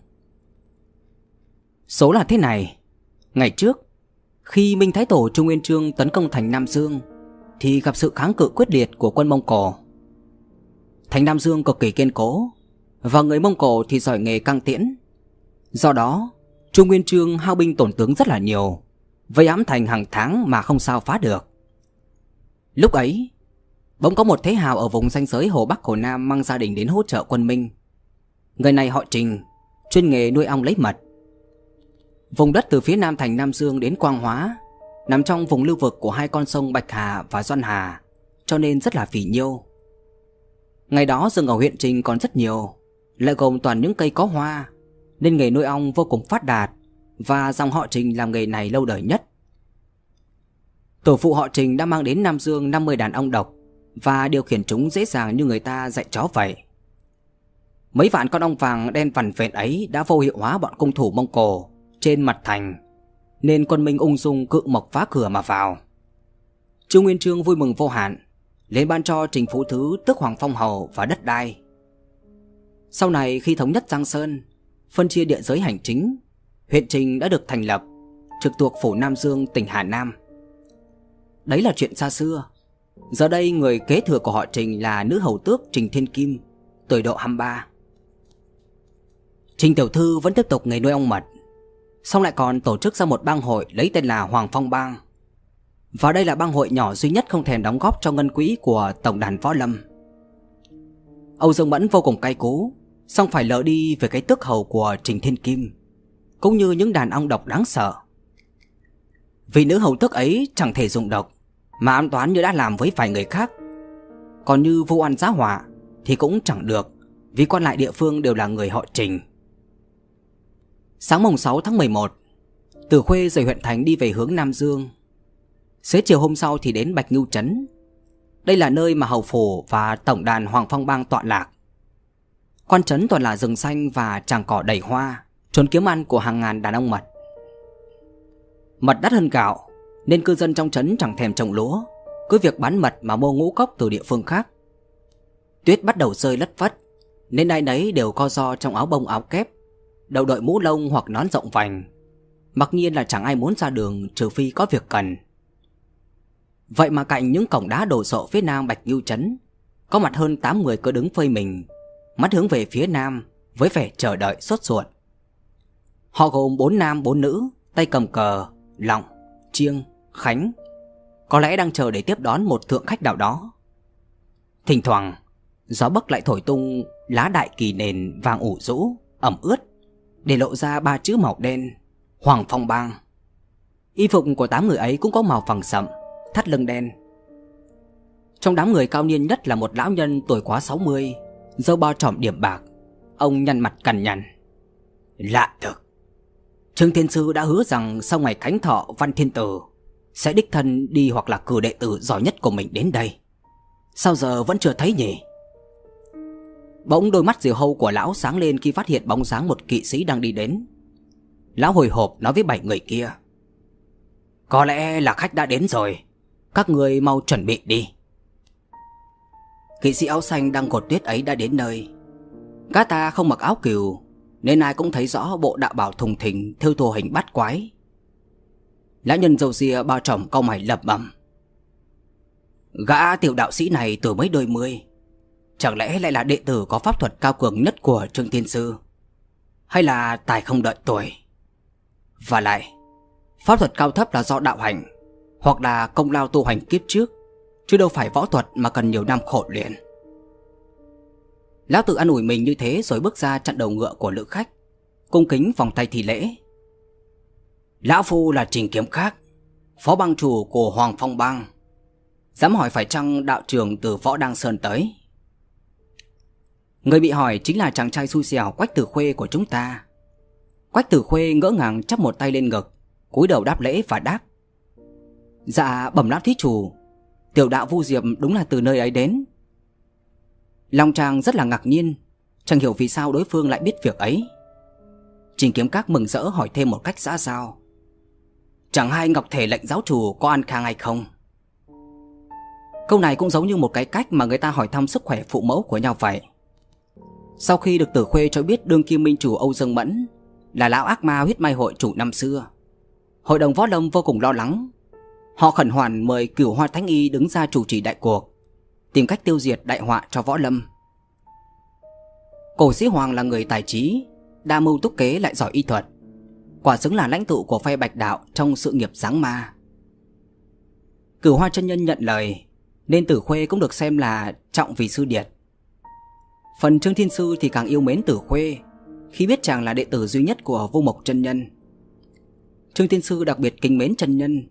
Số là thế này: ngày trước, khi Minh Thái Tổ Trung Nguyên Chương tấn công thành Nam Dương, thì gặp sự kháng cự quyết liệt của quân Mông Cổ. Thành Nam Dương cực kỳ kiên cố, và người Mông Cổ thì giỏi nghề căng tiễn. Do đó, Trung Nguyên Chương hao binh tổn tướng rất là nhiều, vây ám thành hàng tháng mà không sao phá được. Lúc ấy, bỗng có một thế hào ở vùng ranh giới Hồ Bắc Hồ Nam mang gia đình đến hỗ trợ quân Minh. Người này họ Trình, chuyên nghề nuôi ong lấy mật. Vùng đất từ phía nam thành Nam Dương đến Quang Hóa nằm trong vùng lưu vực của hai con sông Bạch Hà và Doan Hà, cho nên rất là phì nhiêu. Ngày đó rừng ở huyện Trình còn rất nhiều, lại gồm toàn những cây có hoa, nên nghề nuôi ong vô cùng phát đạt, và dòng họ Trình làm nghề này lâu đời nhất. Tổ phụ họ Trình đã mang đến Nam Dương năm mươi đàn ong độc và điều khiển chúng dễ dàng như người ta dạy chó vậy. Mấy vạn con ong vàng đen vằn vện ấy đã vô hiệu hóa bọn cung thủ Mông Cổ trên mặt thành, nên quân Minh ung dung cự mộc phá cửa mà vào. Trương Nguyên Chương vui mừng vô hạn, lên ban cho Trình Phú Thứ tước hoàng phong hầu và đất đai. Sau này khi thống nhất Giang Sơn, phân chia địa giới hành chính, huyện Trình đã được thành lập, trực thuộc phủ Nam Dương, tỉnh Hà Nam. Đấy là chuyện xa xưa. Giờ đây người kế thừa của họ Trình là nữ hầu tước Trình Thiên Kim, tuổi độ hai mươi ba. Trình tiểu thư vẫn tiếp tục nghề nuôi ong mật, xong lại còn tổ chức ra một bang hội lấy tên là Hoàng Phong Bang. Và đây là bang hội nhỏ duy nhất không thèm đóng góp cho ngân quỹ của tổng đàn võ lâm. Âu Dương Mẫn vô cùng cay cú, xong phải lỡ đi về cái tước hầu của Trình Thiên Kim, cũng như những đàn ong độc đáng sợ. Vì nữ hầu tước ấy chẳng thể dùng độc mà ám toán như đã làm với vài người khác. Còn như vu oan giá họa thì cũng chẳng được, vì quan lại địa phương đều là người họ Trình. Sáng mùng sáu tháng mười một, Từ Khuê rời huyện thành đi về hướng Nam Dương. Xế chiều hôm sau thì đến Bạch Ngưu Trấn. Đây là nơi mà hầu phủ và tổng đàn Hoàng Phong Bang tọa lạc. Quan trấn toàn là rừng xanh và tràng cỏ đầy hoa, trốn kiếm ăn của hàng ngàn đàn ong mật. Mật đắt hơn gạo, nên cư dân trong trấn chẳng thèm trồng lúa, cứ việc bán mật mà mua ngũ cốc từ địa phương khác. Tuyết bắt đầu rơi lất phất, nên ai nấy đều co ro trong áo bông áo kép, đầu đội mũ lông hoặc nón rộng vành. Mặc nhiên là chẳng ai muốn ra đường trừ phi có việc cần. Vậy mà cạnh những cổng đá đồ sộ phía nam Bạch Ngưu Trấn, có mặt hơn tám người cứ đứng phơi mình, mắt hướng về phía nam với vẻ chờ đợi sốt ruột. Họ gồm bốn nam bốn nữ, tay cầm cờ, lọng, chiêng, khánh, có lẽ đang chờ để tiếp đón một thượng khách nào đó. Thỉnh thoảng gió bấc lại thổi tung lá đại kỳ nền vàng ủ rũ, ẩm ướt, để lộ ra ba chữ màu đen: Hoàng Phong Bang. Y phục của tám người ấy cũng có màu vàng sậm, thắt lưng đen. Trong đám người cao niên nhất là một lão nhân tuổi quá sáu mươi, râu bao trỏm điểm bạc. Ông nhăn mặt cằn nhằn: Lạ thực, Trương Thiên Sư đã hứa rằng sau ngày khánh thọ Văn Thiên Tử sẽ đích thân đi hoặc là cử đệ tử giỏi nhất của mình đến đây. Sao giờ vẫn chưa thấy nhỉ? Bỗng đôi mắt diều hâu của lão sáng lên khi phát hiện bóng dáng một kỵ sĩ đang đi đến. Lão hồi hộp nói với bảy người kia: Có lẽ là khách đã đến rồi, các người mau chuẩn bị đi. Kỵ sĩ áo xanh đang cột tuyết ấy đã đến nơi. Gã ta không mặc áo cừu, nên ai cũng thấy rõ bộ đạo bào thùng thình thêu thùa hình bát quái. Lão nhân râu ria bao trỏm cau mày lẩm bẩm: Gã tiểu đạo sĩ này tuổi mấy đôi mươi, chẳng lẽ lại là đệ tử có pháp thuật cao cường nhất của Trương Thiên Sư, hay là tài không đợi tuổi? Và lại, pháp thuật cao thấp là do đạo hành hoặc là công lao tu hành kiếp trước, chứ đâu phải võ thuật mà cần nhiều năm khổ luyện. Lão tự an ủi mình như thế rồi bước ra chặn đầu ngựa của lữ khách, cung kính vòng tay thi lễ: Lão phu là Trình Kiếm Khác, phó bang chủ của Hoàng Phong Bang. Dám hỏi phải chăng đạo trưởng từ Võ Đăng Sơn tới? Người bị hỏi chính là chàng trai xui xẻo Quách Tử Khuê của chúng ta. Quách Tử Khuê ngỡ ngàng chắp một tay lên ngực, cúi đầu đáp lễ và đáp: Dạ bẩm lão thí chủ, tiểu đạo Vu Diệp đúng là từ nơi ấy đến. Lòng chàng rất là ngạc nhiên, chẳng hiểu vì sao đối phương lại biết việc ấy. Trình Kiếm Các mừng rỡ hỏi thêm một cách xã giao: Chẳng hay Ngọc Thể lệnh giáo chủ có an khang hay không? Câu này cũng giống như một cái cách mà người ta hỏi thăm sức khỏe phụ mẫu của nhau vậy. Sau khi được Tử Khuê cho biết đương kim minh chủ Âu Dương Mẫn là lão ác ma huyết mai hội chủ năm xưa, hội đồng võ lâm vô cùng lo lắng. Họ khẩn hoản mời Cửu Hoa Thánh Y đứng ra chủ trì đại cuộc, tìm cách tiêu diệt đại họa cho võ lâm. Cổ Sĩ Hoàng là người tài trí, đa mưu túc kế lại giỏi y thuật, quả xứng là lãnh tụ của phe Bạch Đạo trong sự nghiệp giáng ma. Cửu Hoa chân nhân nhận lời, nên Tử Khuê cũng được xem là trọng vì sư điệt. Phần Trương Thiên Sư thì càng yêu mến Tử Khuê khi biết chàng là đệ tử duy nhất của Vô Mộc chân nhân. Trương Thiên Sư đặc biệt kính mến chân nhân,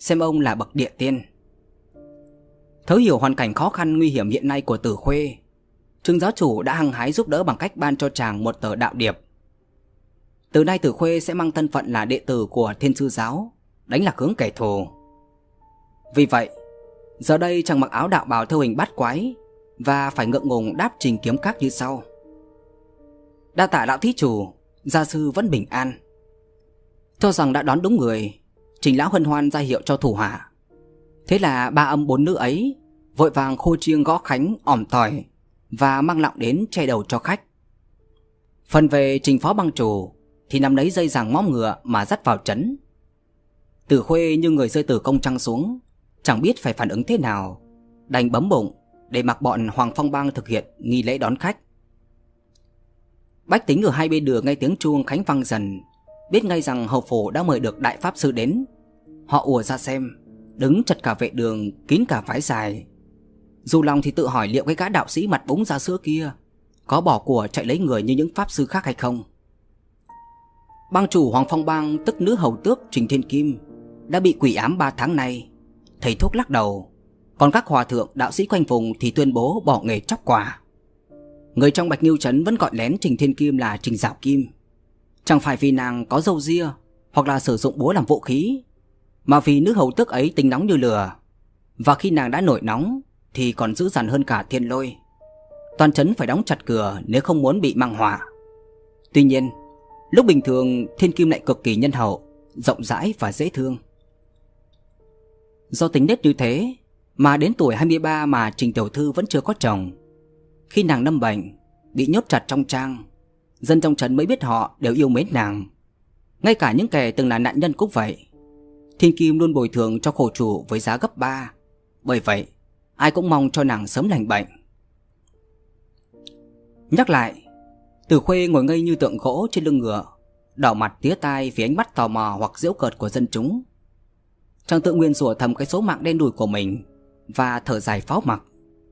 xem ông là bậc địa tiên. Thấu hiểu hoàn cảnh khó khăn nguy hiểm hiện nay của Tử Khuê, Trương giáo chủ đã hăng hái giúp đỡ bằng cách ban cho chàng một tờ đạo điệp. Từ nay Tử Khuê sẽ mang thân phận là đệ tử của Thiên Sư giáo, đánh lạc hướng kẻ thù. Vì vậy, giờ đây chàng mặc áo đạo bào theo hình bát quái và phải ngượng ngùng đáp trình kiếm các như sau: đa tạ lão thí chủ, gia sư vẫn bình an. Cho rằng đã đón đúng người, Trình lão hân hoan ra hiệu cho thủ hạ. Thế là ba âm bốn nữ ấy vội vàng khô chiêng gõ khánh ỏm tỏi và mang lọng đến che đầu cho khách. Phần về Trình phó bang chủ thì nắm lấy dây giằng móm ngựa mà dắt vào trấn. Tử Khuê như người rơi từ công trăng xuống, chẳng biết phải phản ứng thế nào, đành bấm bụng để mặc bọn Hoàng Phong bang thực hiện nghi lễ đón khách. Bách tính ở hai bên đường nghe tiếng chuông khánh vang dần, biết ngay rằng hầu phủ đã mời được đại pháp sư đến. Họ ùa ra xem, đứng chật cả vệ đường, kín cả phái dài. Dù lòng thì tự hỏi liệu cái gã đạo sĩ mặt búng ra sữa kia có bỏ của chạy lấy người như những pháp sư khác hay không. Bang chủ Hoàng Phong bang, tức nữ hầu tước Trình Thiên Kim, đã bị quỷ ám ba tháng nay. Thầy thuốc lắc đầu, còn các hòa thượng đạo sĩ quanh vùng thì tuyên bố bỏ nghề chóc quả. Người trong Bạch Nghiêu trấn vẫn gọi lén Trình Thiên Kim là Trình Dạo Kim. Chẳng phải vì nàng có râu ria hoặc là sử dụng búa làm vũ khí, mà vì nữ hầu tước ấy tính nóng như lửa, và khi nàng đã nổi nóng thì còn dữ dằn hơn cả thiên lôi. Toàn trấn phải đóng chặt cửa nếu không muốn bị mang họa. Tuy nhiên, lúc bình thường Thiên Kim lại cực kỳ nhân hậu, rộng rãi và dễ thương. Do tính nết như thế mà đến tuổi hai mươi ba mà Trình tiểu thư vẫn chưa có chồng. Khi nàng lâm bệnh, bị nhốt chặt trong trang, dân trong trấn mới biết họ đều yêu mến nàng. Ngay cả những kẻ từng là nạn nhân cũng vậy. Thiên Kim luôn bồi thường cho khổ chủ với giá gấp ba. Bởi vậy, ai cũng mong cho nàng sớm lành bệnh. Nhắc lại, Tử Khuê ngồi ngây như tượng gỗ trên lưng ngựa, đỏ mặt tía tai vì ánh mắt tò mò hoặc giễu cợt của dân chúng. Chàng tự nguyên rủa thầm cái số mạng đen đủi của mình và thở dài pháo mặc.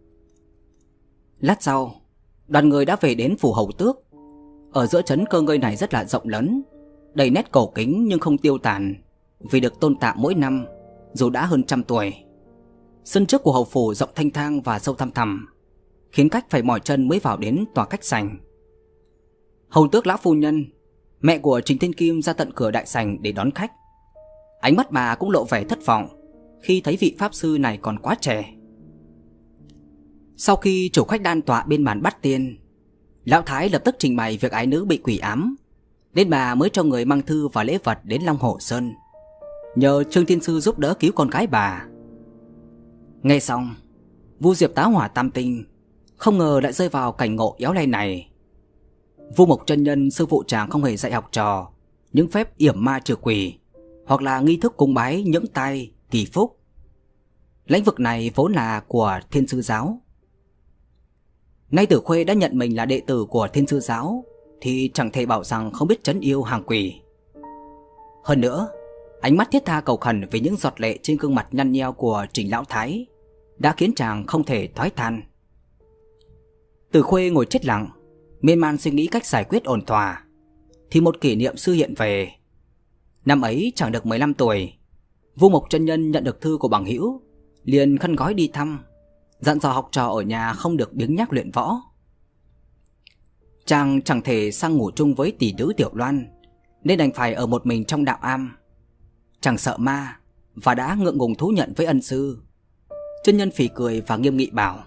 Lát sau, đoàn người đã về đến phủ hầu tước. Ở giữa trấn cơ ngơi này rất là rộng lớn, đầy nét cổ kính nhưng không tiêu tàn, vì được tôn tạo mỗi năm dù đã hơn trăm tuổi. Sân trước của hầu phủ rộng thanh thang và sâu thăm thẳm, khiến khách phải mỏi chân mới vào đến tòa khách sành. Hầu tước lão phu nhân, mẹ của Trình Thiên Kim, ra tận cửa đại sành để đón khách. Ánh mắt bà cũng lộ vẻ thất vọng khi thấy vị pháp sư này còn quá trẻ. Sau khi chủ khách đan tọa bên bàn bắt tiên, lão thái lập tức trình bày việc ái nữ bị quỷ ám, nên bà mới cho người mang thư và lễ vật đến Long Hồ Sơn, nhờ Trương Thiên Sư giúp đỡ cứu con gái bà. Nghe xong, Vu Diệp tá hỏa tam tinh không ngờ lại rơi vào cảnh ngộ éo le này. Vu Mộc chân nhân sư phụ chàng không hề dạy học trò những phép yểm ma trừ quỷ hoặc là nghi thức cúng bái những tai kỳ phúc. Lĩnh vực này vốn là của Thiên Sư giáo. Nay Tử Khuê đã nhận mình là đệ tử của Thiên Sư giáo thì chẳng thể bảo rằng không biết trấn yêu hàng quỷ. Hơn nữa, ánh mắt thiết tha cầu khẩn vì những giọt lệ trên gương mặt nhăn nheo của Trình lão thái đã khiến chàng không thể thoái than. Tử Khuê ngồi chết lặng, miên man suy nghĩ cách giải quyết ổn thỏa, thì một kỷ niệm sư hiện về. Năm ấy chẳng được mười lăm tuổi, Vu Mộc chân nhân nhận được thư của bằng hữu, liền khăn gói đi thăm, dặn dò học trò ở nhà không được biếng nhác luyện võ. Chàng chẳng thể sang ngủ chung với tỷ nữ Tiểu Loan, nên đành phải ở một mình trong đạo am. Chàng sợ ma và đã ngượng ngùng thú nhận với ân sư. Chân nhân phì cười và nghiêm nghị bảo: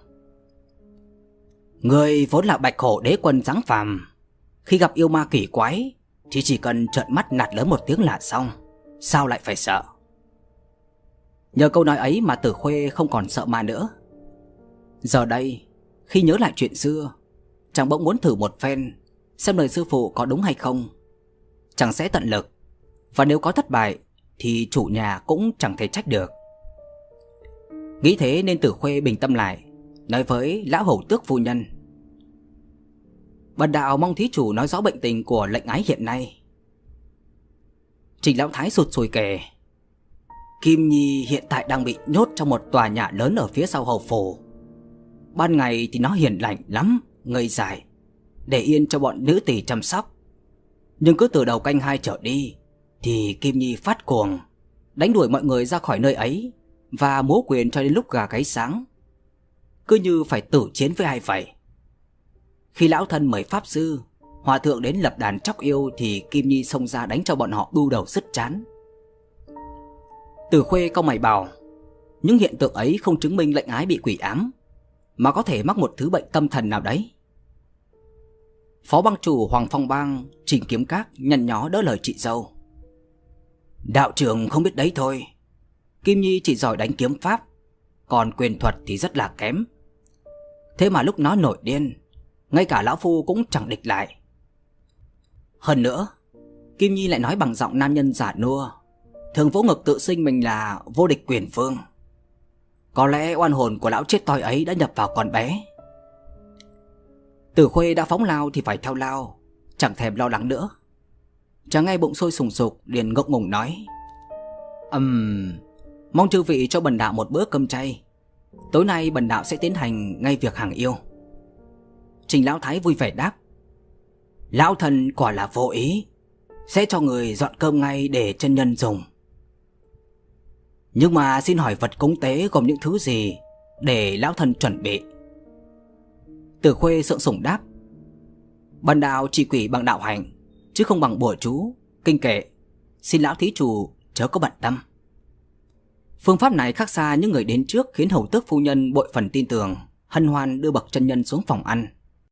người vốn là bạch hổ đế quân dáng phàm, khi gặp yêu ma quỷ quái thì chỉ cần trợn mắt nạt lớn một tiếng là xong, sao lại phải sợ? Nhờ câu nói ấy mà Tử Khuê không còn sợ ma nữa. Giờ đây, khi nhớ lại chuyện xưa, chàng bỗng muốn thử một phen xem lời sư phụ có đúng hay không. Chàng sẽ tận lực, và nếu có thất bại thì chủ nhà cũng chẳng thể trách được. Nghĩ thế nên Tử Khuê bình tâm lại, nói với lão hầu tước phu nhân: bần đạo mong thí chủ nói rõ bệnh tình của lệnh ái hiện nay. Trình lão thái sụt sùi kể: Kim Nhi hiện tại đang bị nhốt trong một tòa nhà lớn ở phía sau hầu phủ. Ban ngày thì nó hiền lành lắm, ngây dài, để yên cho bọn nữ tỳ chăm sóc. Nhưng cứ từ đầu canh hai trở đi thì Kim Nhi phát cuồng, đánh đuổi mọi người ra khỏi nơi ấy và múa quyền cho đến lúc gà gáy sáng, cứ như phải tử chiến với ai vậy. Khi lão thân mời pháp sư, hòa thượng đến lập đàn tróc yêu thì Kim Nhi xông ra đánh cho bọn họ đu đầu sứt trán. Từ Khuê cau mày bảo, những hiện tượng ấy không chứng minh lệnh ái bị quỷ ám, mà có thể mắc một thứ bệnh tâm thần nào đấy. Phó bang chủ Hoàng Phong Bang Trình Kiếm Các nhăn nhó đỡ lời chị dâu. Đạo trưởng không biết đấy thôi, Kim Nhi chỉ giỏi đánh kiếm pháp, còn quyền thuật thì rất là kém. Thế mà lúc nó nổi điên, ngay cả lão phu cũng chẳng địch lại. Hơn nữa, Kim Nhi lại nói bằng giọng nam nhân giả nua, thường vỗ ngực tự xưng mình là vô địch quyền vương. Có lẽ oan hồn của lão chết toi ấy đã nhập vào con bé. Từ Khuê đã phóng lao thì phải theo lao, chẳng thèm lo lắng nữa. Chàng nghe bụng sôi sùng sục liền ngượng ngùng nói, Ừm, um, mong chư vị cho bần đạo một bữa cơm chay. Tối nay bần đạo sẽ tiến hành ngay việc hàng yêu. Trình lão thái vui vẻ đáp, lão thần quả là vô ý, sẽ cho người dọn cơm ngay để chân nhân dùng. Nhưng mà xin hỏi vật cúng tế gồm những thứ gì để lão thần chuẩn bị? Từ Khuê sượng sủng đáp, bần đạo chỉ quỷ bằng đạo hành, chứ không bằng bùa chú, kinh kệ. Xin lão thí chủ chớ có bận tâm. Phương pháp này khác xa những người đến trước, khiến hầu tước phu nhân bội phần tin tưởng, hân hoan đưa bậc chân nhân xuống phòng ăn.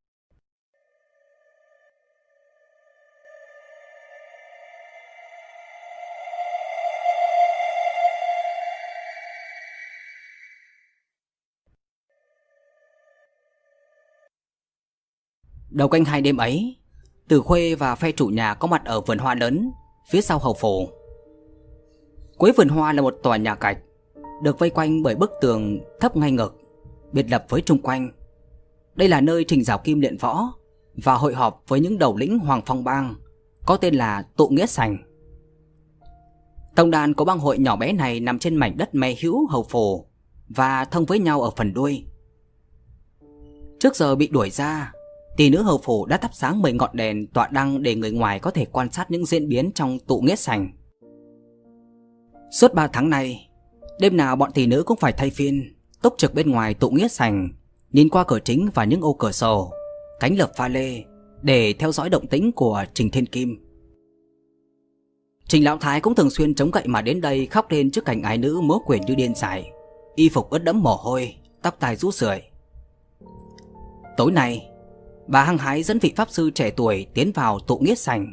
Đầu canh hai đêm ấy, Từ Khuê và phe chủ nhà có mặt ở vườn hoa lớn phía sau hầu phủ. Cuối vườn hoa là một tòa nhà gạch, được vây quanh bởi bức tường thấp ngay ngực, biệt lập với chung quanh. Đây là nơi Trình Giảo Kim luyện võ và hội họp với những đầu lĩnh Hoàng Phong Bang, có tên là Tụ Nghĩa Sành. Tổng đàn của bang hội nhỏ bé này nằm trên mảnh đất mê hữu hầu phủ và thông với nhau ở phần đuôi. Trước giờ bị đuổi ra, tỷ nữ hầu phủ đã thắp sáng mười ngọn đèn tọa đăng để người ngoài có thể quan sát những diễn biến trong Tụ Nghĩa Sành. Suốt ba tháng nay, đêm nào bọn tỷ nữ cũng phải thay phiên túc trực bên ngoài Tụ Nghĩa Sành, nhìn qua cửa chính và những ô cửa sổ, cánh lợp pha lê để theo dõi động tĩnh của Trình Thiên Kim. Trình lão thái cũng thường xuyên chống gậy mà đến đây khóc lên trước cảnh ái nữ múa quyền như điên dại, y phục ướt đẫm mồ hôi, tóc tai rũ rượi. Tối nay, bà hăng hái dẫn vị pháp sư trẻ tuổi tiến vào Tụ Nghĩa Sành.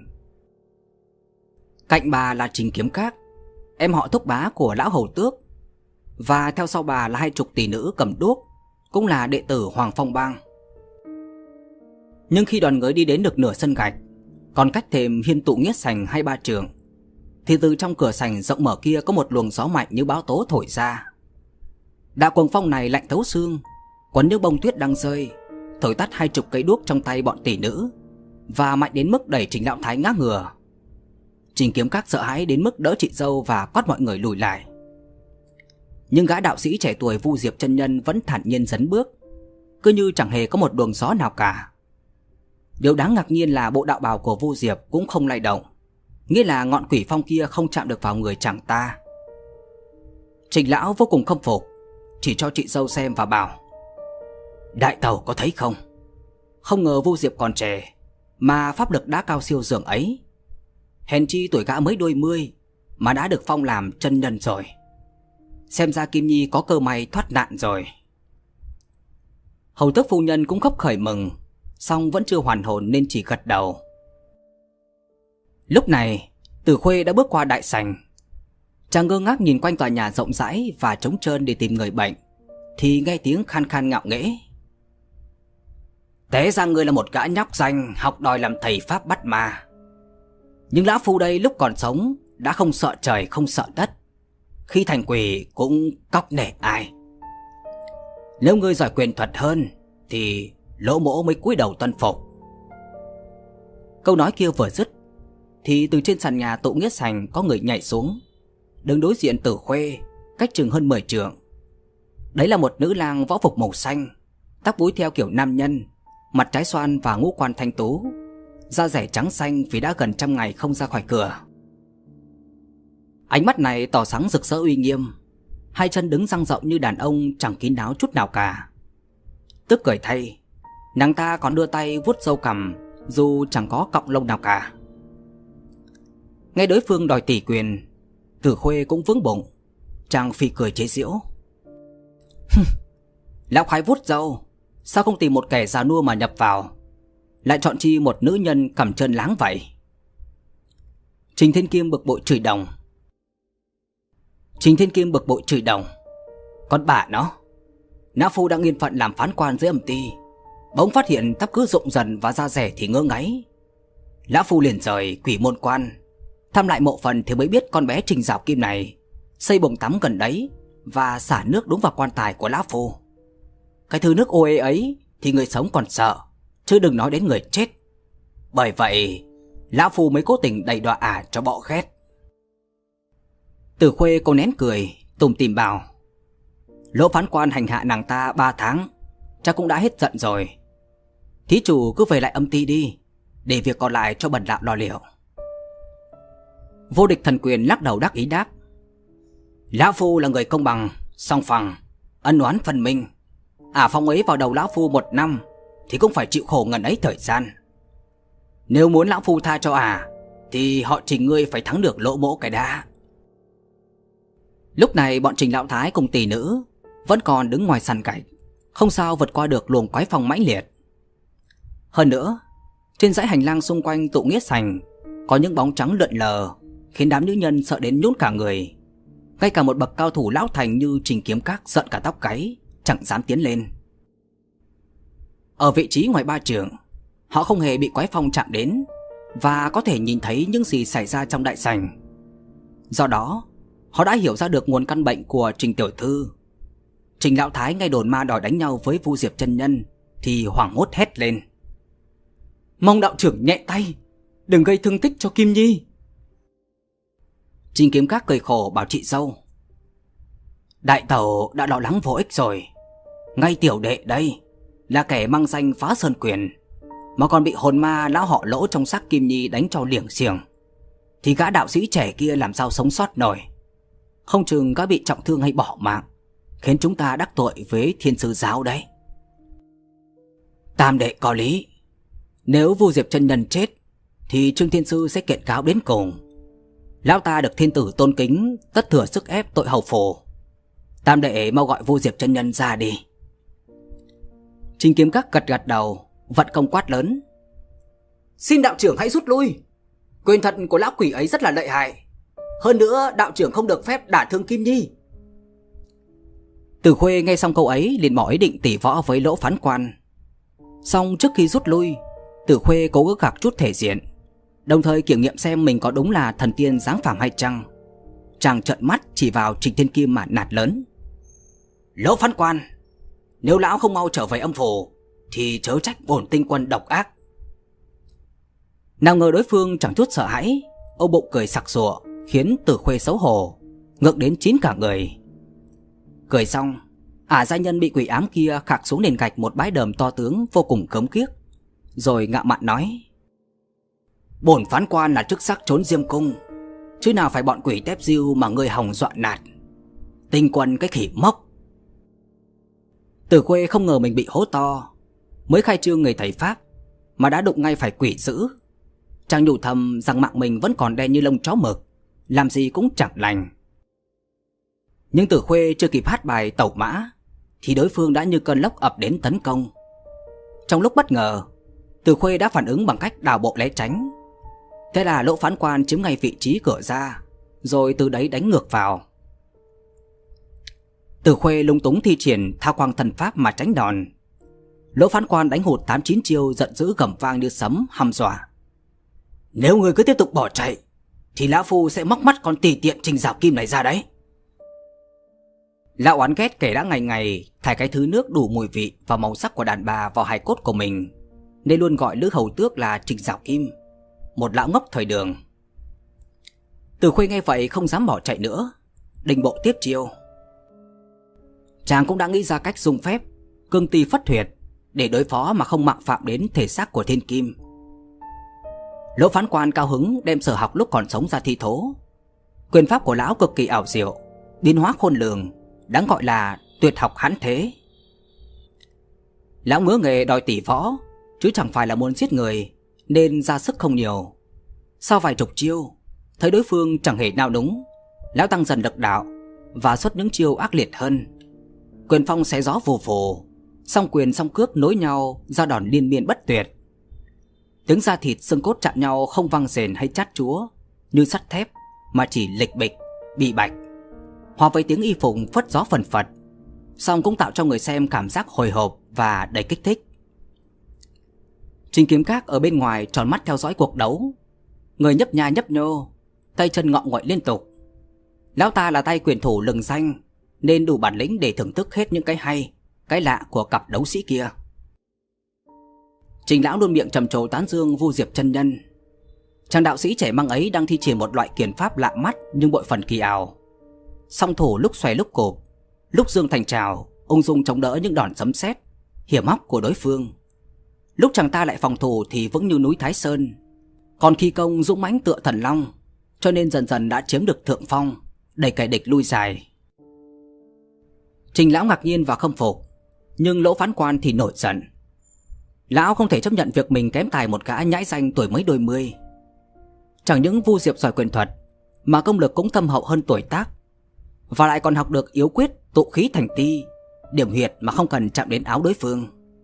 Cạnh bà là Trình Kiếm Các, em họ thúc bá của lão hầu tước, và theo sau bà là hai chục tỷ nữ cầm đuốc, cũng là đệ tử Hoàng Phong Bang. Nhưng khi đoàn người đi đến được nửa sân gạch, còn cách thềm hiên Tụ Nghĩa Sành hai ba trượng, thì từ trong cửa sành rộng mở kia có một luồng gió mạnh như bão tố thổi ra. Đạo cuồng phong này lạnh thấu xương, quấn như bông tuyết đang rơi, thổi tắt hai chục cây đuốc trong tay bọn tỷ nữ, và mạnh đến mức đẩy Trình lão thái ngã ngửa. Trình Kiếm Các sợ hãi đến mức đỡ chị dâu và quát mọi người lùi lại. Nhưng gã đạo sĩ trẻ tuổi Vu Diệp chân nhân vẫn thản nhiên dấn bước, cứ như chẳng hề có một luồng gió nào cả. Điều đáng ngạc nhiên là bộ đạo bào của Vu Diệp cũng không lay động, nghĩa là ngọn quỷ phong kia không chạm được vào người chàng ta. Trình lão vô cùng khâm phục, chỉ cho chị dâu xem và bảo, đại tàu có thấy không? Không ngờ Vu Diệp còn trẻ mà pháp lực đã cao siêu dường ấy. Hèn chi tuổi gã mới đôi mươi mà đã được phong làm chân nhân rồi. Xem ra Kim Nhi có cơ may thoát nạn rồi. Hầu tước phu nhân cũng khóc khởi mừng, song vẫn chưa hoàn hồn nên chỉ gật đầu. Lúc này, Từ Khuê đã bước qua đại sảnh. Chàng ngơ ngác nhìn quanh tòa nhà rộng rãi và trống trơn để tìm người bệnh, thì nghe tiếng khan khan ngạo nghễ. Té ra ngươi là một gã nhóc danh học đòi làm thầy pháp bắt ma. Nhưng lão phu đây lúc còn sống đã không sợ trời không sợ đất, khi thành quỷ cũng cóc nể ai. Nếu ngươi giỏi quyền thuật hơn thì lỗ mỗ mới cúi đầu tuân phục. Câu nói kia vừa dứt thì từ trên sàn nhà Tụ Nghĩa Sành có người nhảy xuống, đứng đối diện Từ Khuê, cách chừng hơn mười trượng. Đấy là một nữ lang võ phục màu xanh, tóc búi theo kiểu nam nhân, mặt trái xoan và ngũ quan thanh tú, da dẻ trắng xanh vì đã gần trăm ngày không ra khỏi cửa. Ánh mắt này tỏ sáng rực rỡ uy nghiêm, hai chân đứng dang rộng như đàn ông chẳng kín đáo chút nào cả. Tức cười thay, nàng ta còn đưa tay vuốt râu cằm dù chẳng có cọng lông nào cả. Nghe đối phương đòi tỷ quyền, Tử Khuê cũng vướng bụng, chàng phì cười chế giễu. Lão khoái vuốt râu, sao không tìm một kẻ già nua mà nhập vào, lại chọn chi một nữ nhân cằm chân láng vậy? Trình Thiên Kim bực bội chửi đồng. Trình Thiên Kim bực bội chửi đồng. Con bà nó, Nã Phu đang yên phận làm phán quan dưới âm ty, bỗng phát hiện tắp cứ rụng dần và da rẻ thì ngơ ngáy. Lão Phu liền rời quỷ môn quan, thăm lại mộ phần thì mới biết con bé Trình Dạo Kim này xây bồn tắm gần đấy và xả nước đúng vào quan tài của Lão Phu. Cái thứ nước ô ế ấy thì người sống còn sợ, chứ đừng nói đến người chết. Bởi vậy Lão Phu mới cố tình đẩy đọa ả cho bọ ghét. Tử Khuê cô nén cười, tủm tỉm bảo: Lỗ phán quan hành hạ nàng ta ba tháng, chắc cũng đã hết giận rồi. Thí chủ cứ về lại âm ty đi, để việc còn lại cho bần đạo lo liệu. Vô Địch Thần Quyền lắc đầu đắc ý đáp: Lão Phu là người công bằng, song phẳng, ân oán phân minh. Ả phong ấy vào đầu Lão Phu một năm thì cũng phải chịu khổ ngần ấy thời gian. Nếu muốn Lão Phu tha cho ả thì họ Trình ngươi phải thắng được Lỗ mỗ cái đã. Lúc này bọn Trình Lão Thái cùng tỷ nữ vẫn còn đứng ngoài sàn cạnh, không sao vượt qua được luồng quái phong mãnh liệt. Hơn nữa, trên dãy hành lang xung quanh tụ nghĩa sành có những bóng trắng lượn lờ, khiến đám nữ nhân sợ đến nhún cả người. Ngay cả một bậc cao thủ lão thành như Trình Kiếm Các giận cả tóc gáy, chẳng dám tiến lên. Ở vị trí ngoài ba trường, họ không hề bị quái phong chạm đến và có thể nhìn thấy những gì xảy ra trong đại sảnh. Do đó, họ đã hiểu ra được nguồn căn bệnh của Trình tiểu thư. Trình Lão Thái nghe đồn ma đòi đánh nhau với Vu Diệp chân nhân thì hoảng hốt hét lên: Mong đạo trưởng nhẹ tay, đừng gây thương tích cho Kim Nhi. Trình Kiếm Các cười khổ bảo chị dâu: Đại tẩu đã lo lắng vô ích rồi. Ngay tiểu đệ đây là kẻ mang danh phá sơn quyền, mà còn bị hồn ma lão họ Lỗ trong xác Kim Nhi đánh cho liệng xiềng, thì gã đạo sĩ trẻ kia làm sao sống sót nổi. Không chừng gã bị trọng thương hay bỏ mạng, khiến chúng ta đắc tội với Thiên Sư giáo đấy. Tam đệ có lý. Nếu Vu Diệp chân nhân chết thì Trương Thiên Sư sẽ kiện cáo đến cùng. Lão ta được thiên tử tôn kính, tất thừa sức ép tội hầu phủ. Tam đệ mau gọi Vu Diệp chân nhân ra đi. Trình Kiếm Các gật gật đầu, vận công quát lớn: Xin đạo trưởng hãy rút lui. Quyền thuật của lão quỷ ấy rất là lợi hại. Hơn nữa đạo trưởng không được phép đả thương Kim Nhi. Tử Khuê nghe xong câu ấy liền bỏ ý định tỉ võ với Lỗ phán quan. Xong trước khi rút lui, Tử Khuê cố gắng gạc chút thể diện, đồng thời kiểm nghiệm xem mình có đúng là thần tiên dáng phàm hay chăng. Chàng trợn mắt chỉ vào Trình Thiên Kim mà nạt lớn: Lỗ phán quan, nếu lão không mau trở về âm phủ thì chớ trách bổn tinh quân độc ác. Nào ngờ đối phương chẳng chút sợ hãi, ôm bụng cười sặc sụa, khiến Tử Khuê xấu hổ, ngượng đến chín cả người. Cười xong, ả gia nhân bị quỷ ám kia khạc xuống nền gạch một bãi đờm to tướng vô cùng gớm ghiếc, rồi ngạo mạn nói: Bổn phán quan là chức sắc trốn diêm cung, chứ nào phải bọn quỷ tép diêu mà ngươi hòng dọa nạt. Tinh quân cái khỉ mốc. Tử Khuê không ngờ mình bị hố to, mới khai trương người thầy pháp mà đã đụng ngay phải quỷ dữ. Chàng nhủ thầm rằng mạng mình vẫn còn đen như lông chó mực, làm gì cũng chẳng lành. Nhưng Tử Khuê chưa kịp hát bài tẩu mã thì đối phương đã như cơn lốc ập đến tấn công. Trong lúc bất ngờ, Tử Khuê đã phản ứng bằng cách đào bộ né tránh. Thế là Lỗ phán quan chiếm ngay vị trí cửa ra, rồi từ đấy đánh ngược vào. Tử Khuê lung túng thi triển Thao Quang thần pháp mà tránh đòn. Lỗ phán quan đánh hụt tám chín chiêu, giận dữ gầm vang như sấm hăm dọa: Nếu người cứ tiếp tục bỏ chạy thì lão phu sẽ móc mắt con tỳ tiện Trình Dạo Kim này ra đấy. Lão oán ghét kẻ đã ngày ngày thải cái thứ nước đủ mùi vị và màu sắc của đàn bà vào hài cốt của mình, nên luôn gọi Lữ hầu tước là Trình Dạo Kim, một lão ngốc thời đường. Tử Khuê nghe vậy không dám bỏ chạy nữa, định bộ tiếp chiêu. Chàng cũng đã nghĩ ra cách dùng phép cương ti phất huyệt để đối phó mà không mạo phạm đến thể xác của thiên kim. Lỗ phán quan cao hứng đem sở học lúc còn sống ra thi thố. Quyền pháp của lão cực kỳ ảo diệu, biến hóa khôn lường, đáng gọi là tuyệt học hãn thế. Lão ngứa nghề đòi tỷ võ, chứ chẳng phải là muốn giết người, nên ra sức không nhiều. Sau vài chục chiêu, thấy đối phương chẳng hề nào đúng, lão tăng dần lực đạo và xuất những chiêu ác liệt hơn. Quyền phong xé gió vù vù, song quyền song cước nối nhau ra đòn liên miên bất tuyệt. Tiếng da thịt xương cốt chạm nhau không vang rền hay chát chúa như sắt thép, mà chỉ lịch bịch, bị bạch, hòa với tiếng y phục phất gió phần phật, song cũng tạo cho người xem cảm giác hồi hộp và đầy kích thích. Trình Kiếm Các ở bên ngoài tròn mắt theo dõi cuộc đấu, người nhấp nha nhấp nhô, tay chân ngọ nguậy liên tục. Lão ta là tay quyền thủ lừng danh, nên đủ bản lĩnh để thưởng thức hết những cái hay, cái lạ của cặp đấu sĩ kia. Trình lão luôn miệng trầm trồ tán dương Vu Diệp chân nhân. Chàng đạo sĩ trẻ măng ấy đang thi triển một loại quyền pháp lạ mắt nhưng bội phần kỳ ảo. Song thủ lúc xoay lúc cộp, lúc dương thành trào, ung dung chống đỡ những đòn sấm sét hiểm hóc của đối phương. Lúc chàng ta lại phòng thủ thì vững như núi Thái Sơn, còn khi công dũng mãnh tựa thần long, cho nên dần dần đã chiếm được thượng phong, đẩy kẻ địch lui dài. Trình lão ngạc nhiên và khâm phục, nhưng Lỗ Phán Quan thì nổi giận. Lão không thể chấp nhận việc mình kém tài một gã nhãi danh tuổi mấy đôi mươi. Chẳng những Vu Diệp giỏi quyền thuật, mà công lực cũng thâm hậu hơn tuổi tác, và lại còn học được yếu quyết tụ khí thành ti, điểm huyệt mà không cần chạm đến áo đối phương.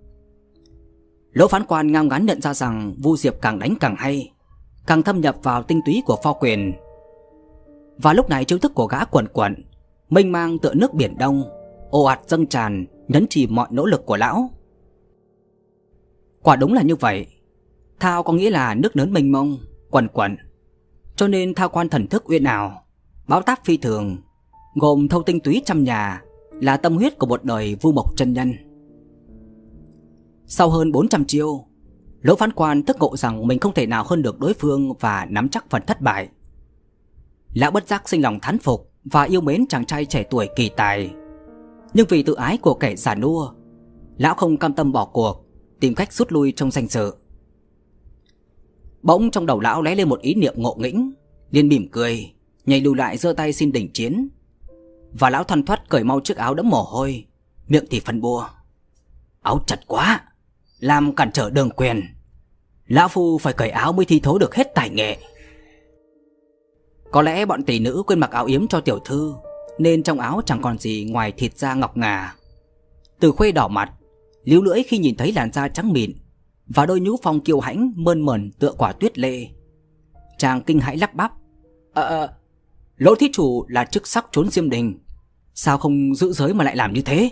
Lỗ Phán Quan ngao ngán nhận ra rằng Vu Diệp càng đánh càng hay, càng thâm nhập vào tinh túy của pho quyền. Và lúc này chiêu thức của gã quần quần, mênh mang tựa nước biển đông, ồ ạt dâng tràn, nhấn chìm mọi nỗ lực của lão. Quả đúng là như vậy. Thao có nghĩa là nước lớn mênh mông, quần quần, cho nên thao quan thần thức uyên ảo, báo táp phi thường, gồm thâu tinh túy trăm nhà, là tâm huyết của một đời Vu Mộc chân nhân. Sau hơn bốn trăm chiêu, Lỗ Phán Quan tức ngộ rằng mình không thể nào hơn được đối phương và nắm chắc phần thất bại. Lão bất giác sinh lòng thán phục và yêu mến chàng trai trẻ tuổi kỳ tài. Nhưng vì tự ái của kẻ già nua, lão không cam tâm bỏ cuộc, tìm cách rút lui trong danh dự. Bỗng trong đầu lão lóe lên một ý niệm ngộ nghĩnh, liền mỉm cười, nhảy lùi lại giơ tay xin đỉnh chiến. Và lão thoăn thoắt cởi mau chiếc áo đẫm mồ hôi, miệng thì phân bua: "Áo chật quá, làm cản trở đường quyền. Lão phu phải cởi áo mới thi thố được hết tài nghệ." Có lẽ bọn tỷ nữ quên mặc áo yếm cho tiểu thư, nên trong áo chẳng còn gì ngoài thịt da ngọc ngà. Từ Khuê đỏ mặt, líu lưỡi khi nhìn thấy làn da trắng mịn và đôi nhũ phong kiêu hãnh mơn mởn tựa quả tuyết lê. Chàng kinh hãi lắp bắp: Ờ, à, Lỗ thí chủ là chức sắc trốn diêm đình, sao không giữ giới mà lại làm như thế?"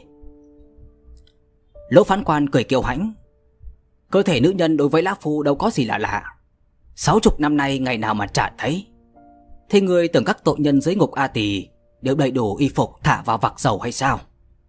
Lỗ Phán Quan cười kiêu hãnh: "Cơ thể nữ nhân đối với lão phu đâu có gì lạ lạ. Sáu chục năm nay ngày nào mà chả thấy. Thế ngươi tưởng các tội nhân dưới ngục A Tỳ đều đầy đủ y phục thả vào vạc dầu hay sao?"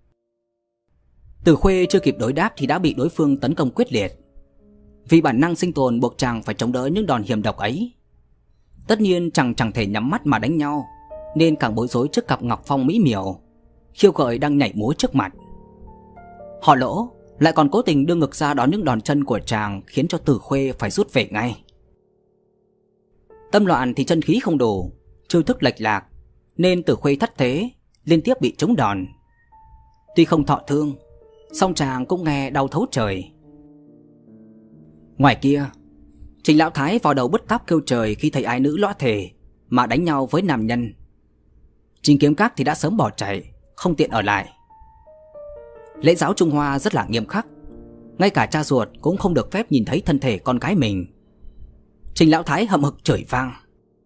Từ Khuê chưa kịp đối đáp thì đã bị đối phương tấn công quyết liệt. Vì bản năng sinh tồn buộc chàng phải chống đỡ những đòn hiểm độc ấy. Tất nhiên chàng chẳng thể nhắm mắt mà đánh nhau, nên càng bối rối trước cặp ngọc phong mỹ miều, khiêu gợi đang nhảy múa trước mặt. Họ Lỗ lại còn cố tình đưa ngực ra đón những đòn chân của chàng, khiến cho Từ Khuê phải rút về ngay. Tâm loạn thì chân khí không đủ, chiêu thức lệch lạc, nên Từ Khuê thất thế, liên tiếp bị trúng đòn. Tuy không thọ thương, song chàng cũng nghe đau thấu trời. Ngoài kia, Trình Lão Thái vào đầu bứt tóc kêu trời khi thấy ai nữ lõa thể mà đánh nhau với nam nhân. Trình Kiếm Các thì đã sớm bỏ chạy, không tiện ở lại. Lễ giáo Trung Hoa rất là nghiêm khắc, ngay cả cha ruột cũng không được phép nhìn thấy thân thể con gái mình. Trình Lão Thái hậm hực chửi vang: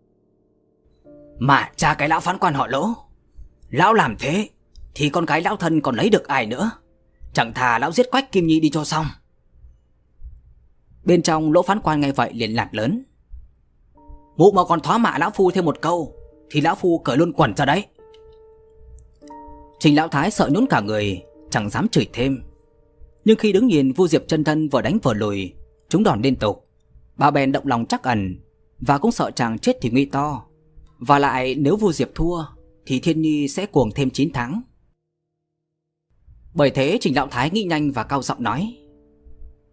"Mà cha cái lão phán quan họ Lỗ, lão làm thế thì con gái lão thân còn lấy được ai nữa? Chẳng thà lão giết Quách Kim Nhi đi cho xong." Bên trong, Lỗ Phán Quan nghe vậy liền lạt lớn: "Mụ mà còn thoá mạ lão phu thêm một câu thì lão phu cởi luôn quần ra đấy." Trình Lão Thái sợ nhún cả người, chẳng dám chửi thêm. Nhưng khi đứng nhìn Vu Diệp chân thân vừa đánh vừa lùi, chúng đòn liên tục, bà bèn động lòng trắc ẩn, và cũng sợ chàng chết thì nguy to. Và lại nếu Vu Diệp thua thì Thiên Nhi sẽ cuồng thêm chín tháng. Bởi thế Trình Lão Thái nghĩ nhanh và cao giọng nói: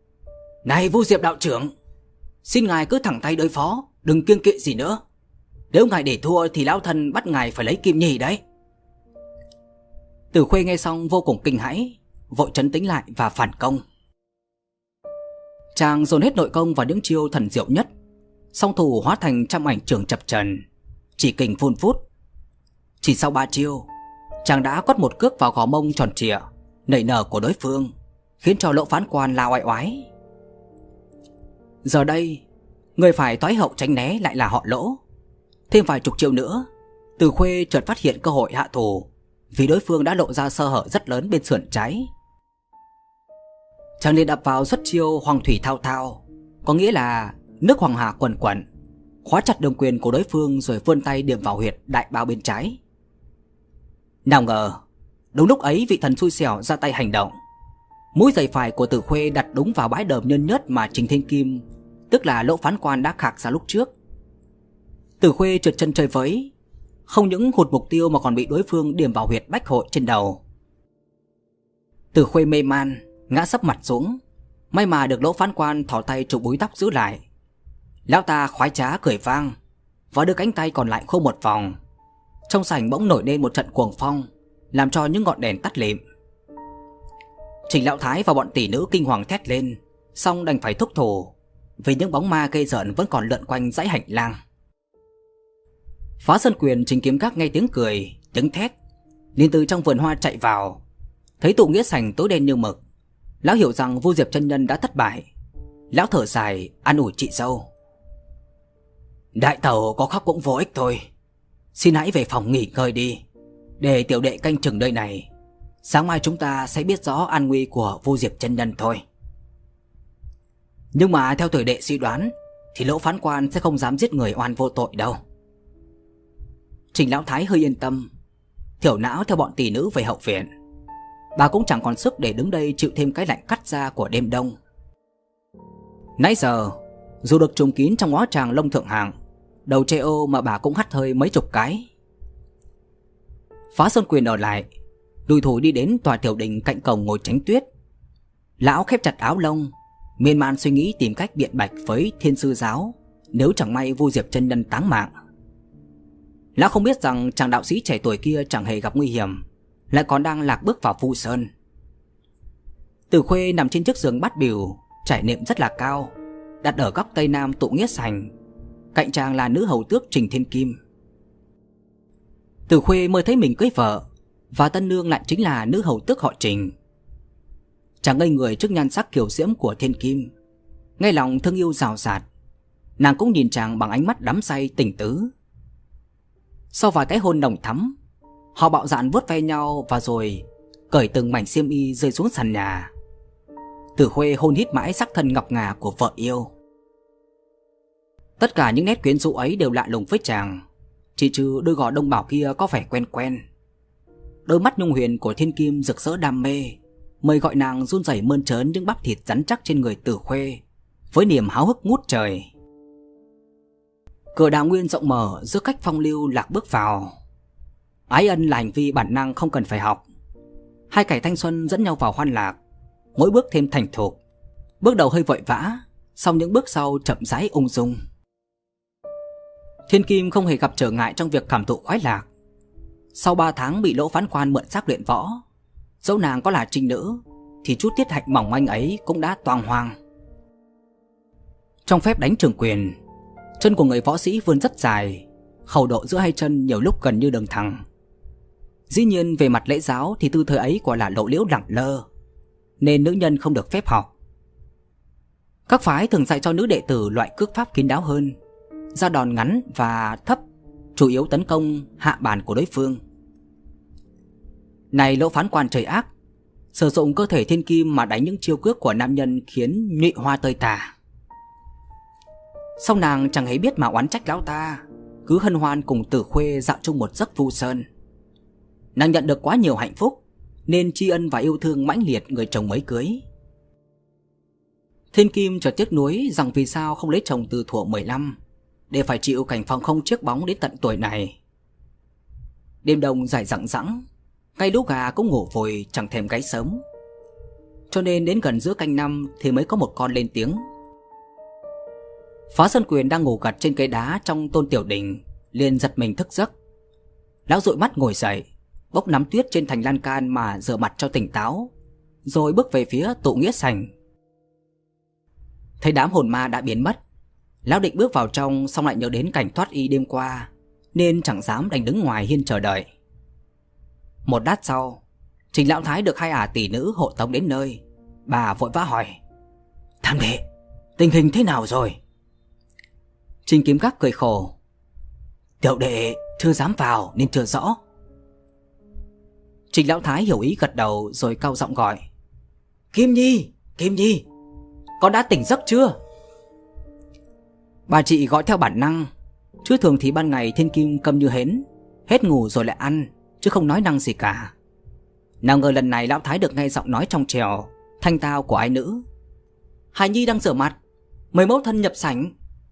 "Này Vu Diệp đạo trưởng, xin ngài cứ thẳng tay đối phó, đừng kiêng kỵ gì nữa. Nếu ngài để thua thì lão thân bắt ngài phải lấy kim nhì đấy. Tử Khuê nghe xong vô cùng kinh hãi, vội trấn tĩnh lại và phản công. Chàng dồn hết nội công vào những chiêu thần diệu nhất, song thủ hóa thành trăm ảnh trường chập chờn, chỉ kình phun phút. Chỉ sau ba chiêu, chàng đã quất một cước vào gò mông tròn trịa nảy nở của đối phương, khiến cho Lỗ Phán Quan la oai oái. Giờ đây, người phải toái hậu tránh né lại là họ Lỗ. Thêm vài chục chiêu nữa, Tử Khuê chợt phát hiện cơ hội hạ thủ, vì đối phương đã lộ ra sơ hở rất lớn bên sườn trái. Chàng liền đập vào xuất chiêu Hoàng Thủy Thao Thao, có nghĩa là nước hoàng hà quần quần, khóa chặt đường quyền của đối phương rồi vươn tay điểm vào huyệt đại bao bên trái. Nào ngờ, đúng lúc ấy vị thần xui xẻo ra tay hành động. Mũi giày phải của Tử Khuê đặt đúng vào bãi đờm nhân nhất mà Trình Thiên Kim, tức là Lỗ Phán Quan, đã khạc ra lúc trước. Tử Khuê trượt chân chơi với, không những hụt mục tiêu mà còn bị đối phương điểm vào huyệt bách hội trên đầu. Tử Khuê mê man, ngã sấp mặt xuống, may mà được Lỗ Phán Quan thò tay chụp búi tóc giữ lại. Lão ta khoái trá cười vang và đưa cánh tay còn lại khô một vòng. Trong sảnh bỗng nổi lên một trận cuồng phong, làm cho những ngọn đèn tắt lịm. Trình Lão Thái và bọn tỷ nữ kinh hoàng thét lên, song đành phải thúc thủ, vì những bóng ma gây rợn vẫn còn lượn quanh dãy hành lang. Phá Sơn Quyền Trình Kiếm Các nghe tiếng cười, tiếng thét, liền từ trong vườn hoa chạy vào. Thấy tụ nghĩa sảnh tối đen như mực, lão hiểu rằng Vu Diệp chân nhân đã thất bại. Lão thở dài an ủi chị dâu. Đại tẩu có khóc cũng vô ích thôi, xin hãy về phòng nghỉ ngơi đi, để tiểu đệ canh chừng nơi này. Sáng mai chúng ta sẽ biết rõ an nguy của Vu Diệp chân nhân thôi. Nhưng mà theo tiểu đệ suy đoán thì Lỗ Phán Quan sẽ không dám giết người oan vô tội đâu. Trình Lão Thái hơi yên tâm, thiểu não theo bọn tỷ nữ về hậu viện. Bà cũng chẳng còn sức để đứng đây chịu thêm cái lạnh cắt da của đêm đông. Nãy giờ, dù được trùm kín trong ngõ tràng lông thượng hạng, đầu chê ô mà bà cũng hắt hơi mấy chục cái. Phá Sơn Quyền ở lại, lùi thủi đi đến tòa tiểu đình cạnh cổng ngồi tránh tuyết. Lão khép chặt áo lông, miên man suy nghĩ tìm cách biện bạch với Thiên Sư Giáo nếu chẳng may Vu Diệp chân nhân táng mạng. Lão không biết rằng chàng đạo sĩ trẻ tuổi kia chẳng hề gặp nguy hiểm, lại còn đang lạc bước vào Vu Sơn. Tử Khuê nằm trên chiếc giường bát bìu trải nệm rất là cao, đặt ở góc tây nam tụ nghĩa sảnh. Cạnh chàng là nữ hầu tước Trình Thiên Kim. Tử Khuê mới thấy mình cưới vợ, và tân nương lại chính là nữ hầu tước họ Trình. Chàng ngây người trước nhan sắc kiều diễm của Thiên Kim, ngay lòng thương yêu rào rạt. Nàng cũng nhìn chàng bằng ánh mắt đắm say tình tứ. Sau vài cái hôn nồng thắm, họ bạo dạn vuốt ve nhau và rồi cởi từng mảnh xiêm y rơi xuống sàn nhà. Tử Khuê hôn hít mãi sắc thân ngọc ngà của vợ yêu. Tất cả những nét quyến rũ ấy đều lạ lùng với chàng, chỉ trừ đôi gò đông bảo kia có vẻ quen quen. Đôi mắt nhung huyền của Thiên Kim rực rỡ đam mê, mời gọi nàng run rẩy mơn trớn những bắp thịt rắn chắc trên người Tử Khuê với niềm háo hức ngút trời. Cửa đào nguyên rộng mở giữa cách phong lưu lạc bước vào. Ái ân là hành vi bản năng không cần phải học. Hai kẻ thanh xuân dẫn nhau vào hoan lạc, mỗi bước thêm thành thục. Bước đầu hơi vội vã, song những bước sau chậm rãi ung dung. Thiên Kim không hề gặp trở ngại trong việc cảm thụ khoái lạc. Sau ba tháng bị Lỗ Phán Quan mượn xác luyện võ, dẫu nàng có là trinh nữ thì chút tiết hạnh mỏng manh ấy cũng đã toang hoang. Trong phép đánh trường quyền, chân của người võ sĩ vươn rất dài, khẩu độ giữa hai chân nhiều lúc gần như đường thẳng. Dĩ nhiên về mặt lễ giáo thì tư thế ấy gọi là lộ liễu lẳng lơ, nên nữ nhân không được phép học. Các phái thường dạy cho nữ đệ tử loại cước pháp kín đáo hơn, ra đòn ngắn và thấp, chủ yếu tấn công hạ bàn của đối phương. Này Lỗ Phán Quan trời ác, sử dụng cơ thể Thiên Kim mà đánh những chiêu cước của nam nhân khiến nhụy hoa tơi tả. Song nàng chẳng hề biết mà oán trách lão ta, cứ hân hoan cùng Tử Khuê dạo chung một giấc Vu Sơn. Nàng nhận được quá nhiều hạnh phúc, nên tri ân và yêu thương mãnh liệt người chồng mới cưới. Thiên Kim chợt tiếc nuối rằng vì sao không lấy chồng từ thuở mười lăm, để phải chịu cảnh phòng không chiếc bóng đến tận tuổi này. Đêm đông dài dằng dẵng, ngay lũ gà cũng ngủ vùi chẳng thèm gáy sớm. Cho nên đến gần giữa canh năm thì mới có một con lên tiếng. Phá Sơn Quyền đang ngủ gật trên cây đá trong tôn tiểu đình, liền giật mình thức giấc. Lão dụi mắt ngồi dậy, bốc nắm tuyết trên thành lan can mà rửa mặt cho tỉnh táo, rồi bước về phía tụ nghĩa sảnh. Thấy đám hồn ma đã biến mất, lão định bước vào trong, xong lại nhớ đến cảnh thoát y đêm qua, nên chẳng dám đành đứng ngoài hiên chờ đợi. Một lát sau, Trình lão thái được hai ả tỷ nữ hộ tống đến nơi. Bà vội vã hỏi: Tam đệ, tình hình thế nào rồi? Trình Kiếm Các cười khổ: Tiểu đệ chưa dám vào nên chưa rõ. Trình lão thái hiểu ý gật đầu, rồi cau giọng gọi: Kim Nhi, Kim Nhi, con đã tỉnh giấc chưa? Bà chị gọi theo bản năng, chứ thường thì ban ngày Thiên Kim câm như hến, hết ngủ rồi lại ăn, chứ không nói năng gì cả. Nào ngờ lần này lão thái được nghe giọng nói trong trẻo, thanh tao của ai nữ: Hải Nhi đang rửa mặt, mời mẫu thân nhập sảnh.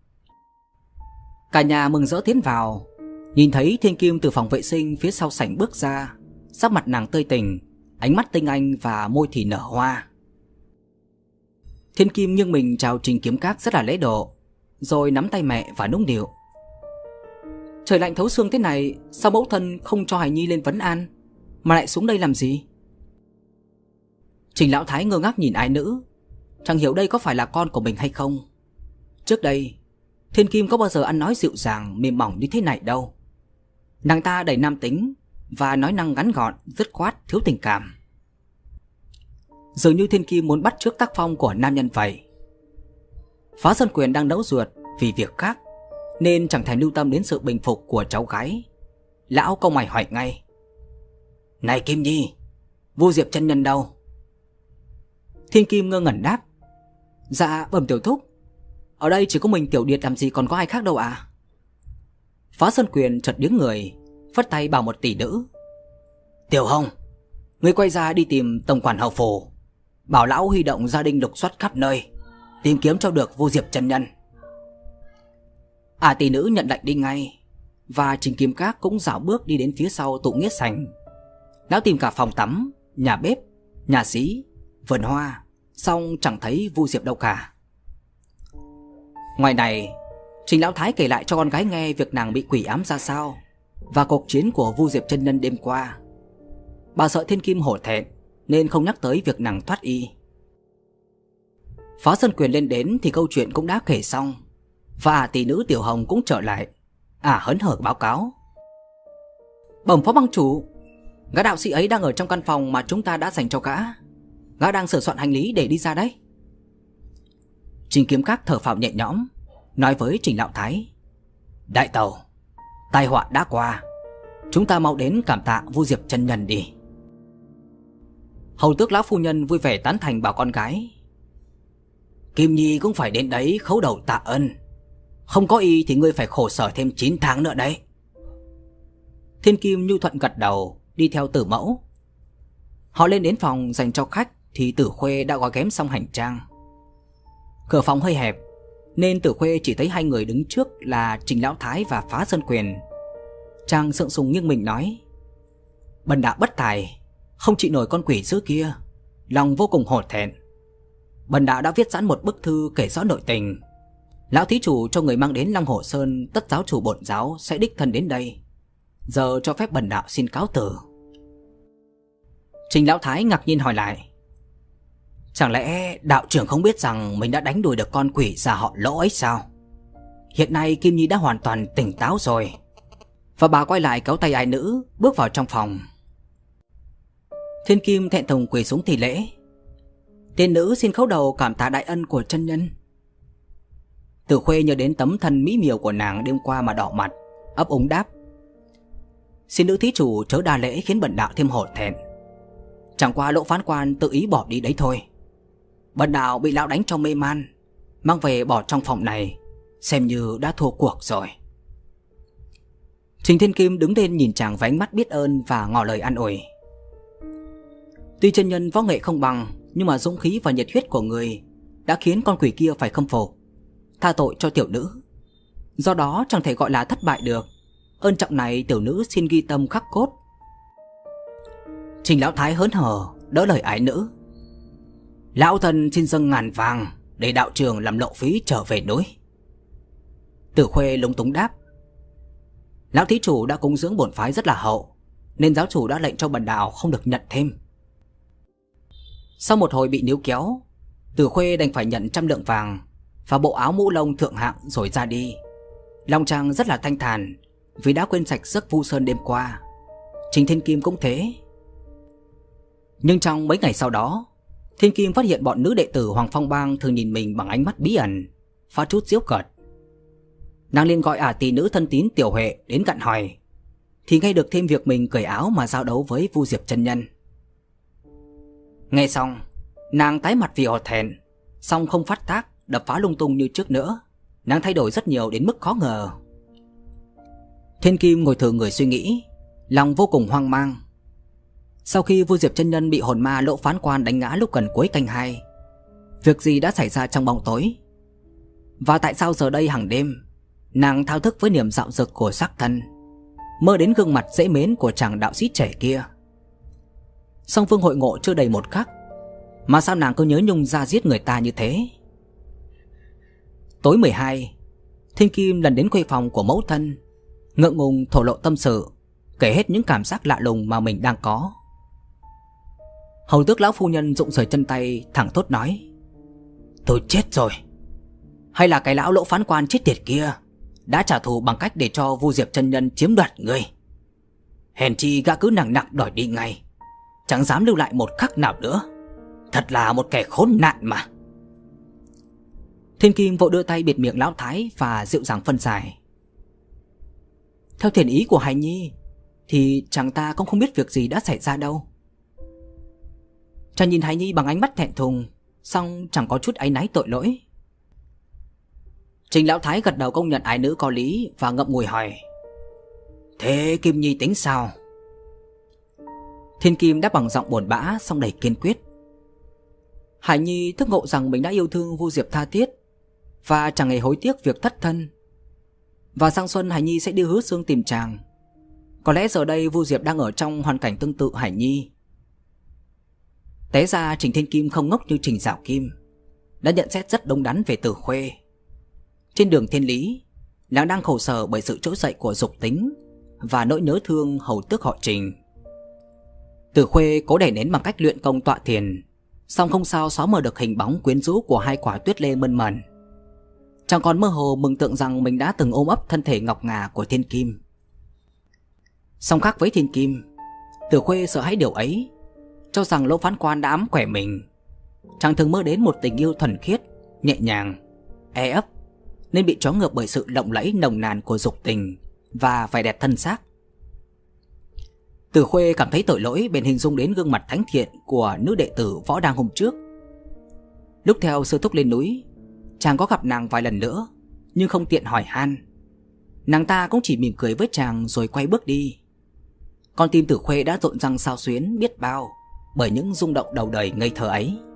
Cả nhà mừng rỡ tiến vào, nhìn thấy Thiên Kim từ phòng vệ sinh phía sau sảnh bước ra, sắc mặt nàng tươi tỉnh, ánh mắt tinh anh và môi thì nở hoa. Thiên Kim nghiêng mình chào Trình Kiếm Các rất là lễ độ, rồi nắm tay mẹ và nũng nịu: Trời lạnh thấu xương thế này, sao mẫu thân không cho Hải Nhi lên vấn an, mà lại xuống đây làm gì? Trình lão thái ngơ ngác nhìn ái nữ, chẳng hiểu đây có phải là con của mình hay không. Trước đây Thiên Kim có bao giờ ăn nói dịu dàng mềm mỏng như thế này đâu. Nàng ta đầy nam tính và nói năng ngắn gọn, dứt khoát, thiếu tình cảm. Dường như Thiên Kim muốn bắt chước tác phong của nam nhân vậy. Phá Sơn Quyền đang nấu ruột vì việc khác, nên chẳng thèm lưu tâm đến sự bình phục của cháu gái. Lão cau mày hỏi ngay: Này Kim Nhi, Vu Diệp chân nhân đâu? Thiên Kim ngơ ngẩn đáp: Dạ bẩm tiểu thúc, ở đây chỉ có mình tiểu điệt làm gì còn có ai khác đâu ạ. Phá Sơn Quyền chợt đứng người, phất tay bảo một tỷ nữ: Tiểu Hồng, ngươi quay ra đi tìm tổng quản hầu phủ, bảo lão huy động gia đình lục soát khắp nơi, tìm kiếm cho được Vu Diệp chân nhân. À tỷ nữ nhận lệnh đi ngay, và Trình Kiếm Các cũng dạo bước đi đến phía sau tụ nghĩa sảnh. Lão tìm cả phòng tắm, nhà bếp, nhà xí, vườn hoa, xong chẳng thấy Vu Diệp đâu cả. Ngoài này, Trình lão thái kể lại cho con gái nghe việc nàng bị quỷ ám ra sao, và cuộc chiến của Vu Diệp chân nhân đêm qua. Bà sợ Thiên Kim hổ thẹn nên không nhắc tới việc nàng thoát y. Phá Sơn Quyền lên đến thì câu chuyện cũng đã kể xong, và tỷ nữ Tiểu Hồng cũng trở lại. À hớn hở báo cáo: Bẩm phó bang chủ, gã đạo sĩ ấy đang ở trong căn phòng mà chúng ta đã dành cho gã. Gã đang sửa soạn hành lý để đi ra đấy. Trình Kiếm Các thở phào nhẹ nhõm, nói với Trình lão thái: Đại tẩu, tai họa đã qua, chúng ta mau đến cảm tạ Vu Diệp chân nhân đi. Hầu tước lão phu nhân vui vẻ tán thành, bảo con gái: Kim Nhi cũng phải đến đấy khấu đầu tạ ơn. Không có y thì ngươi phải khổ sở thêm chín tháng nữa đấy. Thiên Kim nhu thuận gật đầu, đi theo Tử mẫu. Họ lên đến phòng dành cho khách thì Tử Khuê đã gói ghém xong hành trang. Cửa phòng hơi hẹp nên Tử Khuê chỉ thấy hai người đứng trước là Trình lão thái và Phá Sơn Quyền. Chàng sượng sùng nghiêng mình nói: Bần đạo bất tài, không chịu nổi con quỷ dữ kia, lòng vô cùng hổ thẹn. Bần đạo đã viết sẵn một bức thư kể rõ nội tình. Lão thí chủ cho người mang đến Long Hồ Sơn, tất giáo chủ bổn giáo sẽ đích thân đến đây. Giờ cho phép bần đạo xin cáo từ. Trình lão thái ngạc nhiên hỏi lại: Chẳng lẽ đạo trưởng không biết rằng mình đã đánh đuổi được con quỷ già họ Lỗ ấy sao? Hiện nay Kim Nhi đã hoàn toàn tỉnh táo rồi. Và bà quay lại kéo tay ai nữ, bước vào trong phòng. Thiên Kim thẹn thùng quỳ xuống thì lễ: Tiên nữ xin khấu đầu cảm tạ đại ân của chân nhân. Tử Khuê nhớ đến tấm thân mỹ miều của nàng đêm qua mà đỏ mặt, ấp úng đáp: Xin nữ thí chủ chớ đa lễ khiến bần đạo thêm hổ thẹn. Chẳng qua Lỗ phán quan tự ý bỏ đi đấy thôi. Bần đạo bị lão đánh cho mê man, mang về bỏ trong phòng này, xem như đã thua cuộc rồi. Trình Thiên Kim đứng lên nhìn chàng với ánh mắt biết ơn và ngỏ lời an ủi: Tuy chân nhân võ nghệ không bằng, nhưng mà dũng khí và nhiệt huyết của người đã khiến con quỷ kia phải khâm phục, tha tội cho tiểu nữ. Do đó chẳng thể gọi là thất bại được. Ơn trọng này tiểu nữ xin ghi tâm khắc cốt. Trình lão thái hớn hở đỡ lời ái nữ: Lão thần xin dâng ngàn vàng để đạo trường làm lộ phí trở về núi. Tử Khuê lúng túng đáp: Lão thí chủ đã cúng dưỡng bổn phái rất là hậu, nên giáo chủ đã lệnh cho bần đạo không được nhận thêm. Sau một hồi bị níu kéo, Từ Khuê đành phải nhận trăm lượng vàng và bộ áo mũ lông thượng hạng rồi ra đi. Lòng chàng rất là thanh thản vì đã quên sạch giấc vu sơn đêm qua. Trình Thiên Kim cũng thế. Nhưng trong mấy ngày sau đó, Thiên Kim phát hiện bọn nữ đệ tử Hoàng Phong Bang thường nhìn mình bằng ánh mắt bí ẩn, pha chút giễu cợt. Nàng liền gọi ả tỷ nữ thân tín Tiểu Huệ đến gặn hỏi, thì nghe được thêm việc mình cởi áo mà giao đấu với Vu Diệp chân nhân. Nghe xong, nàng tái mặt vì hổ thẹn, song không phát tác đập phá lung tung như trước nữa. Nàng thay đổi rất nhiều đến mức khó ngờ. Thiên Kim ngồi thử người suy nghĩ, lòng vô cùng hoang mang. Sau khi Vu Diệp chân nhân bị hồn ma Lỗ Phán Quan đánh ngã lúc gần cuối canh hai, việc gì đã xảy ra trong bóng tối? Và tại sao giờ đây hàng đêm nàng thao thức với niềm dạo dực của sắc thân, mơ đến gương mặt dễ mến của chàng đạo sĩ trẻ kia? Song phương hội ngộ chưa đầy một khắc, mà sao nàng cứ nhớ nhung ra giết người ta như thế? Tối mười hai, Thiên Kim lần đến khuê phòng của mẫu thân, ngượng ngùng thổ lộ tâm sự, kể hết những cảm giác lạ lùng mà mình đang có. Hầu tước lão phu nhân rụng rời chân tay, thẳng thốt nói, tôi chết rồi. Hay là cái lão Lỗ Phán Quan chết tiệt kia đã trả thù bằng cách để cho Vu Diệp chân nhân chiếm đoạt người? Hèn chi gã cứ nặng nặc đòi đi ngay, chẳng dám lưu lại một khắc nào nữa. Thật là một kẻ khốn nạn mà. Thiên Kim vội đưa tay bịt miệng lão thái và dịu dàng phân giải. Theo thiện ý của Hải Nhi thì chàng ta cũng không biết việc gì đã xảy ra đâu. Chàng nhìn Hải Nhi bằng ánh mắt thẹn thùng, song chẳng có chút áy náy tội lỗi. Trình lão thái gật đầu công nhận ái nữ có lý và ngậm ngùi hỏi, thế Kim Nhi tính sao? Thiên Kim đáp bằng giọng buồn bã song đầy kiên quyết. Hải Nhi thức ngộ rằng mình đã yêu thương Vu Diệp tha thiết và chẳng hề hối tiếc việc thất thân. Và sang xuân Hải Nhi sẽ đi Hứa Xương tìm chàng. Có lẽ giờ đây Vu Diệp đang ở trong hoàn cảnh tương tự Hải Nhi. Té ra Trình Thiên Kim không ngốc như Trình Giảo Kim, đã nhận xét rất đúng đắn về Từ Khuê. Trên đường thiên lý, nàng đang khổ sở bởi sự trỗi dậy của dục tính và nỗi nhớ thương hầu tước họ Trình. Từ Khuê cố đẩy nén bằng cách luyện công tọa thiền, song không sao xóa mờ được hình bóng quyến rũ của hai quả tuyết lê mơn mởn. Chàng còn mơ hồ mừng tượng rằng mình đã từng ôm ấp thân thể ngọc ngà của Thiên Kim. Song khác với Thiên Kim, Từ Khuê sợ hãi điều ấy, cho rằng Lỗ Phán Quan đã ám quẻ mình. Chàng thường mơ đến một tình yêu thuần khiết, nhẹ nhàng, e ấp, nên bị trói ngợp bởi sự lộng lẫy nồng nàn của dục tình và vẻ đẹp thân xác. Từ Khuê cảm thấy tội lỗi, bèn hình dung đến gương mặt thánh thiện của nữ đệ tử Võ Đang hôm trước. Lúc theo sư thúc lên núi, chàng có gặp nàng vài lần nữa, nhưng không tiện hỏi han. Nàng ta cũng chỉ mỉm cười với chàng rồi quay bước đi. Con tim Từ Khuê đã rộn răng xao xuyến biết bao bởi những rung động đầu đời ngây thơ ấy.